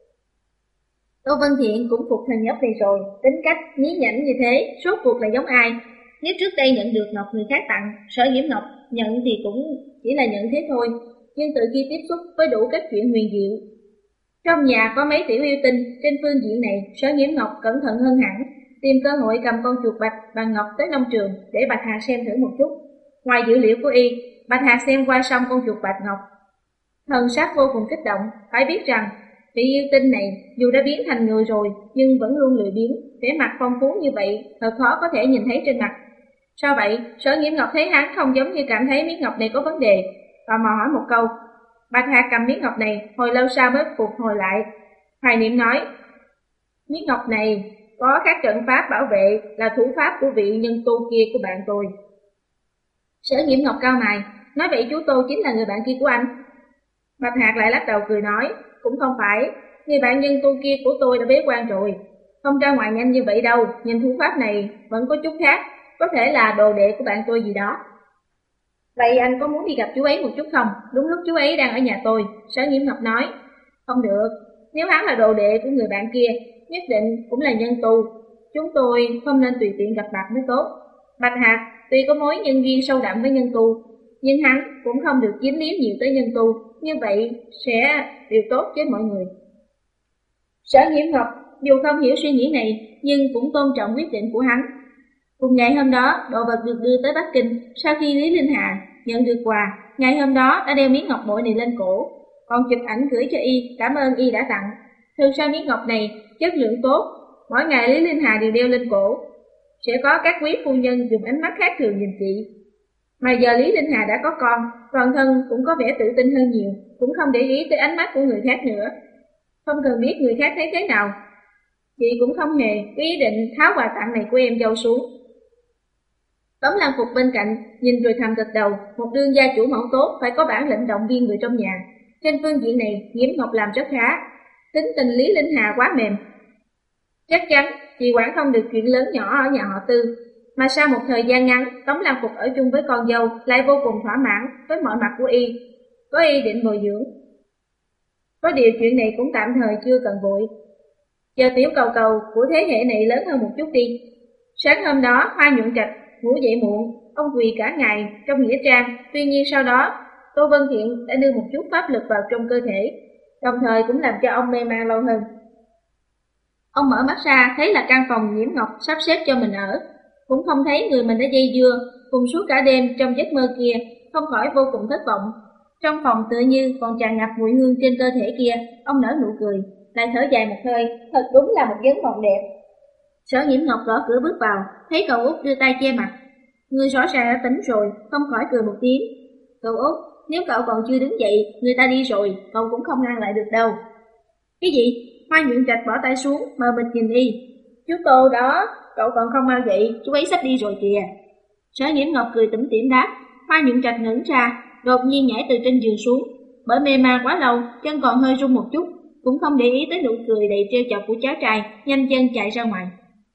Tô Vân Thiện cũng phục hình nhóc này rồi, tính cách nhí nhảnh như thế, rốt cuộc là giống ai? Nếu trước đây nhận được ngọc người khác tặng, Sở Nhiễm Ngọc nhận thì cũng chỉ là nhận thế thôi, nhưng từ khi tiếp xúc với đủ các chuyện huyền diệu, trong nhà có mấy tiểu yêu tinh, trên phương diện này Sở Nhiễm Ngọc cẩn thận hơn hẳn, tìm cơ hội cầm con chuột bạch bằng ngọc tới nông trường để Bạch Hạc xem thử một chút. Ngoài dữ liệu của y, Bạch Hạc xem qua xong con chuột bạch ngọc, Thần sắc vô cùng kích động, phải biết rằng vị yêu tinh này dù đã biến thành người rồi nhưng vẫn luôn lười biếng, vẻ mặt phong phú như vậy thật khó có thể nhìn thấy trên mặt. Sao vậy? Sở Nghiễm Ngọc thấy hắn không giống như cảm thấy miếng ngọc này có vấn đề, tò mò hỏi một câu. Bạch Hạc cầm miếng ngọc này, hồi lâu sau mới phục hồi lại. Hoài niệm nói, miếng ngọc này có các trận pháp bảo vệ, là thủ pháp của vị nhân tu kia của bạn tôi. Sở Nghiễm Ngọc cau mày, nói vậy chú Tô chính là người bạn kia của anh. Bạch Hạc lại lắc đầu cười nói, cũng không phải, người bạn nhân tu kia của tôi đã bế quan rồi, không ra ngoài nhanh như vậy đâu, nhìn thủ pháp này vẫn có chút khác, có thể là đồ đệ của bạn tôi gì đó. Vậy anh có muốn đi gặp chú ấy một chút không? Đúng lúc chú ấy đang ở nhà tôi. Sở Nghiễm Ngọc nói, không được, nếu hắn là đồ đệ của người bạn kia, nhất định cũng là nhân tu, chúng tôi không nên tùy tiện gặp mặt mới tốt. Bạch Hạc tuy có mối nhân duyên sâu đậm với nhân tu, nhưng hắn cũng không được dính líu nhiều tới nhân tu, như vậy sẽ điều tốt với mọi người. Sở Nghiễm Ngọc dù không hiểu suy nghĩ này, nhưng cũng tôn trọng quyết định của hắn. Cùng ngày hôm đó, đồ vật được đưa tới Bắc Kinh. Sau khi Lý Linh Hà nhận được quà, ngày hôm đó đã đeo miếng ngọc bội này lên cổ, còn chụp ảnh gửi cho y, cảm ơn y đã tặng. Thường sau miếng ngọc này chất lượng tốt, mỗi ngày Lý Linh Hà đều đeo lên cổ, sẽ có các quý phu nhân dùng ánh mắt khác thường nhìn chị. Mà giờ Lý Linh Hà đã có con, toàn thân cũng có vẻ tự tin hơn nhiều, cũng không để ý tới ánh mắt của người khác nữa. Không cần biết người khác thấy thế nào, chị cũng không hề có ý định tháo quà tặng này của em dâu xuống. Tống Lan Phục bên cạnh nhìn rồi thầm gật đầu, một đương gia chủ mẫu tốt phải có bản lĩnh động viên người trong nhà. Trên phương diện này, Nghiễm Ngọc làm rất khá. Tính tình Lý Linh Hà quá mềm, chắc chắn chị quản không được chuyện lớn nhỏ ở nhà họ Tư. Mà sau một thời gian ngắn, Tống Lan Phục ở chung với con dâu lại vô cùng thỏa mãn với mọi mặt của y, có ý định bồi dưỡng. Có điều chuyện này cũng tạm thời chưa cần vội, chờ tiểu cầu cầu của thế hệ này lớn hơn một chút đi. Sáng hôm đó, Hoa Nhuận Trạch ngủ dậy muộn, ông quỳ cả ngày trong nghĩa trang. Tuy nhiên sau đó, Tô Vân Thiện đã đưa một chút pháp lực vào trong cơ thể, đồng thời cũng làm cho ông mê man lâu hơn. Ông mở mắt ra thấy là căn phòng Nghiễm Ngọc sắp xếp cho mình ở, cũng không thấy người mình đã dây dưa cùng suốt cả đêm trong giấc mơ kia, không khỏi vô cùng thất vọng. Trong phòng tựa như còn tràn ngập mùi hương trên cơ thể kia, ông nở nụ cười, lại thở dài một hơi, thật đúng là một giấc mộng đẹp. Sở Nghiễm Ngọc gõ cửa bước vào, thấy cậu út đưa tay che mặt. Người rõ ràng đã tỉnh rồi, không khỏi cười một tiếng. Cậu út, nếu cậu còn chưa đứng dậy, người ta đi rồi, cậu cũng không ngăn lại được đâu. Cái gì? Hoa Nhuận Trạch bỏ tay xuống, mờ mịt nhìn đi. Chú Tô đó, cậu còn không mau dậy, chú ấy sắp đi rồi kìa. Sở Nghiễm Ngọc cười tủm tỉm đáp. Hoa Nhuận Trạch ngẩng ra, đột nhiên nhảy từ trên giường xuống, bởi mê man quá lâu, chân còn hơi run một chút, cũng không để ý tới nụ cười đầy trêu chọc của cháu trai, nhanh chân chạy ra ngoài.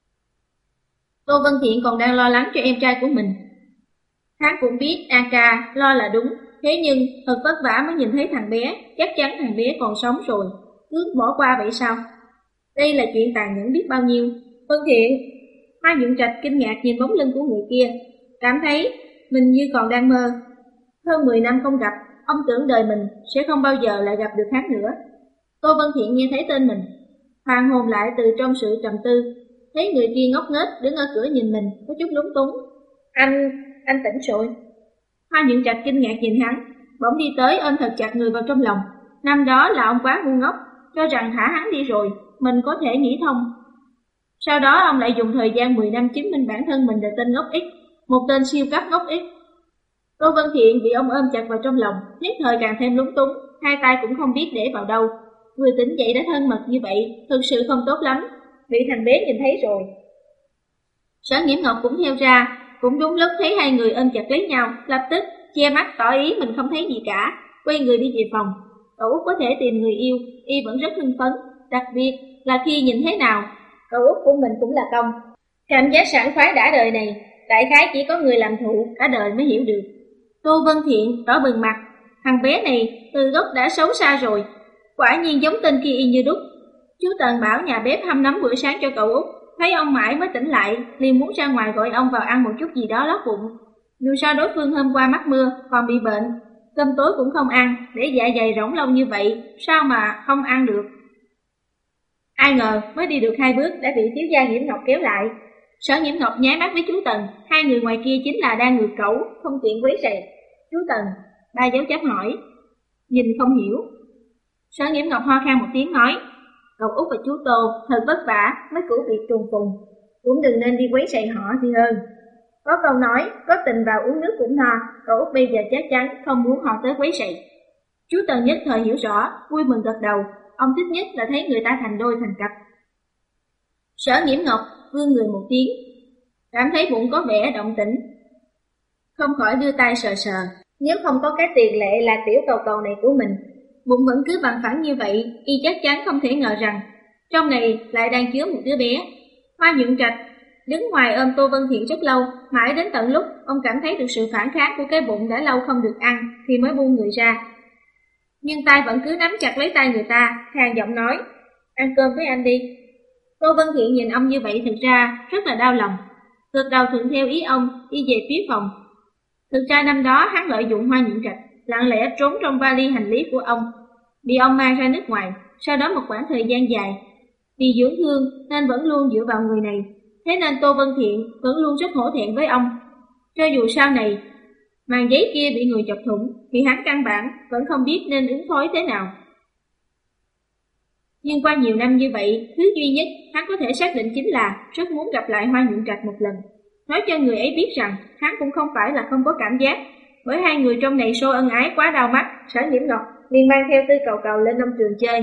Tô Vân Thiện còn đang lo lắng cho em trai của mình. Hắn cũng biết A ca lo là đúng, thế nhưng thật vất vả mới nhìn thấy thằng bé, chắc chắn thằng bé còn sống rồi, cứ bỏ qua vậy sao? Đây là chuyện tàn nhẫn biết bao nhiêu. Vân Thiện, Hoa Nhuận Trạch kinh ngạc nhìn bóng lưng của người kia, cảm thấy mình như còn đang mơ. Hơn mười năm không gặp, ông tưởng đời mình sẽ không bao giờ lại gặp được hắn nữa. Tô Vân Thiện nghe thấy tên mình, hoàn hồn lại từ trong sự trầm tư, thấy người kia ngốc nghếch đứng ở cửa nhìn mình, có chút lúng túng. Anh, anh tỉnh rồi. Hoa Nhuận Trạch kinh ngạc nhìn hắn, bỗng đi tới ôm thật chặt người vào trong lòng. Năm đó là ông quá ngu ngốc, cho rằng thả hắn đi rồi, mình có thể nghĩ thông. Sau đó ông lại dùng thời gian mười năm chứng minh bản thân mình là tên ngốc ích, một tên siêu cấp ngốc ích. Tô Vân Thiện bị ông ôm chặt vào trong lòng, nhất thời càng thêm lúng túng, hai tay cũng không biết để vào đâu. Người tỉnh dậy đã thân mật như vậy, thực sự không tốt lắm, bị thằng bé nhìn thấy rồi. Sở Nghiễm Ngọc cũng theo ra, cũng đúng lúc thấy hai người ôm chặt lấy nhau, lập tức che mắt tỏ ý mình không thấy gì cả, quay người đi về phòng. Cậu út có thể tìm người yêu, y vẫn rất hưng phấn, đặc biệt là khi nhìn thế nào, cậu út của mình cũng là công. Cảm giác sảng khoái đã đời này, đại khái chỉ có người làm thụ cả đời mới hiểu được. Tô Vân Thiện đỏ bừng mặt, thằng bé này từ gốc đã xấu xa rồi, quả nhiên giống tên kia y như đúc. Chú Tần bảo nhà bếp hâm nóng bữa sáng cho cậu út, thấy ông mãi mới tỉnh lại, liền muốn ra ngoài gọi ông vào ăn một chút gì đó lót bụng. Dù sao đối phương hôm qua mắc mưa, còn bị bệnh, cơm tối cũng không ăn, để dạ dày rỗng lâu như vậy, sao mà không ăn được. Ai ngờ mới đi được hai bước đã bị thiếu gia Nghiễm Ngọc kéo lại. Sở Nghiễm Ngọc nháy mắt với chú Tần, hai người ngoài kia chính là đang ngược cẩu, không tiện quấy rầy. Chú Tần, ba dấu chấm hỏi. nhìn không hiểu. Sở Nghiễm Ngọc ho khan một tiếng nói, cậu Út và chú Tô thật vất vả mới cứu việc trùng phùng, cũng đừng nên đi quấy rầy họ thì hơn. Có câu nói, có tình vào uống nước cũng no, cậu Út bây giờ chắc chắn không muốn họ tới quấy rầy. Chú Tần nhất thời hiểu rõ, vui mừng gật đầu, ông thích nhất là thấy người ta thành đôi thành cặp. Sở Nghiễm Ngọc vươn người một tiếng, cảm thấy bụng có vẻ động tĩnh, không khỏi đưa tay sờ sờ. Nếu không có cái tiền lệ là tiểu cầu cầu này của mình, bụng vẫn cứ bằng phẳng như vậy, y chắc chắn không thể ngờ rằng trong này lại đang chứa một đứa bé. Hoa Nhuận Trạch đứng ngoài ôm Tô Vân Thiện rất lâu, mãi đến tận lúc ông cảm thấy được sự phản kháng của cái bụng đã lâu không được ăn thì mới buông người ra. Nhưng tay vẫn cứ nắm chặt lấy tay người ta, khàn giọng nói, ăn cơm với anh đi. Tô Vân Thiện nhìn ông như vậy thực ra rất là đau lòng, gật đầu thuận theo ý ông, đi về phía phòng. Thực ra năm đó hắn lợi dụng Hoa Nhuận Trạch, lặng lẽ trốn trong vali hành lý của ông, bị ông mang ra nước ngoài, sau đó một khoảng thời gian dài. Vì dưỡng thương nên vẫn luôn dựa vào người này, thế nên Tô Vân Thiện vẫn luôn rất hổ thẹn với ông. Cho dù sau này màn giấy kia bị người chọc thủng, thì hắn căn bản vẫn không biết nên ứng phó thế nào. Nhưng qua nhiều năm như vậy, thứ duy nhất hắn có thể xác định chính là rất muốn gặp lại Hoa Nhuận Trạch một lần, nói cho người ấy biết rằng hắn cũng không phải là không có cảm giác. Bởi hai người trong này xô ân ái quá đau mắt, Sở Nghiễm Ngọc liền mang theo Tư Cầu Cầu lên nông trường chơi.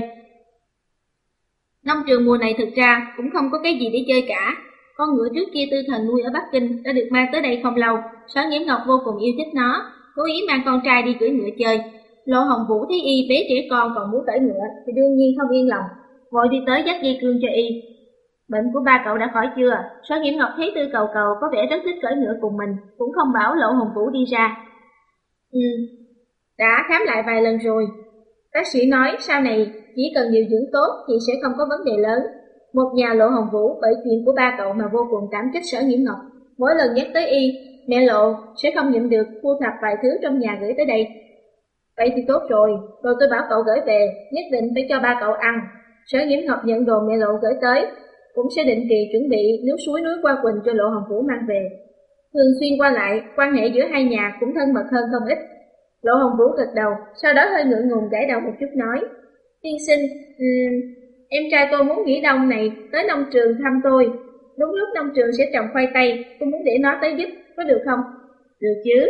Nông trường mùa này thực ra cũng không có cái gì để chơi cả. Con ngựa trước kia Tư Thần nuôi ở Bắc Kinh đã được mang tới đây không lâu, Sở Nghiễm Ngọc vô cùng yêu thích nó, cố ý mang con trai đi cưỡi ngựa chơi. Lộ Hồng Vũ thấy y bế trẻ con còn muốn cưỡi ngựa thì đương nhiên không yên lòng, vội đi tới dắt dây cương cho y. Bệnh của ba cậu đã khỏi chưa? Sở Nghiễm Ngọc thấy Tư Cầu Cầu có vẻ rất thích cưỡi ngựa cùng mình, cũng không bảo Lộ Hồng Vũ đi ra. Ừ, đã khám lại vài lần rồi. Bác sĩ nói sau này chỉ cần điều dưỡng tốt thì sẽ không có vấn đề lớn. Một nhà Lộ Hồng Vũ bởi chuyện của ba cậu mà vô cùng cảm kích Sở Nghiễm Ngọc. Mỗi lần nhắc tới y, mẹ Lộ sẽ không nhịn được thu thập vài thứ trong nhà gửi tới đây. Vậy thì tốt rồi, rồi tôi bảo cậu gửi về, nhất định phải cho ba cậu ăn. Sở Nghiễm Ngọc nhận đồ mẹ Lộ gửi tới, cũng sẽ định kỳ chuẩn bị nước suối núi Qua Quỳnh cho Lộ Hồng Vũ mang về. Thường xuyên qua lại, quan hệ giữa hai nhà cũng thân mật hơn không ít. Lộ Hồng Vũ gật đầu, sau đó hơi ngượng ngùng gãi đầu một chút nói, tiên sinh, um, em trai tôi muốn nghỉ đông này tới nông trường thăm tôi. Đúng lúc nông trường sẽ trồng khoai tây, tôi muốn để nó tới giúp, có được không? Được chứ.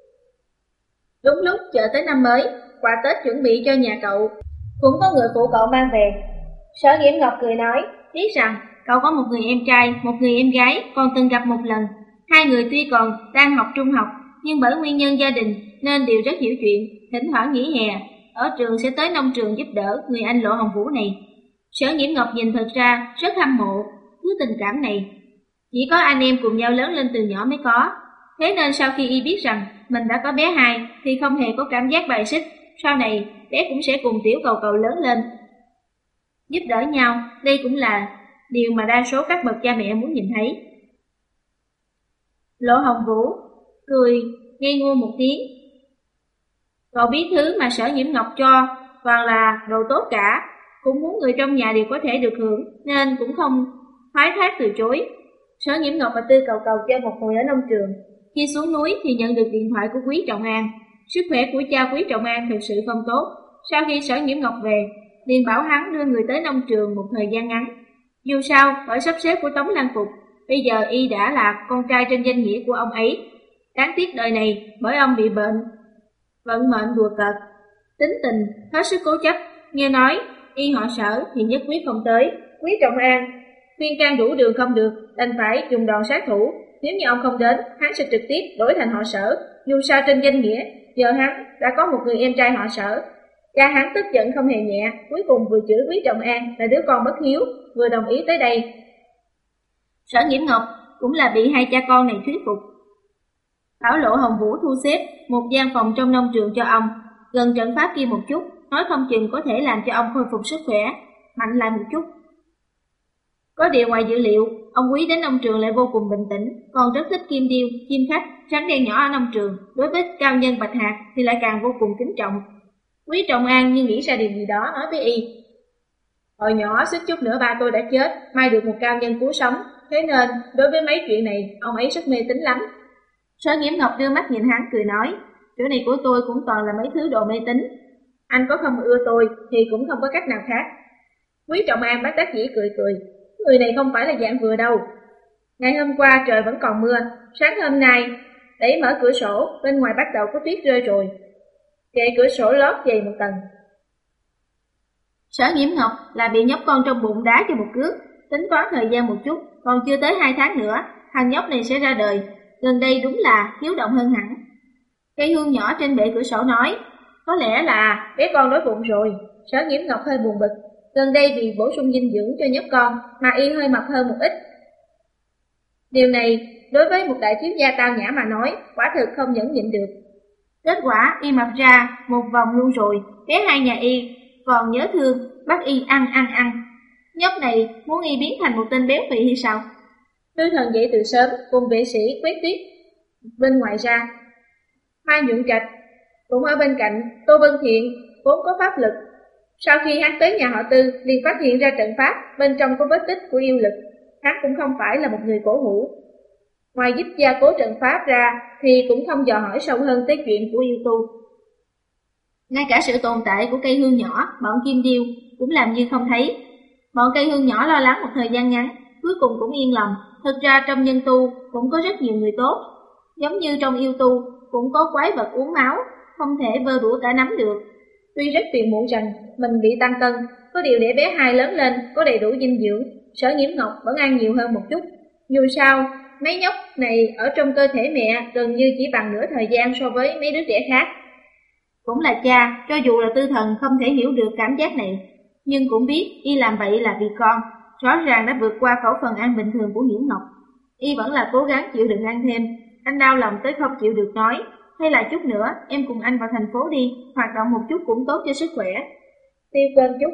Đúng lúc chợ tới năm mới, quà Tết chuẩn bị cho nhà cậu, cũng có người phụ cậu mang về. Sở Nghiễm Ngọc cười nói, biết rằng cậu có một người em trai, một người em gái, còn từng gặp một lần. Hai người tuy còn đang học trung học, nhưng bởi nguyên nhân gia đình nên đều rất hiểu chuyện, thỉnh thoảng nghỉ hè, ở trường sẽ tới nông trường giúp đỡ người anh Lộ Hồng Vũ này. Sở Nghiễm Ngọc nhìn thật ra rất hâm mộ thứ tình cảm này. Chỉ có anh em cùng nhau lớn lên từ nhỏ mới có. Thế nên sau khi y biết rằng mình đã có bé hai thì không hề có cảm giác bài xích, sau này bé cũng sẽ cùng Tiểu Cầu Cầu lớn lên. Giúp đỡ nhau, đây cũng là điều mà đa số các bậc cha mẹ muốn nhìn thấy. Lộ Hồng Vũ cười ngây ngô một tiếng. Cậu biết thứ mà Sở Nghiễm Ngọc cho toàn là đồ tốt cả, cũng muốn người trong nhà đều có thể được hưởng, nên cũng không thoái thác từ chối. Sở Nghiễm Ngọc và Tư Cầu Cầu chơi một hồi ở nông trường. Khi xuống núi thì nhận được điện thoại của Quý Trọng An. Sức khỏe của cha Quý Trọng An thực sự không tốt. Sau khi Sở Nghiễm Ngọc về, liền bảo hắn đưa người tới nông trường một thời gian ngắn. Dù sao, bởi sắp xếp của Tống Lan Phục, bây giờ y đã là con trai trên danh nghĩa của ông ấy. Đáng tiếc đời này bởi ông bị bệnh, vận mệnh đùa cợt, tính tình hết sức cố chấp. Nghe nói y họ Sở thì nhất quyết không tới. Quý Trọng An khuyên can đủ đường không được, đành phải dùng đòn sát thủ. Nếu như ông không đến, hắn sẽ trực tiếp đổi thành họ Sở. Dù sao trên danh nghĩa, giờ hắn đã có một người em trai họ Sở. Cha hắn tức giận không hề nhẹ, cuối cùng vừa chửi Quý Trọng An là đứa con bất hiếu, vừa đồng ý tới đây. Sở Nghiễm Ngọc cũng là bị hai cha con này thuyết phục. Bảo Lộ Hồng Vũ thu xếp một gian phòng trong nông trường cho ông, gần trận pháp kia một chút, nói không chừng có thể làm cho ông khôi phục sức khỏe, mạnh lại một chút. Có điều ngoài dự liệu, ông Quý đến nông trường lại vô cùng bình tĩnh, còn rất thích kim điêu, chim khách, rắn đen nhỏ ở nông trường. Đối với cao nhân Bạch Hạc thì lại càng vô cùng kính trọng. Quý Trọng An như nghĩ ra điều gì đó nói với y, hồi nhỏ suýt chút nữa ba tôi đã chết, may được một cao nhân cứu sống, thế nên đối với mấy chuyện này ông ấy rất mê tín lắm. Sở Nghiễm Ngọc đưa mắt nhìn hắn cười nói, chỗ này của tôi cũng toàn là mấy thứ đồ mê tín. Anh có không ưa tôi thì cũng không có cách nào khác. Quý Trọng An bất đắc dĩ cười cười. Người này không phải là dạng vừa đâu. Ngày hôm qua trời vẫn còn mưa, sáng hôm nay đẩy mở cửa sổ, bên ngoài bắt đầu có tuyết rơi rồi. Kệ cửa sổ lót dày một tầng. Sở Nhiễm Ngọc là bị nhóc con trong bụng đá cho một cước, tính toán thời gian một chút, còn chưa tới hai tháng nữa, thằng nhóc này sẽ ra đời. Gần đây đúng là hiếu động hơn hẳn. Cây hương nhỏ trên bệ cửa sổ nói, có lẽ là bé con đói bụng rồi. Sở Nhiễm Ngọc hơi buồn bực, gần đây vì bổ sung dinh dưỡng cho nhóc con mà y hơi mập hơn một ít. Điều này đối với một đại thiếu gia tao nhã mà nói, quả thực không nhẫn nhịn được. Kết quả y mập ra một vòng luôn rồi, bé hai nhà y còn nhớ thương, bắt y ăn ăn ăn. Nhóc này muốn y biến thành một tên béo phì hay sao? Tư Thần dậy từ sớm cùng vệ sĩ quét tuyết bên ngoài ra. Mai Nhuận Trạch cũng ở bên cạnh. Tô Vân Thiện vốn có pháp lực, sau khi hắn tới nhà họ Tư liền phát hiện ra trận pháp bên trong có vết tích của yêu lực. Hắn cũng không phải là một người cổ hủ, ngoài giúp gia cố trận pháp ra thì cũng không dò hỏi sâu hơn tới chuyện của yêu tu. Ngay cả sự tồn tại của cây hương nhỏ, bọn Kim Điêu cũng làm như không thấy. Bọn cây hương nhỏ lo lắng một thời gian ngắn, cuối cùng cũng yên lòng. Thực ra trong nhân tu cũng có rất nhiều người tốt, giống như trong yêu tu cũng có quái vật uống máu, không thể vơ đũa cả nắm được. Tuy rất phiền muộn rằng mình bị tăng cân, có điều để bé hai lớn lên có đầy đủ dinh dưỡng, Sở Nhiễm Ngọc vẫn ăn nhiều hơn một chút. Dù sao, mấy nhóc này ở trong cơ thể mẹ gần như chỉ bằng nửa thời gian so với mấy đứa trẻ khác. Cũng là cha, cho dù là Tư Thần không thể hiểu được cảm giác này, nhưng cũng biết y làm vậy là vì con, rõ ràng đã vượt qua khẩu phần ăn bình thường của Nhiễm Ngọc. Y vẫn là cố gắng chịu đựng ăn thêm. Anh đau lòng tới không chịu được nói, hay là chút nữa em cùng anh vào thành phố đi, hoạt động một chút cũng tốt cho sức khỏe. Tiêu cơn chút.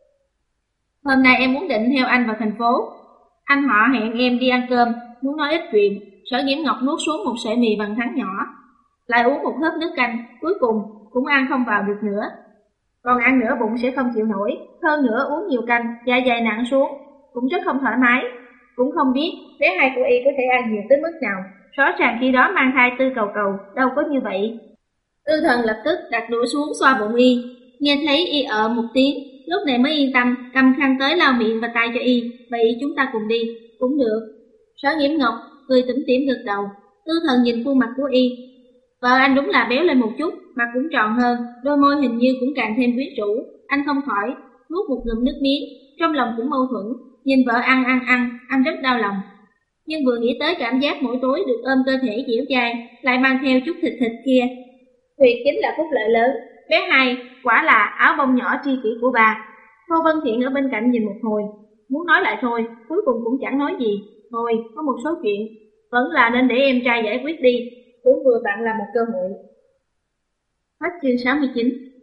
Hôm nay em muốn định theo anh vào thành phố. Anh họ hẹn em đi ăn cơm, muốn nói ít chuyện. Sở Nhiễm Ngọc nuốt xuống một sợi mì bằng thắng nhỏ, lại uống một hớp nước canh, cuối cùng cũng ăn không vào được nữa. Còn ăn nữa bụng sẽ không chịu nổi, hơn nữa uống nhiều canh, dạ dày nặng xuống, cũng rất không thoải mái. Cũng không biết bé hai của y có thể ăn nhiều tới mức nào, rõ ràng khi đó mang thai Tư Cầu Cầu, đâu có như vậy. Tư Thần lập tức đặt đũa xuống xoa bụng y, nghe thấy y ở một tiếng, lúc này mới yên tâm, cầm khăn tới lau miệng và tay cho y. Vậy chúng ta cùng đi. Cũng được. Sở Nhiễm Ngọc cười tủm tỉm gật đầu. Tư Thần nhìn khuôn mặt của y, vợ anh đúng là béo lên một chút, mặt cũng tròn hơn, đôi môi hình như cũng càng thêm quyến rũ. Anh không khỏi nuốt một ngụm nước miếng, trong lòng cũng mâu thuẫn, nhìn vợ ăn ăn ăn, anh rất đau lòng. Nhưng vừa nghĩ tới cảm giác mỗi tối được ôm cơ thể dẻo dai, lại mang theo chút thịt thịt kia, tuyệt chính là phúc lợi lớn. Bé hai quả là áo bông nhỏ tri kỷ của bà. Tô Vân Thiện ở bên cạnh nhìn một hồi, muốn nói lại thôi, cuối cùng cũng chẳng nói gì. Thôi, có một số chuyện vẫn là nên để em trai giải quyết đi, cũng vừa vặn là một cơ hội. Hết chương sáu mươi chín.